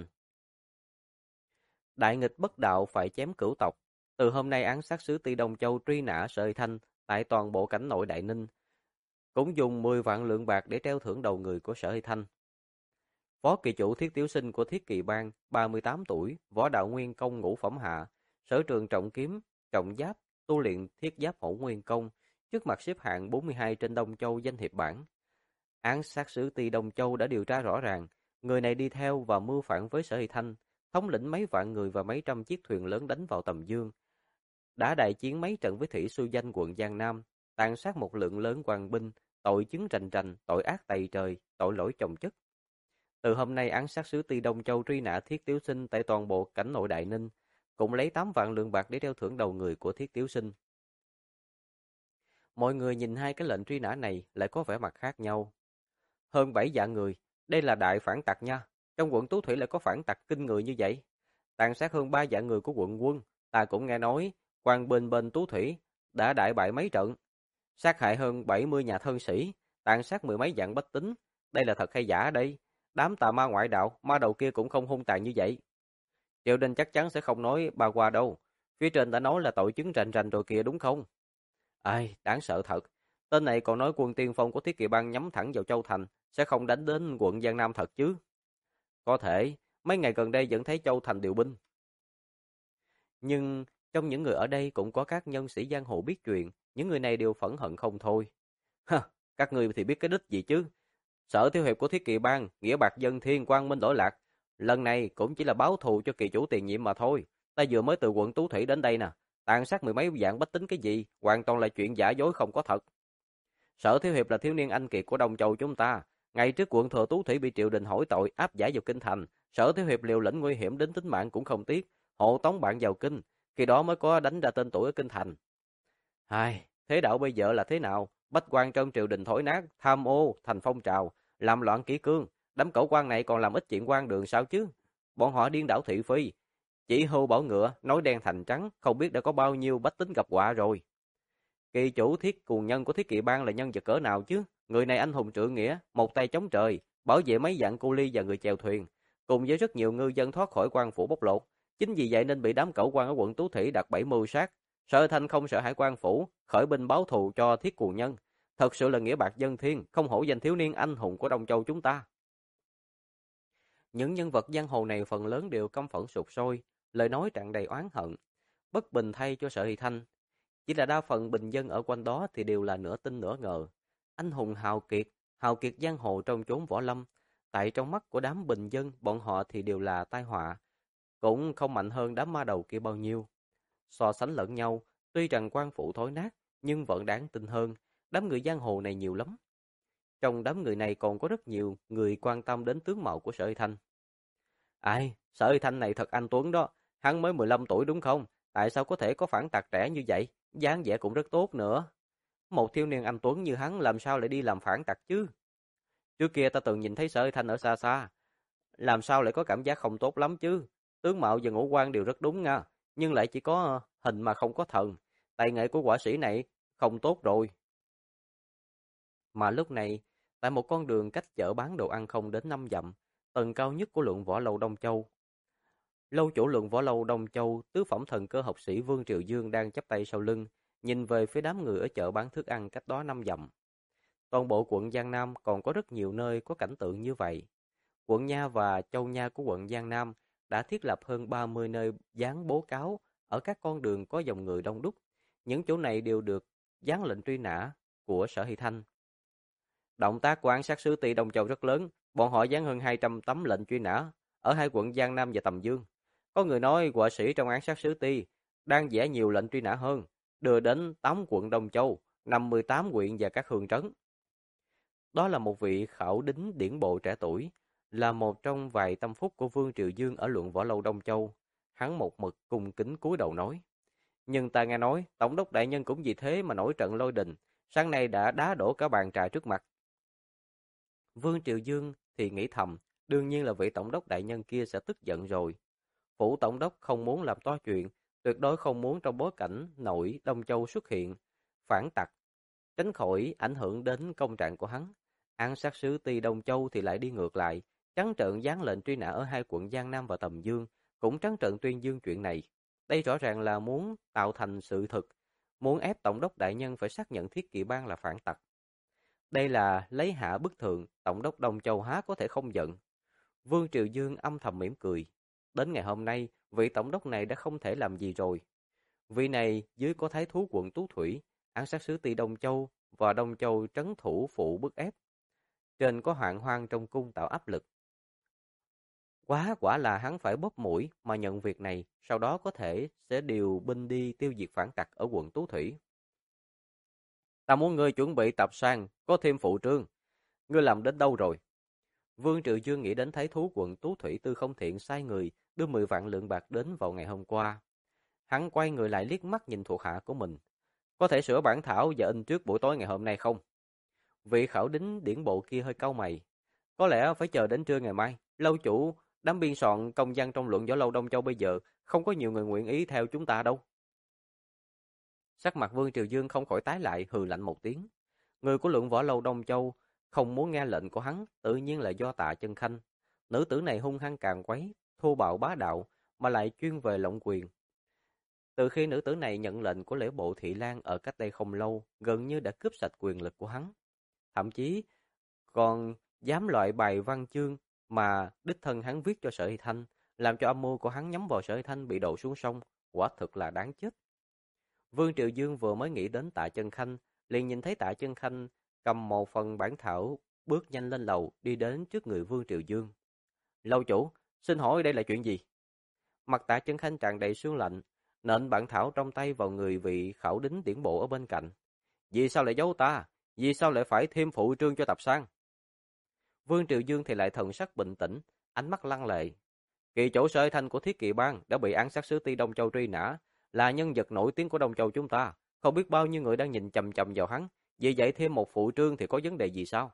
Speaker 1: Đại nghịch bất đạo phải chém cửu tộc. Từ hôm nay án sát sứ Ti Đông Châu truy nã Sở Hy Thanh tại toàn bộ cảnh nội Đại Ninh, cũng dùng 10 vạn lượng bạc để treo thưởng đầu người của Sở Hy Thanh. Phó kỳ chủ Thiết Tiểu Sinh của Thiết Kỳ Bang, 38 tuổi, võ đạo nguyên công ngũ phẩm hạ, sở trường trọng kiếm, trọng giáp, tu luyện thiết giáp hổ nguyên công, trước mặt xếp hạng 42 trên Đông Châu danh hiệp bảng. Án sát sứ Ti Đông Châu đã điều tra rõ ràng, người này đi theo và mưu phản với Sở Hy Thanh, thống lĩnh mấy vạn người và mấy trăm chiếc thuyền lớn đánh vào Tầm Dương, đã đại chiến mấy trận với thủy sư danh quận Giang Nam, tàn sát một lượng lớn quan binh, tội chứng rành rành, tội ác tày trời, tội lỗi chồng chất. Từ hôm nay án sát sứ Ti Đông Châu truy nã Thiết Tiểu Sinh tại toàn bộ cảnh nội Đại Ninh, cũng lấy 8 vạn lượng bạc để treo thưởng đầu người của Thiết Tiếu Sinh. Mọi người nhìn hai cái lệnh truy nã này lại có vẻ mặt khác nhau. Hơn 7 vạn người, đây là đại phản tặc nha. Trong quận Tú Thủy lại có phản tặc kinh người như vậy. Tàn sát hơn 3 vạn người của quận Quân, ta cũng nghe nói, quan binh bên Tú Thủy đã đại bại mấy trận, sát hại hơn 70 nhà thân sĩ, tàn sát mười mấy vạn bách tính. Đây là thật hay giả đây? Đám tà ma ngoại đạo, ma đầu kia cũng không hung tàn như vậy. Triều đình chắc chắn sẽ không nói bà qua đâu. Phía trên đã nói là tội chứng rành rành rồi kìa đúng không? Ai, đáng sợ thật. Tên này còn nói quân tiên phong của Thiết Kỵ Bang nhắm thẳng vào Châu Thành, sẽ không đánh đến quận Giang Nam thật chứ? Có thể, mấy ngày gần đây vẫn thấy Châu Thành điều binh. Nhưng trong những người ở đây cũng có các nhân sĩ giang hồ biết chuyện, những người này đều phẫn hận không thôi. Ha, các người thì biết cái đích gì chứ? Sở thiếu hiệp của Thiết Kỵ Bang, nghĩa bạc dân thiên, quang minh lỗi lạc. Lần này cũng chỉ là báo thù cho kỳ chủ tiền nhiệm mà thôi. Ta vừa mới từ quận Tú Thủy đến đây nè, tàn sát mười mấy vạn bách tính cái gì, hoàn toàn là chuyện giả dối không có thật. Sở thiếu hiệp là thiếu niên anh kiệt của Đông Châu chúng ta. Ngày trước quận thừa Tú Thủy bị triều đình hỏi tội áp giải vào kinh thành, sở thiếu hiệp liều lĩnh nguy hiểm đến tính mạng cũng không tiếc, hộ tống bạn vào kinh, khi đó mới có đánh ra tên tuổi ở kinh thành. Hai, thế đạo bây giờ là thế nào? Bách quan trong triều đình thổi nát, tham ô thành phong trào, làm loạn kỷ cương, đám cẩu quan này còn làm ít chuyện quan đường sao chứ? Bọn họ điên đảo thị phi, chỉ hưu bảo ngựa, nói đen thành trắng, không biết đã có bao nhiêu bách tính gặp họa rồi. Kỳ chủ Thiết Cuồng Nhân của Thiết Kỵ Bang là nhân vật cỡ nào chứ? Người này anh hùng trượng nghĩa, một tay chống trời, bảo vệ mấy vạn cu ly và người chèo thuyền, cùng với rất nhiều ngư dân thoát khỏi quan phủ bóc lột. Chính vì vậy nên bị đám cẩu quan ở quận Tú Thủy đặt bẫy mưu sát. Sở Thanh không sợ hãi quan phủ, khởi binh báo thù cho Thiết Cuồng Nhân. Thật sự là nghĩa bạc dân thiên, không hổ danh thiếu niên anh hùng của Đông Châu chúng ta. Những nhân vật giang hồ này phần lớn đều căm phẫn sụt sôi, lời nói tràn đầy oán hận. Bất bình thay cho Sở Thị Thanh. Chỉ là đa phần bình dân ở quanh đó thì đều là nửa tin nửa ngờ. Anh hùng hào kiệt giang hồ trong chốn võ lâm. Tại trong mắt của đám bình dân, bọn họ thì đều là tai họa. Cũng không mạnh hơn đám ma đầu kia bao nhiêu. So sánh lẫn nhau, tuy rằng quan phủ thối nát, nhưng vẫn đáng tin hơn. Đám người giang hồ này nhiều lắm. Trong đám người này còn có rất nhiều người quan tâm đến tướng mạo của Sở Huy Thanh. Ai, Sở Huy Thanh này thật anh Tuấn đó. Hắn mới 15 tuổi đúng không? Tại sao có thể có phản tặc trẻ như vậy? Dáng vẻ cũng rất tốt nữa. Một thiếu niên anh Tuấn như hắn làm sao lại đi làm phản tặc chứ? Trước kia ta từng nhìn thấy Sở Huy Thanh ở xa xa. Làm sao lại có cảm giác không tốt lắm chứ? Tướng mạo và ngũ quan đều rất đúng nha. Nhưng lại chỉ có hình mà không có thần. Tài nghệ của quả sĩ này không tốt rồi. Mà lúc này, tại một con đường cách chợ bán đồ ăn không đến 5 dặm, tầng cao nhất của lượng võ lâu Đông Châu. Lâu chủ lượng võ lâu Đông Châu, tứ phẩm thần cơ học sĩ Vương Triều Dương đang chắp tay sau lưng, nhìn về phía đám người ở chợ bán thức ăn cách đó 5 dặm. Toàn bộ quận Giang Nam còn có rất nhiều nơi có cảnh tượng như vậy. Quận Nha và Châu Nha của quận Giang Nam đã thiết lập hơn 30 nơi dán bố cáo ở các con đường có dòng người đông đúc. Những chỗ này đều được dán lệnh truy nã của Sở Hy Thanh. Động tác của án sát sứ Ty Đông Châu rất lớn, bọn họ dán hơn 200 tấm lệnh truy nã ở hai quận Giang Nam và Tầm Dương. Có người nói họa sĩ trong án sát sứ Ty đang vẽ nhiều lệnh truy nã hơn, đưa đến 8 quận Đông Châu, 58 huyện và các hương trấn. Đó là một vị khảo đính điển bộ trẻ tuổi, là một trong vài tâm phúc của Vương Triều Dương ở luận võ lâu Đông Châu. Hắn một mực cung kính cúi đầu nói: "Nhưng ta nghe nói, tổng đốc đại nhân cũng vì thế mà nổi trận lôi đình, sáng nay đã đá đổ cả bàn trà trước mặt." Vương Triều Dương thì nghĩ thầm, đương nhiên là vị tổng đốc đại nhân kia sẽ tức giận rồi. Phủ tổng đốc không muốn làm to chuyện, tuyệt đối không muốn trong bối cảnh nội Đông Châu xuất hiện phản tặc, tránh khỏi ảnh hưởng đến công trạng của hắn. Án sát sứ Ty Đông Châu thì lại đi ngược lại, trắng trợn giáng lệnh truy nã ở hai quận Giang Nam và Tầm Dương, cũng trắng trợn tuyên dương chuyện này. Đây rõ ràng là muốn tạo thành sự thực, muốn ép tổng đốc đại nhân phải xác nhận Thiết Kỵ Bang là phản tặc. Đây là lấy hạ bức thượng, tổng đốc Đông Châu há có thể không giận. Vương Triều Dương âm thầm mỉm cười. Đến ngày hôm nay, vị tổng đốc này đã không thể làm gì rồi. Vị này dưới có thái thú quận Tú Thủy, án sát sứ Ty Đông Châu và Đông Châu trấn thủ phụ bức ép. Trên có hoạn hoang trong cung tạo áp lực. Quả là hắn phải bóp mũi mà nhận việc này, sau đó có thể sẽ điều binh đi tiêu diệt phản tặc ở quận Tú Thủy. Ta muốn ngươi chuẩn bị tập sang, có thêm phụ trương. Ngươi làm đến đâu rồi? Vương Triệu Dương nghĩ đến thấy thú quận Tú Thủy Tư Không Thiện sai người đưa 10 vạn lượng bạc đến vào ngày hôm qua. Hắn quay người lại liếc mắt nhìn thuộc hạ của mình. Có thể sửa bản thảo và in trước buổi tối ngày hôm nay không? Vị khảo đính điển bộ kia hơi cau mày. Có lẽ phải chờ đến trưa ngày mai. Lâu chủ, đám biên soạn công văn trong luận Võ Lâu Đông Châu bây giờ không có nhiều người nguyện ý theo chúng ta đâu. Sắc mặt Vương Triều Dương không khỏi tái lại, hừ lạnh một tiếng. Người của luận Võ Lâu Đông Châu không muốn nghe lệnh của hắn, tự nhiên là do Tạ Chân Khanh. Nữ tử này hung hăng càn quấy, thô bạo bá đạo, mà lại chuyên về lộng quyền. Từ khi nữ tử này nhận lệnh của lễ bộ Thị Lan ở cách đây không lâu, gần như đã cướp sạch quyền lực của hắn. Thậm chí còn dám loại bài văn chương mà đích thân hắn viết cho Sở Hy Thanh, làm cho âm mưu của hắn nhắm vào Sở Hy Thanh bị đổ xuống sông, quả thực là đáng chết. Vương Triệu Dương vừa mới nghĩ đến Tạ Chân Khanh, liền nhìn thấy Tạ Chân Khanh cầm một phần bản thảo, bước nhanh lên lầu, đi đến trước người Vương Triệu Dương. Lâu chủ, xin hỏi đây là chuyện gì? Mặt Tạ Chân Khanh tràn đầy sương lạnh, nện bản thảo trong tay vào người vị khảo đính điển bộ ở bên cạnh. Vì sao lại giấu ta? Vì sao lại phải thêm phụ trương cho Tập Sang? Vương Triệu Dương thì lại thần sắc bình tĩnh, ánh mắt lăng lệ. Kỳ chủ Sở Thanh của Thiết Kỵ Bang đã bị án sát sứ Ti Đông Châu truy nã, là nhân vật nổi tiếng của Đông Châu chúng ta, không biết bao nhiêu người đang nhìn chằm chằm vào hắn, vì vậy thêm một phụ trương thì có vấn đề gì sao?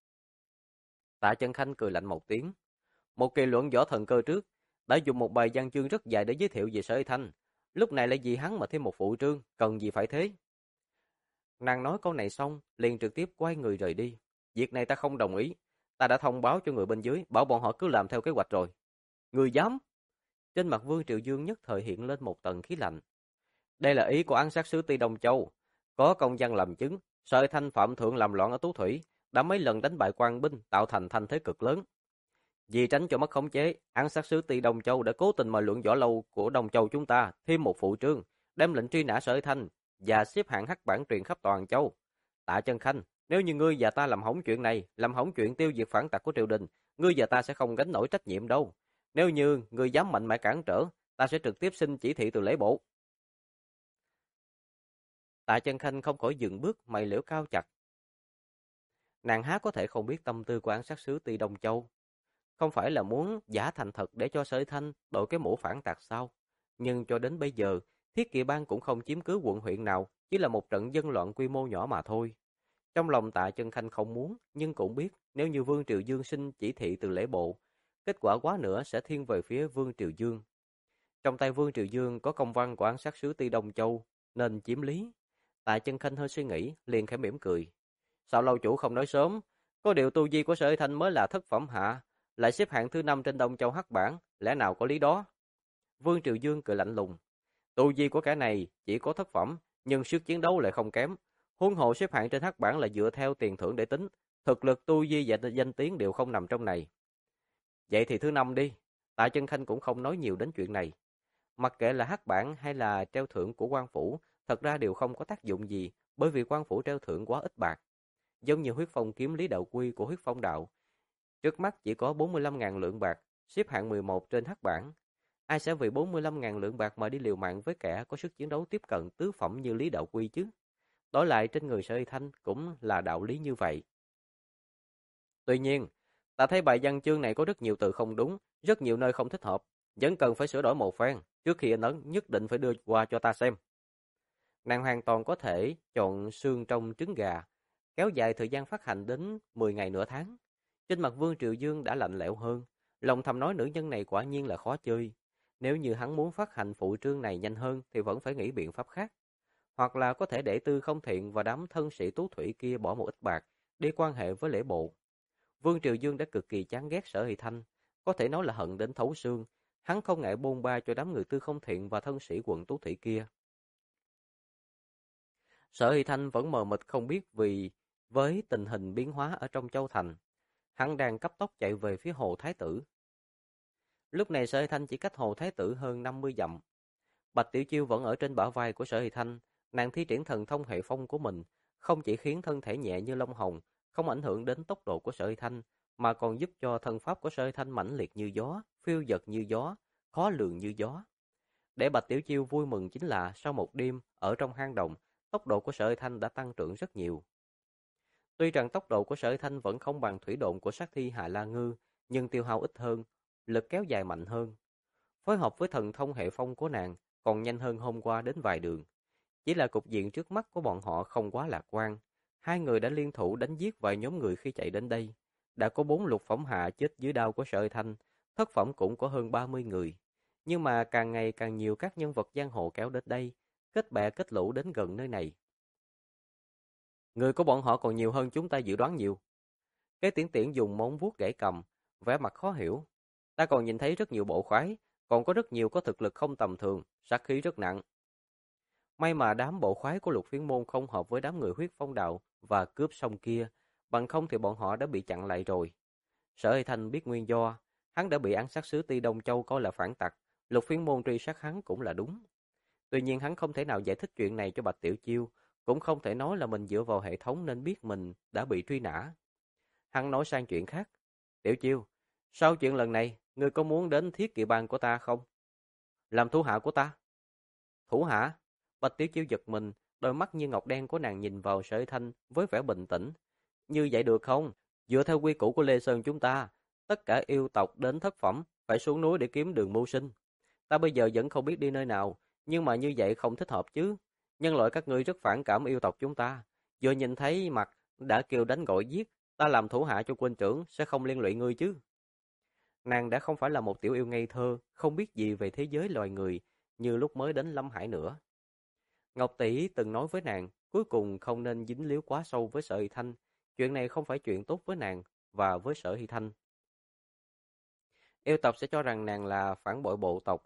Speaker 1: Tạ Chân Khanh cười lạnh một tiếng. Một kỳ luận võ thần cơ trước, đã dùng một bài văn chương rất dài để giới thiệu về Sở Thanh, lúc này lại vì hắn mà thêm một phụ trương, cần gì phải thế? Nàng nói câu này xong, liền trực tiếp quay người rời đi. Việc này ta không đồng ý, ta đã thông báo cho người bên dưới, bảo bọn họ cứ làm theo kế hoạch rồi. Người dám? Trên mặt Vương Triệu Dương nhất thời hiện lên một tầng khí lạnh. Đây là ý của án sát sứ Ti Đông Châu, có công văn làm chứng, Sở Thanh phạm thượng làm loạn ở Tú Thủy, đã mấy lần đánh bại quan binh, tạo thành thanh thế cực lớn. Vì tránh cho mất khống chế, án sát sứ Ti Đông Châu đã cố tình mời luận võ lâu của Đông Châu chúng ta thêm một phụ trương, đem lệnh truy nã Sở Thanh và xếp hạng hắc bản truyền khắp toàn châu. Tạ Chân Khanh, nếu như ngươi và ta làm hỏng chuyện này, làm hỏng chuyện tiêu diệt phản tặc của triều đình, ngươi và ta sẽ không gánh nổi trách nhiệm đâu. Nếu như ngươi dám mạnh mẽ cản trở, ta sẽ trực tiếp xin chỉ thị từ lễ bộ. Tạ Chân Khanh không khỏi dừng bước, mày liễu cao chặt. Nàng há có thể không biết tâm tư của án sát sứ Ti Đông Châu, không phải là muốn giả thành thật để cho Sở Thanh đội cái mũ phản tặc sao? Nhưng cho đến bây giờ, Thiết Kỵ Bang cũng không chiếm cứ quận huyện nào, chỉ là một trận dân loạn quy mô nhỏ mà thôi. Trong lòng Tạ Chân Khanh không muốn, nhưng cũng biết nếu như Vương Triều Dương xin chỉ thị từ lễ bộ, kết quả quá nữa sẽ thiên về phía Vương Triều Dương. Trong tay Vương Triều Dương có công văn của án sát sứ Ti Đông Châu, nên chiếm lý. Tạ Chân Khanh hơi suy nghĩ, liền khẽ mỉm cười. Sao lâu chủ không nói sớm? Có điều tu vi của Sở Thanh mới là thất phẩm hạ, lại xếp hạng thứ 5 trên Đông Châu hắc bảng, lẽ nào có lý đó? Vương Triều Dương cười lạnh lùng. Tu vi của kẻ này chỉ có thất phẩm, nhưng sức chiến đấu lại không kém. Huống hồ xếp hạng trên hắc bảng là dựa theo tiền thưởng để tính, thực lực tu vi và danh tiếng đều không nằm trong này. Vậy thì thứ 5 đi. Tạ Chân Khanh cũng không nói nhiều đến chuyện này. Mặc kệ là hắc bảng hay là treo thưởng của quan phủ, thật ra đều không có tác dụng gì, bởi vì quan phủ treo thưởng quá ít bạc. Giống như huyết phong kiếm Lý Đạo Quy của huyết phong đạo, trước mắt chỉ có 45.000 lượng bạc, xếp hạng 11 trên hắc bảng. Ai sẽ vì 45.000 lượng bạc mà đi liều mạng với kẻ có sức chiến đấu tiếp cận tứ phẩm như Lý Đạo Quy chứ? Đổi lại trên người Sở Hy Thanh cũng là đạo lý như vậy. Tuy nhiên, ta thấy bài văn chương này có rất nhiều từ không đúng, rất nhiều nơi không thích hợp, vẫn cần phải sửa đổi một phen, trước khi in ấn nhất định phải đưa qua cho ta xem. Nàng hoàn toàn có thể chọn xương trong trứng gà, kéo dài thời gian phát hành đến 10 ngày nửa tháng. Trên mặt Vương Triệu Dương đã lạnh lẽo hơn, lòng thầm nói nữ nhân này quả nhiên là khó chơi. Nếu như hắn muốn phát hành phụ trương này nhanh hơn thì vẫn phải nghĩ biện pháp khác. Hoặc là có thể để Tư Không Thiện và đám thân sĩ Tú Thủy kia bỏ một ít bạc để quan hệ với lễ bộ. Vương Triều Dương đã cực kỳ chán ghét Sở Hy Thanh, có thể nói là hận đến thấu xương. Hắn không ngại bôn ba cho đám người Tư Không Thiện và thân sĩ quận Tú Thủy kia. Sở Hy Thanh vẫn mờ mịt không biết vì với tình hình biến hóa ở trong châu thành, hắn đang cấp tốc chạy về phía Hồ Thái Tử. Lúc này Sở Hy Thanh chỉ cách Hồ Thái Tử hơn 50 dặm. Bạch Tiểu Chiêu vẫn ở trên bả vai của Sở Hy Thanh, nàng thi triển thần thông hệ phong của mình, không chỉ khiến thân thể nhẹ như lông hồng, không ảnh hưởng đến tốc độ của Sở Hy Thanh, mà còn giúp cho thân pháp của Sở Hy Thanh mãnh liệt như gió, phiêu dật như gió, khó lường như gió. Để Bạch Tiểu Chiêu vui mừng chính là sau một đêm ở trong hang động, tốc độ của Sở Hy Thanh đã tăng trưởng rất nhiều. Tuy rằng tốc độ của Sở Hy Thanh vẫn không bằng thủy độn của sát thi Hạ La Ngư, nhưng tiêu hao ít hơn, lực kéo dài mạnh hơn. Phối hợp với thần thông hệ phong của nàng còn nhanh hơn hôm qua đến vài đường. Chỉ là cục diện trước mắt của bọn họ không quá lạc quan. Hai người đã liên thủ đánh giết vài nhóm người khi chạy đến đây. Đã có 4 lục phẩm hạ chết dưới đao của Sở Hy Thanh, thất phẩm cũng có hơn 30 người. Nhưng mà càng ngày càng nhiều các nhân vật giang hồ kéo đến đây, kết bè kết lũ đến gần nơi này. Người của bọn họ còn nhiều hơn chúng ta dự đoán nhiều. Cái Tiễn Tiễn dùng móng vuốt gãy cầm, vẻ mặt khó hiểu. Ta còn nhìn thấy rất nhiều bộ khoái, còn có rất nhiều có thực lực không tầm thường, sát khí rất nặng. May mà đám bộ khoái của Lục Phiến Môn không hợp với đám người huyết phong đạo và cướp sông kia, bằng không thì bọn họ đã bị chặn lại rồi. Sở Hy Thanh biết nguyên do, hắn đã bị án sát sứ Ti Đông Châu coi là phản tặc, Lục Phiến Môn truy sát hắn cũng là đúng. Tuy nhiên hắn không thể nào giải thích chuyện này cho Bạch Tiểu Chiêu, cũng không thể nói là mình dựa vào hệ thống nên biết mình đã bị truy nã. Hắn nói sang chuyện khác. Tiểu Chiêu, sau chuyện lần này, ngươi có muốn đến Thiết Kỵ Bang của ta không? Làm thủ hạ của ta? Thủ hạ? Bạch Tiểu Chiêu giật mình, đôi mắt như ngọc đen của nàng nhìn vào Sở Hy Thanh với vẻ bình tĩnh. Như vậy được không? Dựa theo quy củ của Lê Sơn chúng ta, tất cả yêu tộc đến thất phẩm phải xuống núi để kiếm đường mưu sinh. Ta bây giờ vẫn không biết đi nơi nào, nhưng mà như vậy không thích hợp chứ. Nhân loại các ngươi rất phản cảm yêu tộc chúng ta. Vừa nhìn thấy mặt đã kêu đánh gọi giết, ta làm thủ hạ cho quân trưởng sẽ không liên lụy ngươi chứ. Nàng đã không phải là một tiểu yêu ngây thơ, không biết gì về thế giới loài người, như lúc mới đến Lâm Hải nữa. Ngọc Tỷ từng nói với nàng, cuối cùng không nên dính líu quá sâu với Sở Hy Thanh. Chuyện này không phải chuyện tốt với nàng và với Sở Hy Thanh. Yêu tộc sẽ cho rằng nàng là phản bội bộ tộc,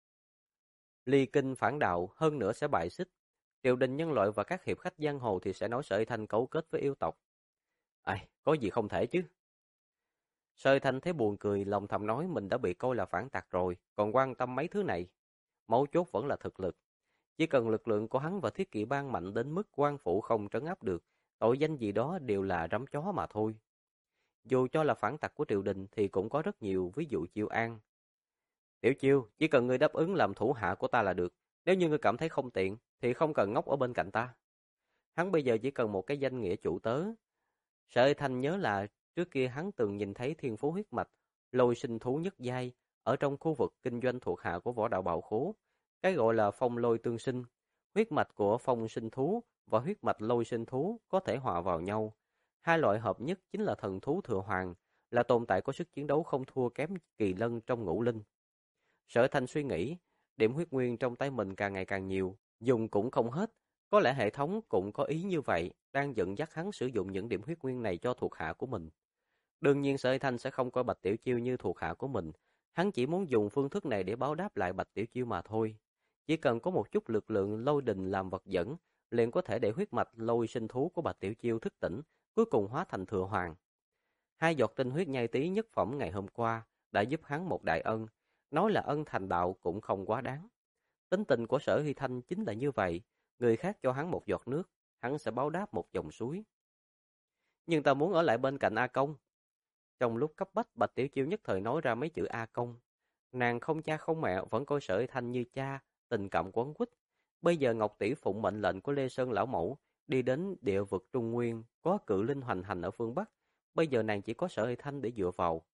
Speaker 1: ly kinh phản đạo, hơn nữa sẽ bại xích. Triều đình nhân loại và các hiệp khách giang hồ thì sẽ nói Sở Hy Thanh cấu kết với yêu tộc. Ai, có gì không thể chứ. Sở Hy Thanh thấy buồn cười, lòng thầm nói mình đã bị coi là phản tặc rồi, còn quan tâm mấy thứ này. Mấu chốt vẫn là thực lực. Chỉ cần lực lượng của hắn và Thiết Kỵ Bang mạnh đến mức quan phủ không trấn áp được, tội danh gì đó đều là rắm chó mà thôi. Dù cho là phản tặc của triều đình thì cũng có rất nhiều ví dụ Chiêu An. Tiểu Chiêu, chỉ cần ngươi đáp ứng làm thủ hạ của ta là được. Nếu như ngươi cảm thấy không tiện, thì không cần ngốc ở bên cạnh ta. Hắn bây giờ chỉ cần một cái danh nghĩa chủ tớ. Sở Hy Thanh nhớ là trước kia hắn từng nhìn thấy thiên phú huyết mạch, lôi sinh thú nhất giai, ở trong khu vực kinh doanh thuộc hạ của võ đạo Bảo Khố. Cái gọi là phong lôi tương sinh. Huyết mạch của phong sinh thú và huyết mạch lôi sinh thú có thể hòa vào nhau. Hai loại hợp nhất chính là thần thú thừa hoàng, là tồn tại có sức chiến đấu không thua kém kỳ lân trong ngũ linh. Sở Thanh suy nghĩ, điểm huyết nguyên trong tay mình càng ngày càng nhiều, dùng cũng không hết. Có lẽ hệ thống cũng có ý như vậy, đang dẫn dắt hắn sử dụng những điểm huyết nguyên này cho thuộc hạ của mình. Đương nhiên Sở Thanh sẽ không coi Bạch Tiểu Chiêu như thuộc hạ của mình. Hắn chỉ muốn dùng phương thức này để báo đáp lại Bạch Tiểu Chiêu mà thôi. Chỉ cần có một chút lực lượng lôi đình làm vật dẫn, liền có thể để huyết mạch lôi sinh thú của Bạch Tiểu Chiêu thức tỉnh, cuối cùng hóa thành thừa hoàng. Hai giọt tinh huyết nhai tí nhất phẩm ngày hôm qua đã giúp hắn một đại ân, nói là ân thành đạo cũng không quá đáng. Tính tình của Sở Hy Thanh chính là như vậy, người khác cho hắn một giọt nước, hắn sẽ báo đáp một dòng suối. Nhưng ta muốn ở lại bên cạnh A Công. Trong lúc cấp bách, Bạch Tiểu Chiêu nhất thời nói ra mấy chữ A Công. Nàng không cha không mẹ vẫn coi Sở Hy Thanh như cha, tình cảm quấn quýt. Bây giờ Ngọc Tỷ phụng mệnh lệnh của Lê Sơn lão mẫu, đi đến địa vực Trung Nguyên, có cự linh hoành hành ở phương Bắc. Bây giờ nàng chỉ có Sở Hy Thanh để dựa vào.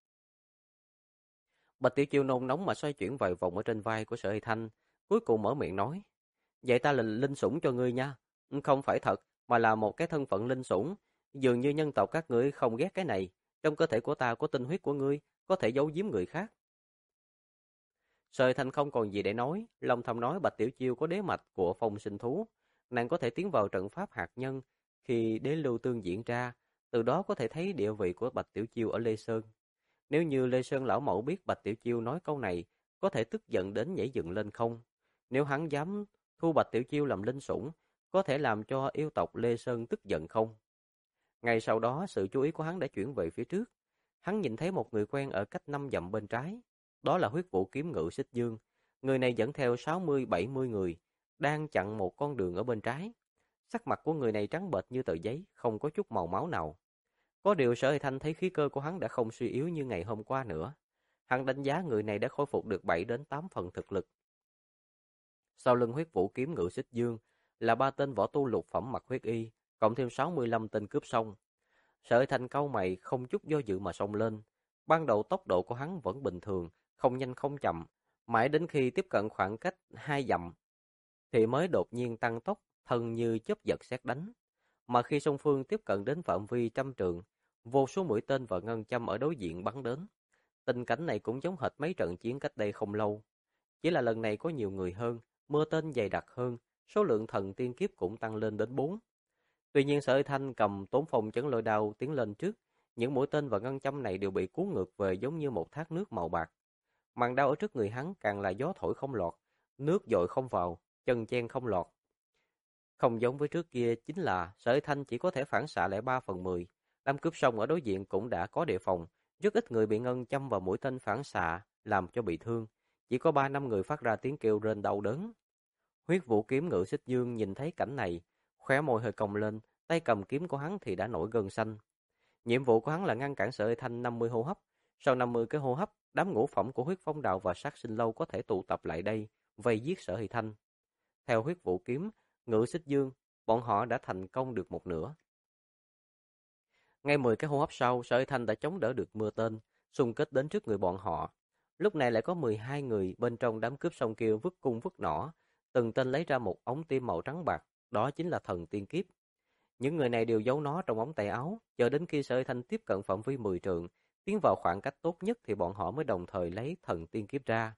Speaker 1: Bạch Tiểu Chiêu nôn nóng mà xoay chuyển vài vòng ở trên vai của Sở Hy Thanh, cuối cùng mở miệng nói: "Vậy ta là linh sủng cho ngươi nha, không phải thật, mà là một cái thân phận linh sủng. Dường như nhân tộc các ngươi không ghét cái này, trong cơ thể của ta có tinh huyết của ngươi, có thể giấu giếm người khác." Sở Hy Thanh không còn gì để nói, lòng thầm nói Bạch Tiểu Chiêu có đế mạch của phong sinh thú, nàng có thể tiến vào trận pháp hạt nhân khi đế lưu tương diễn ra, từ đó có thể thấy địa vị của Bạch Tiểu Chiêu ở Lê Sơn. Nếu như Lê Sơn lão mẫu biết Bạch Tiểu Chiêu nói câu này, có thể tức giận đến nhảy dựng lên không? Nếu hắn dám thu Bạch Tiểu Chiêu làm linh sủng, có thể làm cho yêu tộc Lê Sơn tức giận không? Ngày sau đó, sự chú ý của hắn đã chuyển về phía trước. Hắn nhìn thấy một người quen ở cách 5 dặm bên trái. Đó là huyết vũ kiếm ngự Xích Dương. Người này dẫn theo 60-70 người, đang chặn một con đường ở bên trái. Sắc mặt của người này trắng bệch như tờ giấy, không có chút màu máu nào. Có điều Sở Hy Thanh thấy khí cơ của hắn đã không suy yếu như ngày hôm qua nữa. Hắn đánh giá người này đã khôi phục được 7 đến 8 phần thực lực. Sau lưng huyết vũ kiếm ngự Xích Dương là 3 tên võ tu lục phẩm mặc huyết y, cộng thêm 65 tên cướp sông. Sở Hữu Thanh cau mày không chút do dự mà xông lên. Ban đầu tốc độ của hắn vẫn bình thường, không nhanh không chậm, mãi đến khi tiếp cận khoảng cách 2 dặm thì mới đột nhiên tăng tốc, thân như chớp giật sét đánh. Mà khi song phương tiếp cận đến phạm vi trăm trượng, vô số mũi tên và ngân châm ở đối diện bắn đến. Tình cảnh này cũng giống hệt mấy trận chiến cách đây không lâu. Chỉ là lần này có nhiều người hơn, mưa tên dày đặc hơn, số lượng thần tiên kiếp cũng tăng lên đến 4. Tuy nhiên Sở Thanh cầm Tốn Phong Chấn Lôi Đao tiến lên trước, những mũi tên và ngân châm này đều bị cuốn ngược về giống như một thác nước màu bạc. Màn đao ở trước người hắn càng là gió thổi không lọt, nước dội không vào, chân chen không lọt. Không giống với trước kia chính là Sở Thanh chỉ có thể phản xạ lại 3/10. Đám cướp sông ở đối diện cũng đã có đề phòng, rất ít người bị ngân châm và mũi tên phản xạ làm cho bị thương, chỉ có 3-5 người phát ra tiếng kêu rên đau đớn. Huyết Vũ Kiếm Ngự Xích Dương nhìn thấy cảnh này, khóe môi hơi cong lên, tay cầm kiếm của hắn thì đã nổi gân xanh. Nhiệm vụ của hắn là ngăn cản Sở Thanh 50 hô hấp. Sau 50 cái hô hấp, đám ngũ phẩm của Huyết Phong Đạo và Sát Sinh Lâu có thể tụ tập lại đây, vây giết Sở Thanh. Theo Huyết Vũ Kiếm Ngự Xích Dương, bọn họ đã thành công được một nửa. Ngay 10 cái hô hấp sau, Sở Thanh đã chống đỡ được mưa tên, xung kích đến trước người bọn họ. Lúc này lại có 12 người bên trong đám cướp sông kia vứt cung vứt nỏ, từng tên lấy ra một ống tim màu trắng bạc, đó chính là thần tiên kiếp. Những người này đều giấu nó trong ống tay áo, chờ đến khi Sở Thanh tiếp cận phạm vi 10 trượng, tiến vào khoảng cách tốt nhất thì bọn họ mới đồng thời lấy thần tiên kiếp ra.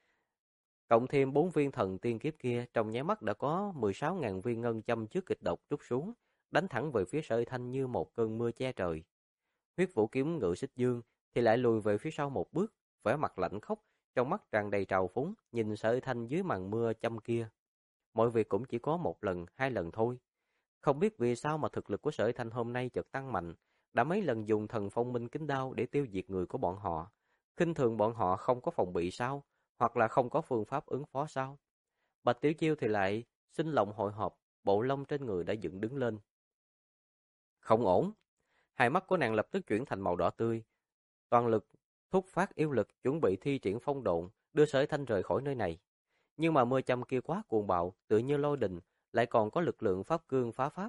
Speaker 1: Cộng thêm 4 viên thần tiên kiếp kia, trong nháy mắt đã có 16.000 viên ngân châm trước kịch độc trút xuống, đánh thẳng về phía Sở Thanh như một cơn mưa che trời. Huyết Vũ Kiếm Ngự Xích Dương thì lại lùi về phía sau một bước, vẻ mặt lạnh khốc, trong mắt tràn đầy trào phúng, nhìn Sở Thanh dưới màn mưa châm kia. Mọi việc cũng chỉ có một lần, 2 lần thôi. Không biết vì sao mà thực lực của Sở Thanh hôm nay chợt tăng mạnh, đã mấy lần dùng thần phong minh kính đao để tiêu diệt người của bọn họ. Khinh thường bọn họ không có phòng bị sao, hoặc là không có phương pháp ứng phó sao. Bạch Tiểu Chiêu thì lại sinh lòng hồi hộp, bộ lông trên người đã dựng đứng lên. Không ổn. Hai mắt của nàng lập tức chuyển thành màu đỏ tươi, toàn lực thúc phát yêu lực chuẩn bị thi triển phong độn, đưa Sở Thanh rời khỏi nơi này. Nhưng mà mưa châm kia quá cuồng bạo, tựa như lôi đình, lại còn có lực lượng pháp cương phá pháp.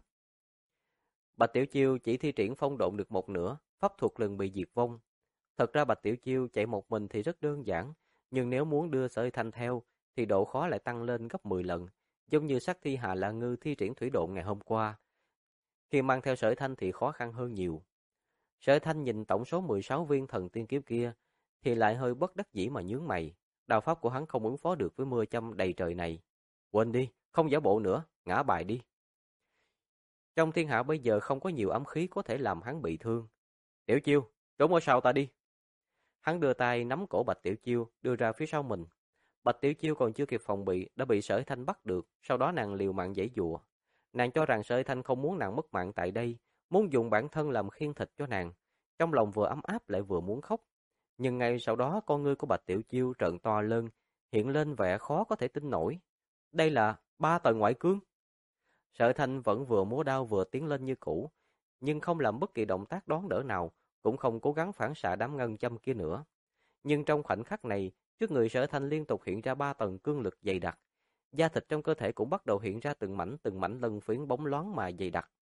Speaker 1: Bạch Tiểu Chiêu chỉ thi triển phong độn được một nửa, pháp thuật liền bị diệt vong. Thật ra Bạch Tiểu Chiêu chạy một mình thì rất đơn giản, nhưng nếu muốn đưa Sở Thanh theo thì độ khó lại tăng lên gấp 10 lần, giống như sát thi Hà La Ngư thi triển thủy độn ngày hôm qua. Khi mang theo Sở Thanh thì khó khăn hơn nhiều. Sở Thanh nhìn tổng số 16 viên thần tiên kiếp kia thì lại hơi bất đắc dĩ mà nhướng mày. Đao pháp của hắn không ứng phó được với mưa châm đầy trời này. Quên đi, không giả bộ nữa, ngã bài đi. Trong thiên hạ bây giờ không có nhiều ám khí có thể làm hắn bị thương. Tiểu Chiêu, trốn ở sau ta đi. Hắn đưa tay nắm cổ Bạch Tiểu Chiêu, đưa ra phía sau mình. Bạch Tiểu Chiêu còn chưa kịp phòng bị, đã bị Sở Thanh bắt được, sau đó nàng liều mạng giãy giụa. Nàng cho rằng Sở Thanh không muốn nàng mất mạng tại đây, muốn dùng bản thân làm khiên thịt cho nàng. Trong lòng vừa ấm áp lại vừa muốn khóc. Nhưng ngay sau đó con ngươi của Bạch Tiểu Chiêu trợn to lên, hiện lên vẻ khó có thể tin nổi. Đây là 3 tầng ngoại cương. Sở Thanh vẫn vừa múa đao vừa tiến lên như cũ, nhưng không làm bất kỳ động tác đón đỡ nào, cũng không cố gắng phản xạ đám ngân châm kia nữa. Nhưng trong khoảnh khắc này, trước người Sở Thanh liên tục hiện ra 3 tầng cương lực dày đặc, da thịt trong cơ thể cũng bắt đầu hiện ra từng mảnh lân phiến bóng loáng mà dày đặc.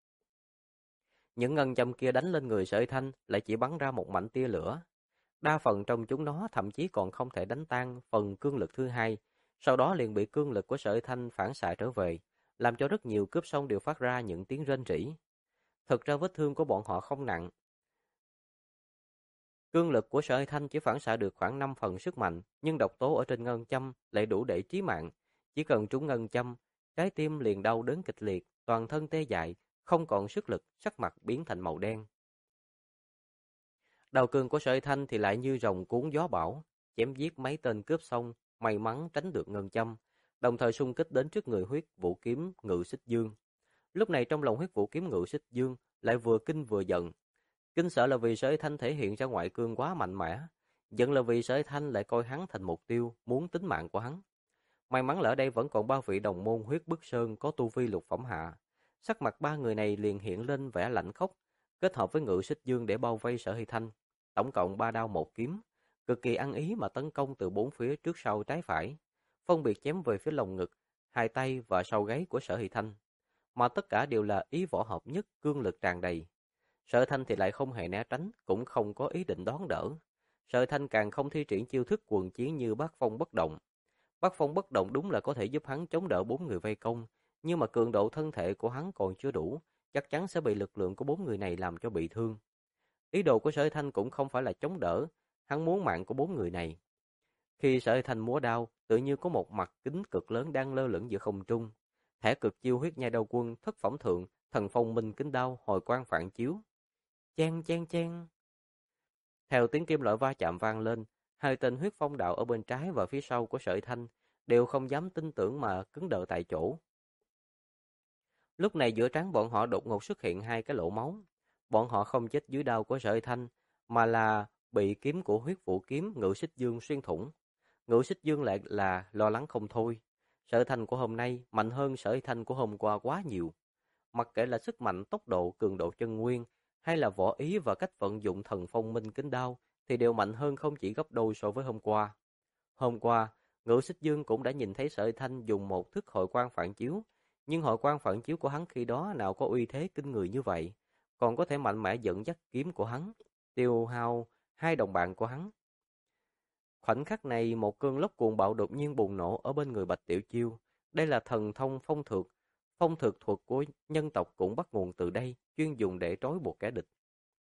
Speaker 1: Những ngân châm kia đánh lên người Sở Thanh lại chỉ bắn ra một mảnh tia lửa. Đa phần trong chúng nó thậm chí còn không thể đánh tan phần cương lực thứ hai, sau đó liền bị cương lực của Sở Thanh phản xạ trở về, làm cho rất nhiều cướp sông đều phát ra những tiếng rên rỉ. Thực ra vết thương của bọn họ không nặng. Cương lực của Sở Thanh chỉ phản xạ được khoảng 5 phần sức mạnh, nhưng độc tố ở trên ngân châm lại đủ để chí mạng. Chỉ cần trúng ngân châm, trái tim liền đau đớn kịch liệt, toàn thân tê dại, không còn sức lực, sắc mặt biến thành màu đen. Đầu cương của Sở Thanh thì lại như rồng cuốn gió bão, chém giết mấy tên cướp sông, may mắn tránh được ngân châm, đồng thời xung kích đến trước người Huyết Vũ Kiếm Ngự Xích Dương. Lúc này trong lòng Huyết Vũ Kiếm Ngự Xích Dương lại vừa kinh vừa giận. Kinh sợ là vì Sở Thanh thể hiện ra ngoại cương quá mạnh mẽ, giận là vì Sở Thanh lại coi hắn thành mục tiêu, muốn tính mạng của hắn. May mắn là ở đây vẫn còn 3 vị đồng môn Huyết Bức Sơn có tu vi lục phẩm hạ. Sắc mặt 3 người này liền hiện lên vẻ lạnh khốc, kết hợp với Ngự Xích Dương để bao vây Sở Thanh. Tổng cộng 3 đao 1 kiếm, cực kỳ ăn ý mà tấn công từ 4 phía trước sau trái phải, phân biệt chém về phía lồng ngực, hai tay và sau gáy của Sở Thanh, mà tất cả đều là ý võ hợp nhất, cương lực tràn đầy. Sở Thanh thì lại không hề né tránh, cũng không có ý định đón đỡ. Sở Thanh càng không thi triển chiêu thức quần chiến như bát phong bất động. Bát phong bất động đúng là có thể giúp hắn chống đỡ 4 người vây công, nhưng mà cường độ thân thể của hắn còn chưa đủ, chắc chắn sẽ bị lực lượng của 4 người này làm cho bị thương. Ý đồ của Sở Thanh cũng không phải là chống đỡ, hắn muốn mạng của 4 người này. Khi Sở Thanh múa đao, tự như có một mặt kính cực lớn đang lơ lửng giữa không trung. Thẻ cực chiêu huyết nhai đao quân, thất phẩm thượng, thần phong minh kính đao, hồi quang phản chiếu. Chen chen chen. Theo tiếng kim loại va chạm vang lên, hai tên huyết phong đạo ở bên trái và phía sau của Sở Thanh đều không dám tin tưởng mà cứng đờ tại chỗ. Lúc này giữa trán bọn họ đột ngột xuất hiện hai cái lỗ máu. Bọn họ không chết dưới đao của Sở Thanh, mà là bị kiếm của huyết vũ kiếm Ngự Xích Dương xuyên thủng. Ngự Xích Dương lại là lo lắng không thôi. Sở Thanh của hôm nay mạnh hơn Sở Thanh của hôm qua quá nhiều. Mặc kệ là sức mạnh, tốc độ, cường độ chân nguyên, hay là võ ý và cách vận dụng thần phong minh kính đao, thì đều mạnh hơn không chỉ gấp đôi so với hôm qua. Hôm qua, Ngự Xích Dương cũng đã nhìn thấy Sở Thanh dùng một thức hội quang phản chiếu, nhưng hội quang phản chiếu của hắn khi đó nào có uy thế kinh người như vậy, còn có thể mạnh mẽ dẫn dắt kiếm của hắn, tiêu hao hai đồng bạn của hắn. Khoảnh khắc này, một cơn lốc cuồng bạo đột nhiên bùng nổ ở bên người Bạch Tiểu Chiêu. Đây là thần thông phong thược. Phong thược thuật của nhân tộc cũng bắt nguồn từ đây, chuyên dùng để trói buộc kẻ địch.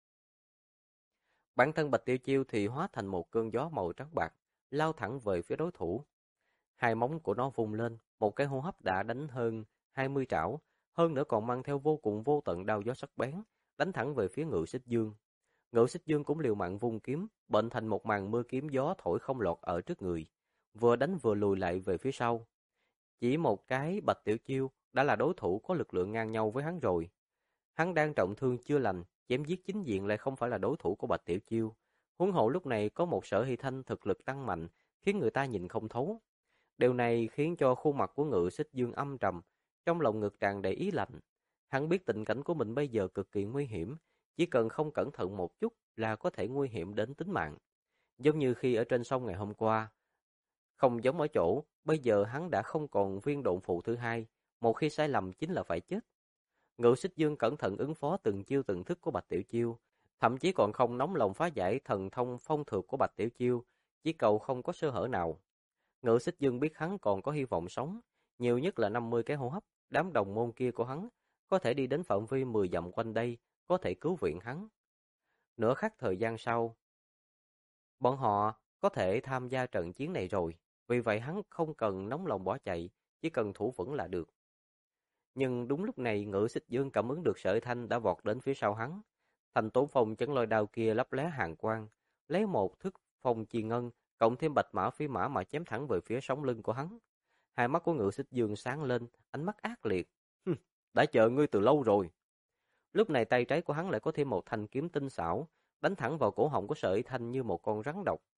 Speaker 1: Bản thân Bạch Tiểu Chiêu thì hóa thành một cơn gió màu trắng bạc, lao thẳng về phía đối thủ. Hai móng của nó vung lên, một cái hô hấp đã đánh hơn 20 trảo, hơn nữa còn mang theo vô cùng vô tận đao gió sắc bén, đánh thẳng về phía Ngự Xích Dương. Ngự Xích Dương cũng liều mạng vung kiếm, bệnh thành một màn mưa kiếm gió thổi không lọt ở trước người, vừa đánh vừa lùi lại về phía sau. Chỉ một cái Bạch Tiểu Chiêu đã là đối thủ có lực lượng ngang nhau với hắn rồi. Hắn đang trọng thương chưa lành, chém giết chính diện lại không phải là đối thủ của Bạch Tiểu Chiêu. Huống hộ lúc này có một Sở Hy Thanh thực lực tăng mạnh, khiến người ta nhìn không thấu. Điều này khiến cho khuôn mặt của Ngự Xích Dương âm trầm, trong lòng ngực tràn đầy ý lạnh. Hắn biết tình cảnh của mình bây giờ cực kỳ nguy hiểm, chỉ cần không cẩn thận một chút là có thể nguy hiểm đến tính mạng. Giống như khi ở trên sông ngày hôm qua, không giống ở chỗ, bây giờ hắn đã không còn viên độn phụ thứ hai, một khi sai lầm chính là phải chết. Ngự Xích Dương cẩn thận ứng phó từng chiêu từng thức của Bạch Tiểu Chiêu, thậm chí còn không nóng lòng phá giải thần thông phong thược của Bạch Tiểu Chiêu, chỉ cầu không có sơ hở nào. Ngự Xích Dương biết hắn còn có hy vọng sống, nhiều nhất là 50 cái hô hấp, đám đồng môn kia của hắn có thể đi đến phạm vi 10 dặm quanh đây, có thể cứu viện hắn. Nửa khắc thời gian sau, bọn họ có thể tham gia trận chiến này rồi, vì vậy hắn không cần nóng lòng bỏ chạy, chỉ cần thủ vững là được. Nhưng đúng lúc này Ngự Xích Dương cảm ứng được Sở Thanh đã vọt đến phía sau hắn. Thành Tốn Phong chấn lôi đao kia lấp lé hàn quang, lấy một thức phong chi ngân, cộng thêm bạch mã phi mã mà chém thẳng về phía sống lưng của hắn. Hai mắt của Ngự Xích Dương sáng lên, ánh mắt ác liệt. Đã chờ ngươi từ lâu rồi. Lúc này tay trái của hắn lại có thêm một thanh kiếm tinh xảo, đánh thẳng vào cổ họng của Sở Thanh như một con rắn độc.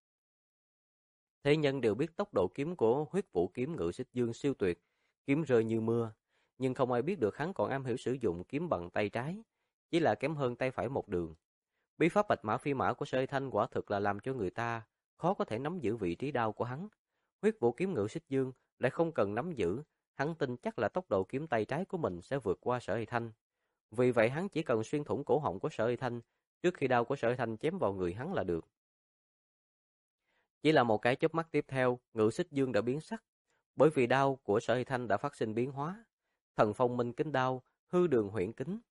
Speaker 1: Thế nhân đều biết tốc độ kiếm của huyết vũ kiếm Ngự Xích Dương siêu tuyệt, kiếm rơi như mưa, nhưng không ai biết được hắn còn am hiểu sử dụng kiếm bằng tay trái, chỉ là kém hơn tay phải một đường. Bí pháp bạch mã phi mã của Sở Thanh quả thực là làm cho người ta khó có thể nắm giữ vị trí đao của hắn. Huyết vũ kiếm Ngự Xích Dương lại không cần nắm giữ, hắn tin chắc là tốc độ kiếm tay trái của mình sẽ vượt qua Sở Thanh. Vì vậy hắn chỉ cần xuyên thủng cổ họng của Sở Thanh trước khi đao của Sở Thanh chém vào người hắn là được. Chỉ là một cái chớp mắt tiếp theo, Ngự Xích Dương đã biến sắc, bởi vì đao của Sở Thanh đã phát sinh biến hóa. Thần phong minh kính đao, hư đường huyễn kính.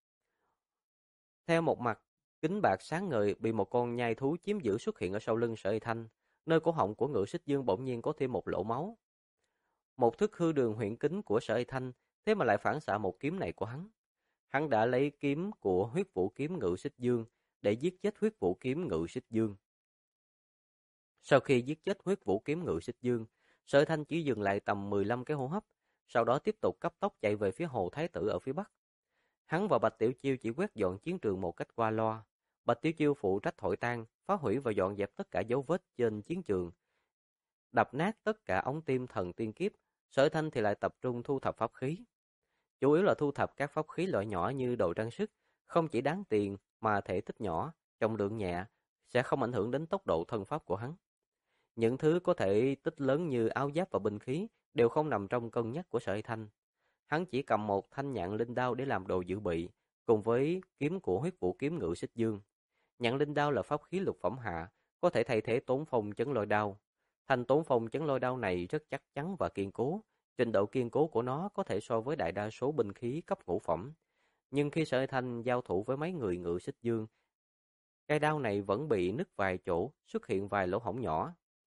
Speaker 1: Theo một mặt, kính bạc sáng ngời bị một con nhai thú chiếm giữ xuất hiện ở sau lưng Sở Thanh, nơi cổ họng của Ngự Xích Dương bỗng nhiên có thêm một lỗ máu. Một thức hư đường huyễn kính của Sở Thanh, thế mà lại phản xạ một kiếm này của hắn. Hắn đã lấy kiếm của huyết vũ kiếm Ngự Xích Dương để giết chết huyết vũ kiếm Ngự Xích Dương. Sau khi giết chết huyết vũ kiếm Ngự Xích Dương, Sở Thanh chỉ dừng lại tầm 15 cái hô hấp, sau đó tiếp tục cấp tốc chạy về phía Hồ Thái Tử ở phía bắc. Hắn và Bạch Tiểu Chiêu chỉ quét dọn chiến trường một cách qua loa. Bạch Tiểu Chiêu phụ trách thổi tan, phá hủy và dọn dẹp tất cả dấu vết trên chiến trường, đập nát tất cả ống tim thần tiên kiếp. Sở Thanh thì lại tập trung thu thập pháp khí, chủ yếu là thu thập các pháp khí loại nhỏ như đồ trang sức, không chỉ đáng tiền mà thể tích nhỏ, trọng lượng nhẹ, sẽ không ảnh hưởng đến tốc độ thân pháp của hắn. Những thứ có thể tích lớn như áo giáp và binh khí đều không nằm trong cân nhắc của Sở Thanh. Hắn chỉ cầm một thanh nhạn linh đao để làm đồ dự bị, cùng với kiếm của Huyết Vũ Kiếm Ngự Xích Dương. Nhạn Linh Đao là pháp khí lục phẩm hạ, có thể thay thế Tốn Phong Chấn Lôi Đao. Thanh Tốn Phong Chấn Lôi Đao này rất chắc chắn và kiên cố, trình độ kiên cố của nó có thể so với đại đa số binh khí cấp ngũ phẩm. Nhưng khi Sở Thanh giao thủ với mấy người Ngự Xích Dương, cây đao này vẫn bị nứt vài chỗ, xuất hiện vài lỗ hổng nhỏ.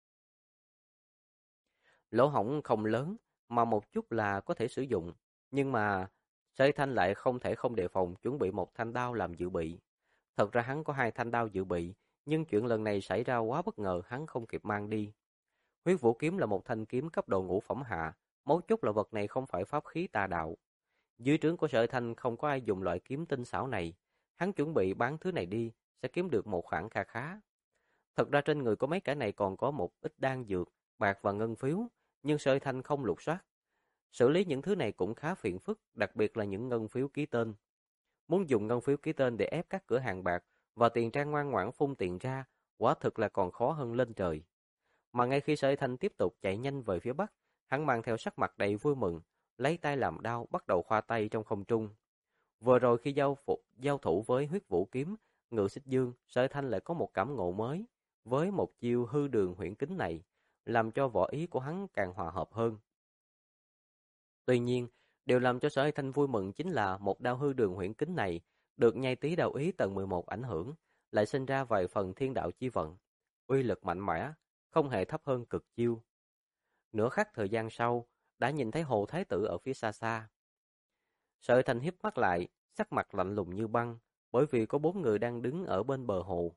Speaker 1: Lỗ hổng không lớn, mà một chút là có thể sử dụng, nhưng mà Sở Thanh lại không thể không đề phòng chuẩn bị một thanh đao làm dự bị. Thật ra hắn có hai thanh đao dự bị, nhưng chuyện lần này xảy ra quá bất ngờ, hắn không kịp mang đi. Huyết Vũ Kiếm là một thanh kiếm cấp độ ngũ phẩm hạ, mấu chốt là vật này không phải pháp khí tà đạo. Dưới trướng của Sở Thanh không có ai dùng loại kiếm tinh xảo này, hắn chuẩn bị bán thứ này đi, sẽ kiếm được một khoản kha khá. Thật ra trên người của mấy kẻ này còn có một ít đan dược, bạc và ngân phiếu, nhưng Sở Thanh không lục soát. Xử lý những thứ này cũng khá phiền phức, đặc biệt là những ngân phiếu ký tên. Muốn dùng ngân phiếu ký tên để ép các cửa hàng bạc và tiền trang ngoan ngoãn phun tiền ra, quả thực là còn khó hơn lên trời. Mà ngay khi Sở Thanh tiếp tục chạy nhanh về phía bắc, hắn mang theo sắc mặt đầy vui mừng, lấy tay làm đao, bắt đầu khoa tay trong không trung. Vừa rồi khi giao thủ với Huyết Vũ Kiếm, Ngự Xích Dương, Sở Thanh lại có một cảm ngộ mới, với một chiêu hư đường huyễn kính này, làm cho võ ý của hắn càng hòa hợp hơn. Tuy nhiên, điều làm cho Sở Thanh vui mừng chính là một đao hư đường huyễn kính này được nhai tí đạo ý tầng 11 ảnh hưởng, lại sinh ra vài phần thiên đạo chi vận, uy lực mạnh mẽ, không hề thấp hơn cực chiêu. Nửa khắc thời gian sau, đã nhìn thấy Hồ Thái Tử ở phía xa xa. Sở Thanh híp mắt lại, sắc mặt lạnh lùng như băng, bởi vì có 4 người đang đứng ở bên bờ hồ.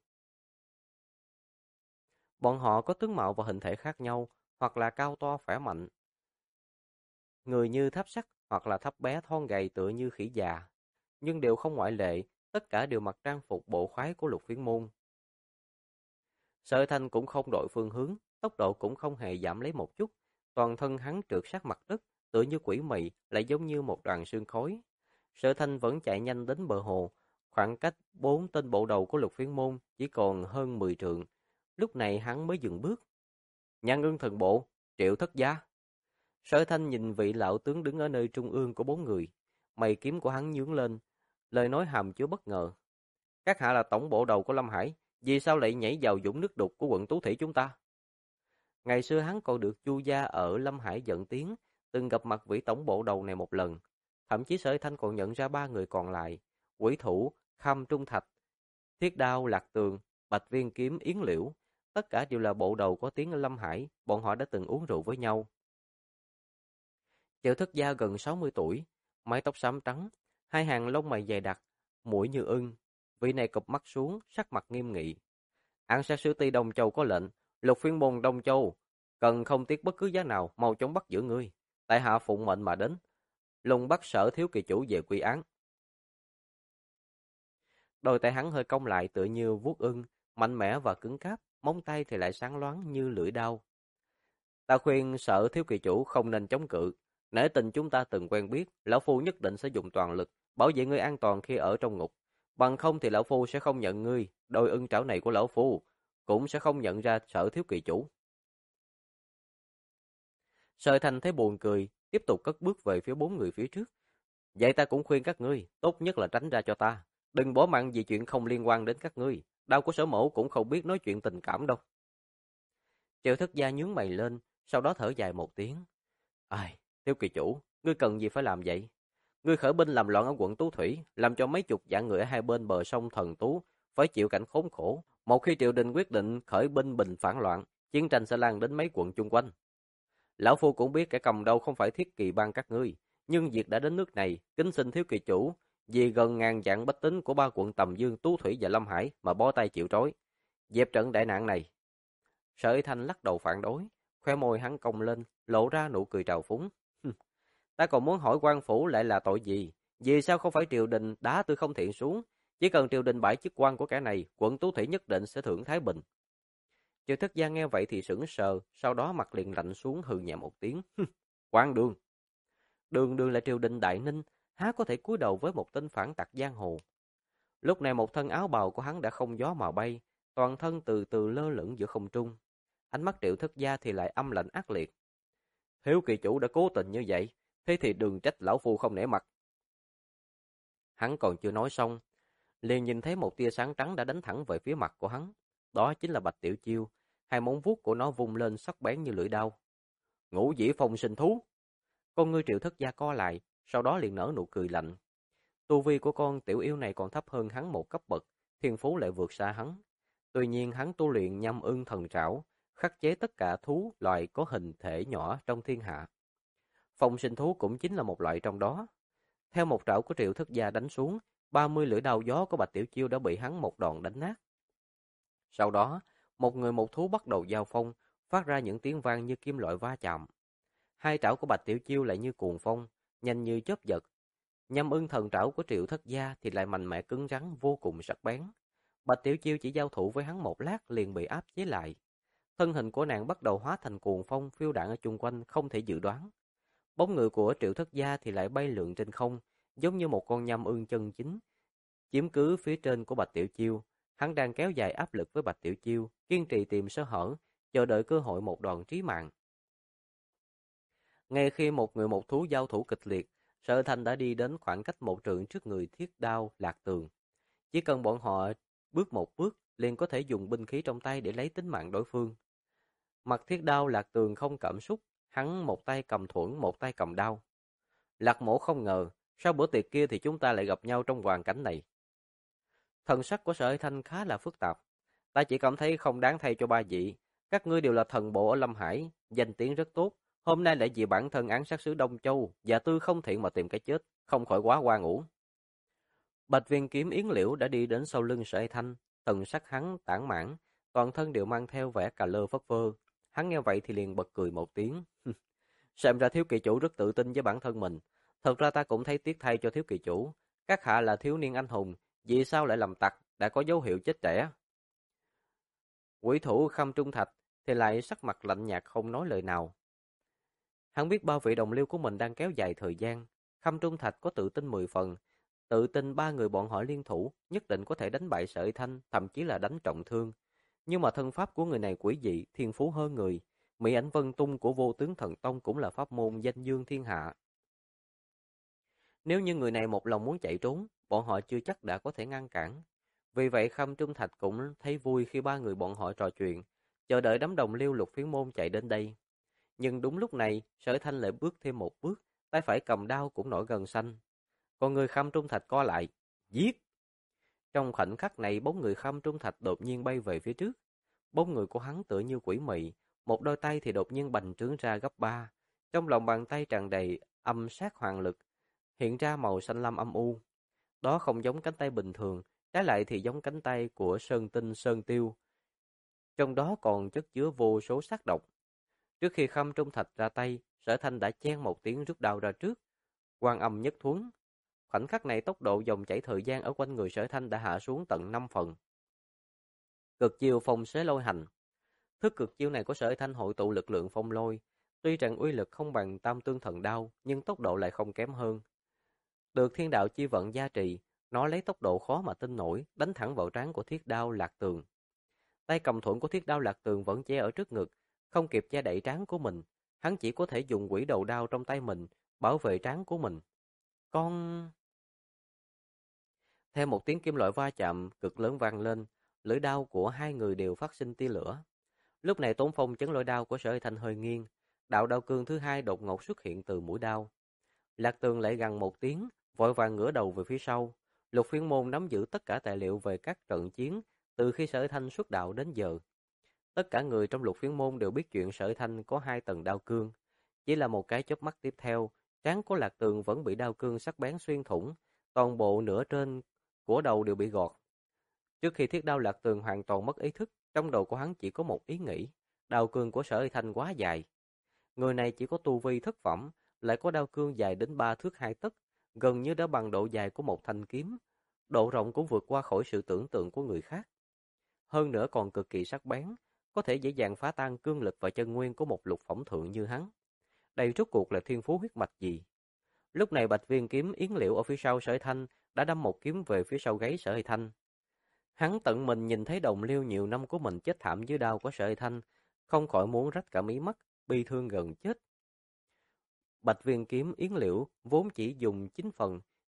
Speaker 1: Bọn họ có tướng mạo và hình thể khác nhau, hoặc là cao to khỏe mạnh, người như tháp sắt, hoặc là thấp bé thon gầy tựa như khỉ già, nhưng đều không ngoại lệ, tất cả đều mặc trang phục bộ khoái của Lục Phiến Môn. Sở Thanh cũng không đổi phương hướng, tốc độ cũng không hề giảm lấy một chút, toàn thân hắn trượt sát mặt đất, tựa như quỷ mị, lại giống như một đoàn sương khói. Sở Thanh vẫn chạy nhanh đến bờ hồ, khoảng cách 4 tên bộ đầu của Lục Phiến Môn chỉ còn hơn 10 trượng. Lúc này hắn mới dừng bước. Nhan Ưng Thần Bộ, Triệu Thất Gia. Sở Thanh nhìn vị lão tướng đứng ở nơi trung ương của 4 người, mày kiếm của hắn nhướng lên, lời nói hàm chứa bất ngờ. Các hạ là tổng bộ đầu của Lâm Hải, vì sao lại nhảy vào vũng nước đục của quận Tú Thủy chúng ta? Ngày xưa hắn còn được Chu gia ở Lâm Hải dẫn tiếng, từng gặp mặt vị tổng bộ đầu này một lần. Thậm chí Sở Thanh còn nhận ra 3 người còn lại, Quỷ Thủ, Khâm Trung Thạch, Thiết Đao, Lạc Tường, Bạch Viên Kiếm, Yến Liễu. Tất cả đều là bộ đầu có tiếng ở Lâm Hải, bọn họ đã từng uống rượu với nhau. Triệu Thất Gia gần 60 tuổi, mái tóc xám trắng, hai hàng lông mày dày đặc, mũi như ưng. Vị này cụp mắt xuống, sắc mặt nghiêm nghị. An sát sứ ty Đông Châu có lệnh, Lục Phiên Môn Đông Châu cần không tiếc bất cứ giá nào mau chóng bắt giữ ngươi. Tại hạ phụng mệnh mà đến, lùng bắt Sở thiếu kỳ chủ về quy án. Đôi tay hắn hơi cong lại tựa như vuốt ưng, mạnh mẽ và cứng cáp, móng tay thì lại sáng loáng như lưỡi đao. Ta khuyên Sở thiếu kỳ chủ không nên chống cự. Nể tình chúng ta từng quen biết, lão phu nhất định sẽ dùng toàn lực bảo vệ ngươi an toàn khi ở trong ngục. Bằng không thì lão phu sẽ không nhận ngươi, đôi ưng trảo này của lão phu cũng sẽ không nhận ra Sở thiếu kỳ chủ. Sở Thanh thấy buồn cười, tiếp tục cất bước về phía 4 người phía trước. Vậy ta cũng khuyên các ngươi, tốt nhất là tránh ra cho ta. Đừng bỏ mạng vì chuyện không liên quan đến các ngươi. Đau của Sở mẫu cũng không biết nói chuyện tình cảm đâu. Triệu Thất Gia nhướng mày lên, sau đó thở dài một tiếng. Ai, thiếu kỳ chủ, ngươi cần gì phải làm vậy? Ngươi khởi binh làm loạn ở quận Tú Thủy, làm cho mấy chục vạn người ở hai bên bờ sông Thần Tú phải chịu cảnh khốn khổ. Một khi triều đình quyết định khởi binh bình phản loạn, chiến tranh sẽ lan đến mấy quận chung quanh. Lão phu cũng biết kẻ cầm đầu không phải Thiết Kỳ Bang các ngươi, nhưng việc đã đến nước này, kính xin thiếu kỳ chủ, vì gần ngàn vạn bách tính của 3 quận Tầm Dương, Tú Thủy và Lâm Hải mà bó tay chịu trói, dẹp trận đại nạn này. Sở Y Thanh lắc đầu phản đối, khoe môi hắn cong lên, lộ ra nụ cười trào phúng. Ta còn muốn hỏi quan phủ lại là tội gì? Vì sao không phải triều đình đá Tư Không Thiện xuống? Chỉ cần triều đình bãi chức quan của kẻ này, quận Tú Thủy nhất định sẽ thưởng thái bình. Triệu Thất Gia nghe vậy thì sững sờ, sau đó mặt liền lạnh xuống hừ nhẹ một tiếng. Quan Đường. Đường Đường là triều đình đại ninh, há có thể cúi đầu với một tên phản tặc giang hồ. Lúc này một thân áo bào của hắn đã không gió mà bay, toàn thân từ từ lơ lửng giữa không trung. Ánh mắt Triệu Thất Gia thì lại âm lạnh ác liệt. Thiếu kỳ chủ đã cố tình như vậy, thế thì đừng trách lão phu không nể mặt. Hắn còn chưa nói xong, liền nhìn thấy một tia sáng trắng đã đánh thẳng về phía mặt của hắn. Đó chính là Bạch Tiểu Chiêu, hai móng vuốt của nó vung lên sắc bén như lưỡi dao. Ngũ Dĩ Phong sinh thú. Con ngươi Triệu Thất Gia co lại, sau đó liền nở nụ cười lạnh. Tu vi của con tiểu yêu này còn thấp hơn hắn một cấp bậc, thiên phú lại vượt xa hắn. Tuy nhiên hắn tu luyện Nhâm Ưng Thần Trảo, khắc chế tất cả thú loại có hình thể nhỏ trong thiên hạ. Phong sinh thú cũng chính là một loại trong đó. Theo một trảo của Triệu Thất Gia đánh xuống, 30 lưỡi đao gió của Bạch Tiểu Chiêu đã bị hắn một đòn đánh nát. Sau đó, một người một thú bắt đầu giao phong, phát ra những tiếng vang như kim loại va chạm. Hai trảo của Bạch Tiểu Chiêu lại như cuồng phong, nhanh như chớp giật. Nhâm Ưng Thần Trảo của Triệu Thất Gia thì lại mạnh mẽ cứng rắn vô cùng sắc bén. Bạch Tiểu Chiêu chỉ giao thủ với hắn một lát liền bị áp chế lại. Thân hình của nàng bắt đầu hóa thành cuồng phong phiêu đãng ở chung quanh không thể dự đoán. Bóng người của Triệu Thất Gia thì lại bay lượn trên không, giống như một con nhâm ưng chân chính, chiếm cứ phía trên của Bạch Tiểu Chiêu. Hắn đang kéo dài áp lực với Bạch Tiểu Chiêu, kiên trì tìm sơ hở, chờ đợi cơ hội một đòn chí mạng. Ngay khi một người một thú giao thủ kịch liệt, Sở Thanh đã đi đến khoảng cách một trượng trước người Thiết Đao Lạc Tường. Chỉ cần bọn họ bước một bước, liền có thể dùng binh khí trong tay để lấy tính mạng đối phương. Mặt Thiết Đao Lạc Tường không cảm xúc, hắn một tay cầm thuẫn, một tay cầm đao. Lạc Mỗ không ngờ, sau bữa tiệc kia thì chúng ta lại gặp nhau trong hoàn cảnh này. Thần sắc của Sở Thanh khá là phức tạp. Ta chỉ cảm thấy không đáng thay cho ba vị. Các ngươi đều là thần bộ ở Lâm Hải, danh tiếng rất tốt. Hôm nay lại vì bản thân án sát sứ Đông Châu và tư không thiện mà tìm cái chết, không khỏi quá oan uổng. Bạch Viên Kiếm Yến Liễu đã đi đến sau lưng Sở Thanh, thần sắc hắn tản mãn, toàn thân đều mang theo vẻ cà lơ phất phơ. Hắn nghe vậy thì liền bật cười một tiếng. Xem ra thiếu kỳ chủ rất tự tin với bản thân mình. Thật ra ta cũng thấy tiếc thay cho thiếu kỳ chủ. Các hạ là thiếu niên anh hùng, vì sao lại làm tặc, đã có dấu hiệu chết trẻ. Quỷ thủ Khâm Trung Thạch thì lại sắc mặt lạnh nhạt không nói lời nào. Hắn biết bao vị đồng liêu của mình đang kéo dài thời gian. Khâm Trung Thạch có tự tin 10 phần, tự tin ba người bọn họ liên thủ nhất định có thể đánh bại Sở Thanh, thậm chí là đánh trọng thương. Nhưng mà thân pháp của người này quỷ dị, thiên phú hơn người. Mỹ ảnh vân tung của Vô Tướng Thần Tông cũng là pháp môn danh dương thiên hạ. Nếu như người này một lòng muốn chạy trốn, bọn họ chưa chắc đã có thể ngăn cản. Vì vậy Khâm Trung Thạch cũng thấy vui khi ba người bọn họ trò chuyện, chờ đợi đám đồng liêu Lục Phiến Môn chạy đến đây. Nhưng đúng lúc này, Sở Thanh lại bước thêm một bước, tay phải cầm đao cũng nổi gần xanh. Còn người Khâm Trung Thạch co lại, giết! Trong khoảnh khắc này, bóng người Khâm Trung Thạch đột nhiên bay về phía trước. Bóng người của hắn tựa như quỷ mị, một đôi tay thì đột nhiên bành trướng ra gấp 3. Trong lòng bàn tay tràn đầy âm sát hoàng lực, hiện ra màu xanh lam âm u. Đó không giống cánh tay bình thường, trái lại thì giống cánh tay của Sơn Tinh Sơn Tiêu. Trong đó còn chất chứa vô số sát độc. Trước khi Khâm Trung Thạch ra tay, Sở Thanh đã chen một tiếng rút đao ra trước. Quan âm nhất thuấn. Khoảnh khắc này tốc độ dòng chảy thời gian ở quanh người Sở Thanh đã hạ xuống tận 5 phần. Cực chiêu phong xế lôi hành. Thức cực chiêu này của Sở Thanh hội tụ lực lượng phong lôi. Tuy rằng uy lực không bằng Tam Tương Thần Đao, nhưng tốc độ lại không kém hơn. Được thiên đạo chi vận gia trì, nó lấy tốc độ khó mà tin nổi, đánh thẳng vào trán của Thiết Đao Lạc Tường. Tay cầm thuẫn của Thiết Đao Lạc Tường vẫn che ở trước ngực, không kịp che đậy trán của mình, hắn chỉ có thể dùng quỷ đầu đao trong tay mình bảo vệ trán của mình. Con... Theo một tiếng kim loại va chạm cực lớn vang lên, lưỡi đao của hai người đều phát sinh tia lửa. Lúc này tốn phong chấn lưỡi đao của Sở Thanh hơi nghiêng, đạo đao cương thứ hai đột ngột xuất hiện từ mũi đao. Lạc Tường lại gằn một tiếng, vội vàng ngửa đầu về phía sau. Lục Phiến Môn nắm giữ tất cả tài liệu về các trận chiến từ khi Sở Thanh xuất đạo đến giờ. Tất cả người trong Lục Phiến Môn đều biết chuyện Sở Thanh có 2 tầng đao cương. Chỉ là một cái chớp mắt tiếp theo, trán của Lạc Tường vẫn bị đao cương sắc bén xuyên thủng, toàn bộ nửa trên của đầu đều bị gọt. Trước khi Thiết Đao Lạc Tường hoàn toàn mất ý thức, trong đầu của hắn chỉ có một ý nghĩ, đao cương của Sở Thanh quá dài. Người này chỉ có tu vi thất phẩm, lại có đao cương dài đến 3 thước 2 tấc, gần như đã bằng độ dài của một thanh kiếm. Độ rộng cũng vượt qua khỏi sự tưởng tượng của người khác. Hơn nữa còn cực kỳ sắc bén, có thể dễ dàng phá tan cương lực và chân nguyên của một lục phẩm thượng như hắn. Đây rốt cuộc là thiên phú huyết mạch gì? Lúc này Bạch Viên Kiếm Yến Liễu ở phía sau Sở Thanh đã đâm một kiếm về phía sau gáy Sở Thanh. Hắn tận mình nhìn thấy đồng liêu nhiều năm của mình chết thảm dưới đao của Sở Thanh, không khỏi muốn rách cả mí mắt, bi thương gần chết. Bạch Viên Kiếm Yến Liễu vốn chỉ dùng 9 phần,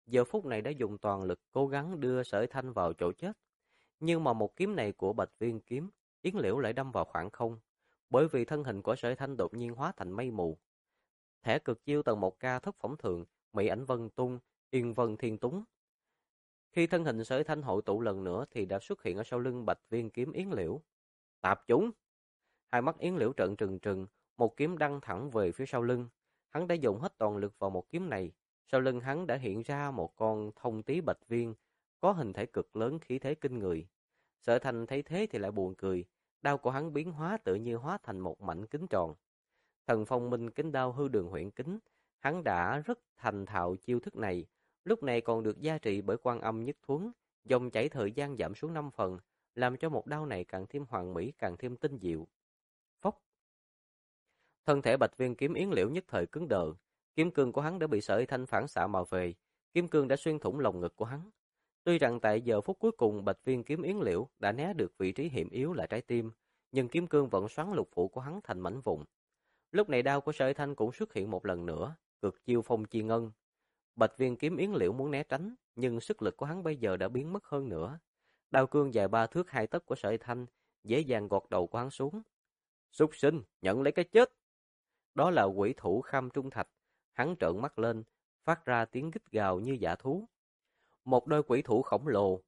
Speaker 1: giờ phút này đã dùng toàn lực cố gắng đưa Sở Thanh vào chỗ chết. Nhưng mà một kiếm này của Bạch Viên kiếm, Yến Liễu lại đâm vào khoảng không, bởi vì thân hình của Sở Thanh đột nhiên hóa thành mây mù. Thẻ cực chiêu tầng 1K thất phỏng thượng, Mỹ ảnh vân tung, Yên vân thiên túng. Khi thân hình Sở Thanh hội tụ lần nữa thì đã xuất hiện ở sau lưng Bạch Viên kiếm Yến Liễu. Tạp chúng! Hai mắt Yến Liễu trợn trừng trừng, một kiếm đâm thẳng về phía sau lưng. Hắn đã dùng hết toàn lực vào một kiếm này. Sau lưng hắn đã hiện ra một con thông tí bạch viên, có hình thể cực lớn, khí thế kinh người. Sở Thanh thấy thế thì lại buồn cười, đao của hắn biến hóa tự như hóa thành một mảnh kính tròn. Thần phong minh kính đao hư đường huyễn kính, hắn đã rất thành thạo chiêu thức này, lúc này còn được gia trị bởi Quan Âm Nhất Thuấn, dòng chảy thời gian giảm xuống 5 phần, làm cho một đao này càng thêm hoàn mỹ, càng thêm tinh diệu. Phốc. Thân thể Bạch Viên kiếm Yến Liễu nhất thời cứng đờ, kiếm cương của hắn đã bị Sở Thanh phản xạ mà về, kiếm cương đã xuyên thủng lồng ngực của hắn. Tuy rằng tại giờ phút cuối cùng Bạch Viên kiếm Yến Liễu đã né được vị trí hiểm yếu là trái tim, nhưng kiếm cương vẫn xoắn lục phủ của hắn thành mảnh vụn. Lúc này đao của Sở Thanh cũng xuất hiện một lần nữa, cực chiêu phong chi ngân. Bạch Viên kiếm Yến Liễu muốn né tránh, nhưng sức lực của hắn bây giờ đã biến mất hơn nữa. Đao cương dài 3 thước 2 tấc của Sở Thanh dễ dàng gọt đầu của hắn xuống. Súc sinh, nhận lấy cái chết! Đó là quỷ thủ Kham Trung Thạch, hắn trợn mắt lên, phát ra tiếng gít gào như dã thú. Một đôi quỷ thủ khổng lồ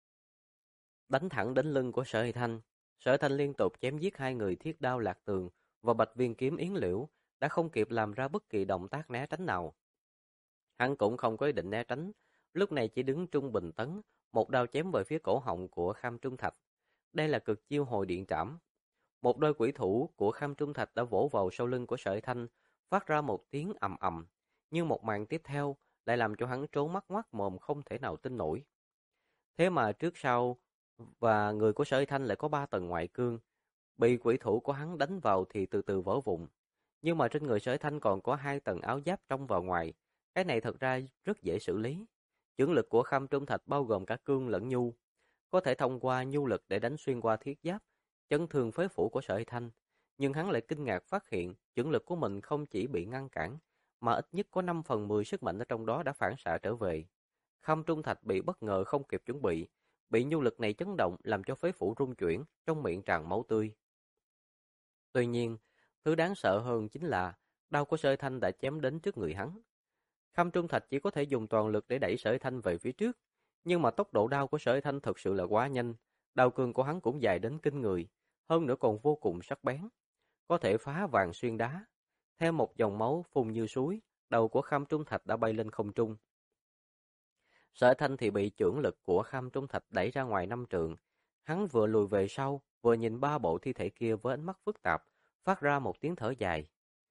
Speaker 1: đánh thẳng đến lưng của Sở Thanh. Sở Thanh liên tục chém giết hai người Thiết Đao Lạc Tường và Bạch Viên kiếm Yến Liễu, đã không kịp làm ra bất kỳ động tác né tránh nào. Hắn cũng không có ý định né tránh, lúc này chỉ đứng trung bình tấn, một đao chém về phía cổ họng của Kham Trung Thạch. Đây là cực chiêu hồi điện trảm. Một đôi quỷ thủ của Kham Trung Thạch đã vỗ vào sau lưng của Sở Thanh, phát ra một tiếng ầm ầm, nhưng một màn tiếp theo lại làm cho hắn trố mắt ngoác mồm không thể nào tin nổi. Thế mà trước sau và người của Sở Thanh lại có 3 tầng ngoại cương, bị quỷ thủ của hắn đánh vào thì từ từ vỡ vụn. Nhưng mà trên người Sở Thanh còn có 2 tầng áo giáp trong và ngoài, cái này thật ra rất dễ xử lý. Chưởng lực của Kham Trung Thạch bao gồm cả cương lẫn nhu, có thể thông qua nhu lực để đánh xuyên qua thiết giáp, chấn thương phế phủ của Sở Thanh. Nhưng hắn lại kinh ngạc phát hiện chưởng lực của mình không chỉ bị ngăn cản, mà ít nhất có 5/10 sức mạnh ở trong đó đã phản xạ trở về. Kham Trung Thạch bị bất ngờ không kịp chuẩn bị nhu lực này chấn động làm cho phế phủ rung chuyển, trong miệng tràn máu tươi. Tuy nhiên, thứ đáng sợ hơn chính là đao của Sở Thanh đã chém đến trước người hắn. Kham Trung Thạch chỉ có thể dùng toàn lực để đẩy Sở Thanh về phía trước, nhưng mà tốc độ đao của Sở Thanh thực sự là quá nhanh, đao cương của hắn cũng dài đến kinh người, hơn nữa còn vô cùng sắc bén, có thể phá vàng xuyên đá. Theo một dòng máu phun như suối, đầu của Kham Trung Thạch đã bay lên không trung. Sở Thanh thì bị chưởng lực của Kham Trung Thạch đẩy ra ngoài 5 trượng, hắn vừa lùi về sau, vừa nhìn 3 bộ thi thể kia với ánh mắt phức tạp, phát ra một tiếng thở dài.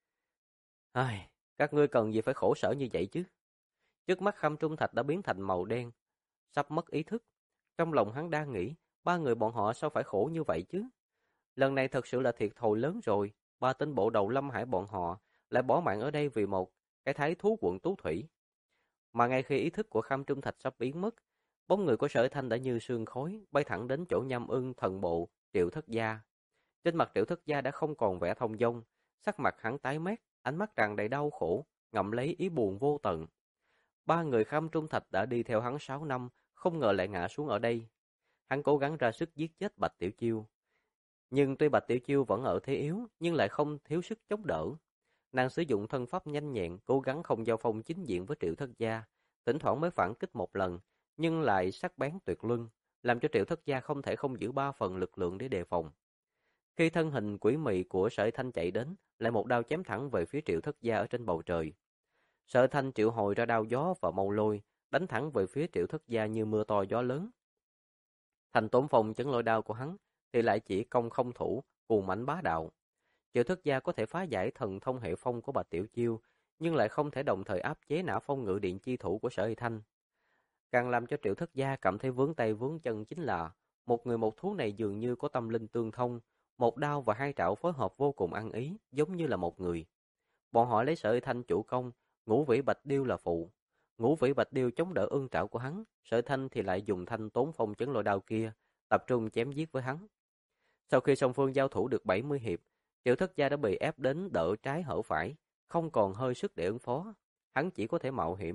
Speaker 1: Ai, các ngươi cần gì phải khổ sở như vậy chứ? Trước mắt Kham Trung Thạch đã biến thành màu đen, sắp mất ý thức. Trong lòng hắn đang nghĩ, 3 người bọn họ sao phải khổ như vậy chứ? Lần này thật sự là thiệt thòi lớn rồi, 3 tên bộ đầu Lâm Hải bọn họ lại bỏ mạng ở đây vì một cái thái thú quận Tú Thủy. Mà ngay khi ý thức của Kham Trung Thạch sắp biến mất, bóng người của Sở Thanh đã như sương khói bay thẳng đến chỗ Nham Ưng thần bộ Triệu Thất Gia. Trên mặt Triệu Thất Gia đã không còn vẻ thông dong, sắc mặt hắn tái mét, ánh mắt tràn đầy đau khổ, ngậm lấy ý buồn vô tận. 3 người Kham Trung Thạch đã đi theo hắn 6 năm, không ngờ lại ngã xuống ở đây. Hắn cố gắng ra sức giết chết Bạch Tiểu Chiêu. Nhưng tuy Bạch Tiểu Chiêu vẫn ở thế yếu, nhưng lại không thiếu sức chống đỡ. Nàng sử dụng thân pháp nhanh nhẹn, cố gắng không giao phong chính diện với Triệu Thất Gia, thỉnh thoảng mới phản kích một lần, nhưng lại sắc bén tuyệt luân, làm cho Triệu Thất Gia không thể không giữ 3 phần lực lượng để đề phòng. Khi thân hình quỷ mị của Sở Thanh chạy đến, lại một đao chém thẳng về phía Triệu Thất Gia ở trên bầu trời. Sở Thanh triệu hồi ra đao gió và mâu lôi, đánh thẳng về phía Triệu Thất Gia như mưa to gió lớn. Thành Tổn Phong chấn lôi đao của hắn thì lại chỉ công không thủ, cuồng mãnh bá đạo. Triệu Thất Gia có thể phá giải thần thông hệ phong của Bạch Tiểu Chiêu, nhưng lại không thể đồng thời áp chế nã phong ngự điện chi thủ của Sở Y Thanh. Càng làm cho Triệu Thất Gia cảm thấy vướng tay vướng chân chính là một người một thú này dường như có tâm linh tương thông, một đao và 2 trảo phối hợp vô cùng ăn ý, giống như là một người. Bọn họ lấy Sở Y Thanh chủ công, Ngũ Vĩ Bạch Điêu là phụ. Ngũ Vĩ Bạch Điêu chống đỡ ưng trảo của hắn, Sở Y Thanh thì lại dùng Thanh Tốn Phong chấn lôi đao kia, tập trung chém giết với hắn. Sau khi song phương giao thủ được 70 hiệp, Triệu Thất Gia đã bị ép đến đỡ trái hở phải, không còn hơi sức để ứng phó. Hắn chỉ có thể mạo hiểm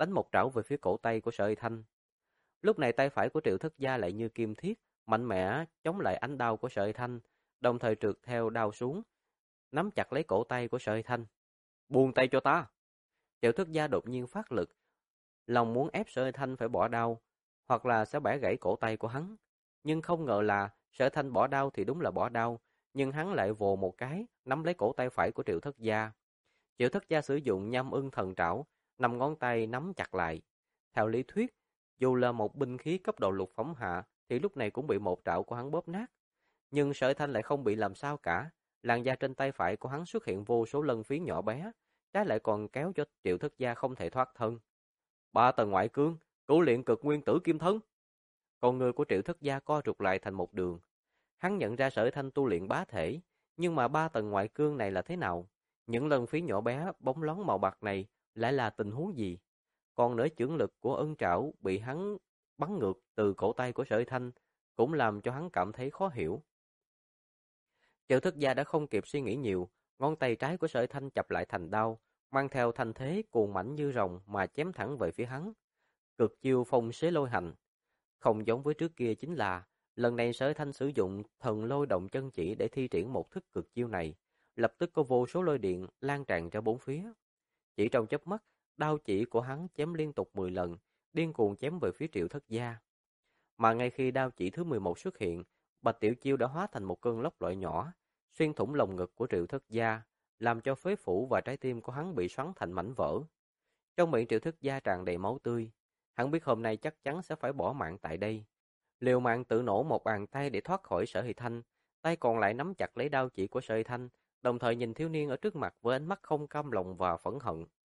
Speaker 1: đánh một trảo về phía cổ tay của Sở Hy Thanh. Lúc này tay phải của Triệu Thất Gia lại như kim thiết, mạnh mẽ chống lại ánh đao của Sở Hy Thanh, đồng thời trượt theo đao xuống, nắm chặt lấy cổ tay của Sở Hy Thanh. Buông tay cho ta! Triệu Thất Gia đột nhiên phát lực, lòng muốn ép Sở Hy Thanh phải bỏ đao, hoặc là sẽ bẻ gãy cổ tay của hắn. Nhưng không ngờ là Sở Hy Thanh bỏ đao thì đúng là bỏ đao, nhưng hắn lại vồ một cái, nắm lấy cổ tay phải của Triệu Thất Gia. Triệu Thất Gia sử dụng Nham Ưng Thần Trảo, 5 ngón tay nắm chặt lại. Theo lý thuyết, dù là một binh khí cấp độ lục phẩm hạ, thì lúc này cũng bị một trảo của hắn bóp nát. Nhưng Sở Hy Thanh lại không bị làm sao cả, làn da trên tay phải của hắn xuất hiện vô số lân phiến nhỏ bé, trái lại còn kéo cho Triệu Thất Gia không thể thoát thân. 3 tầng ngoại cương, cửu luyện cực nguyên tử kim thân. Con người của Triệu Thất Gia co rụt lại thành một đường. Hắn nhận ra Sở Hy Thanh tu luyện bá thể, nhưng mà 3 tầng ngoại cương này là thế nào? Những lân phiến nhỏ bé bóng lóng màu bạc này lại là tình huống gì? Còn nữa, chưởng lực của ân trảo bị hắn bắn ngược từ cổ tay của Sở Hy Thanh cũng làm cho hắn cảm thấy khó hiểu. Triệu Thất Gia đã không kịp suy nghĩ nhiều, ngón tay trái của Sở Hy Thanh chập lại thành đao, mang theo thanh thế cuồng mãnh như rồng mà chém thẳng về phía hắn. Cực chiêu phong xế lôi hành. Không giống với trước kia chính là, lần này Sở Hy Thanh sử dụng thần lôi động chân chỉ để thi triển một thức cực chiêu này, lập tức có vô số lôi điện lan tràn ra bốn phía. Chỉ trong chớp mắt, đao chỉ của hắn chém liên tục 10 lần, điên cuồng chém về phía Triệu Thất Gia. Mà ngay khi đao chỉ thứ 11 xuất hiện, Bạch Tiểu Chiêu đã hóa thành một cơn lốc loại nhỏ, xuyên thủng lồng ngực của Triệu Thất Gia, làm cho phế phủ và trái tim của hắn bị xoắn thành mảnh vỡ. Trong miệng Triệu Thất Gia tràn đầy máu tươi, hắn biết hôm nay chắc chắn sẽ phải bỏ mạng tại đây. Liều mạng tự nổ một bàn tay để thoát khỏi Sở Hy Thanh, tay còn lại nắm chặt lấy đao chỉ của Sở Hy Thanh, đồng thời nhìn thiếu niên ở trước mặt với ánh mắt không cam lòng và phẫn hận.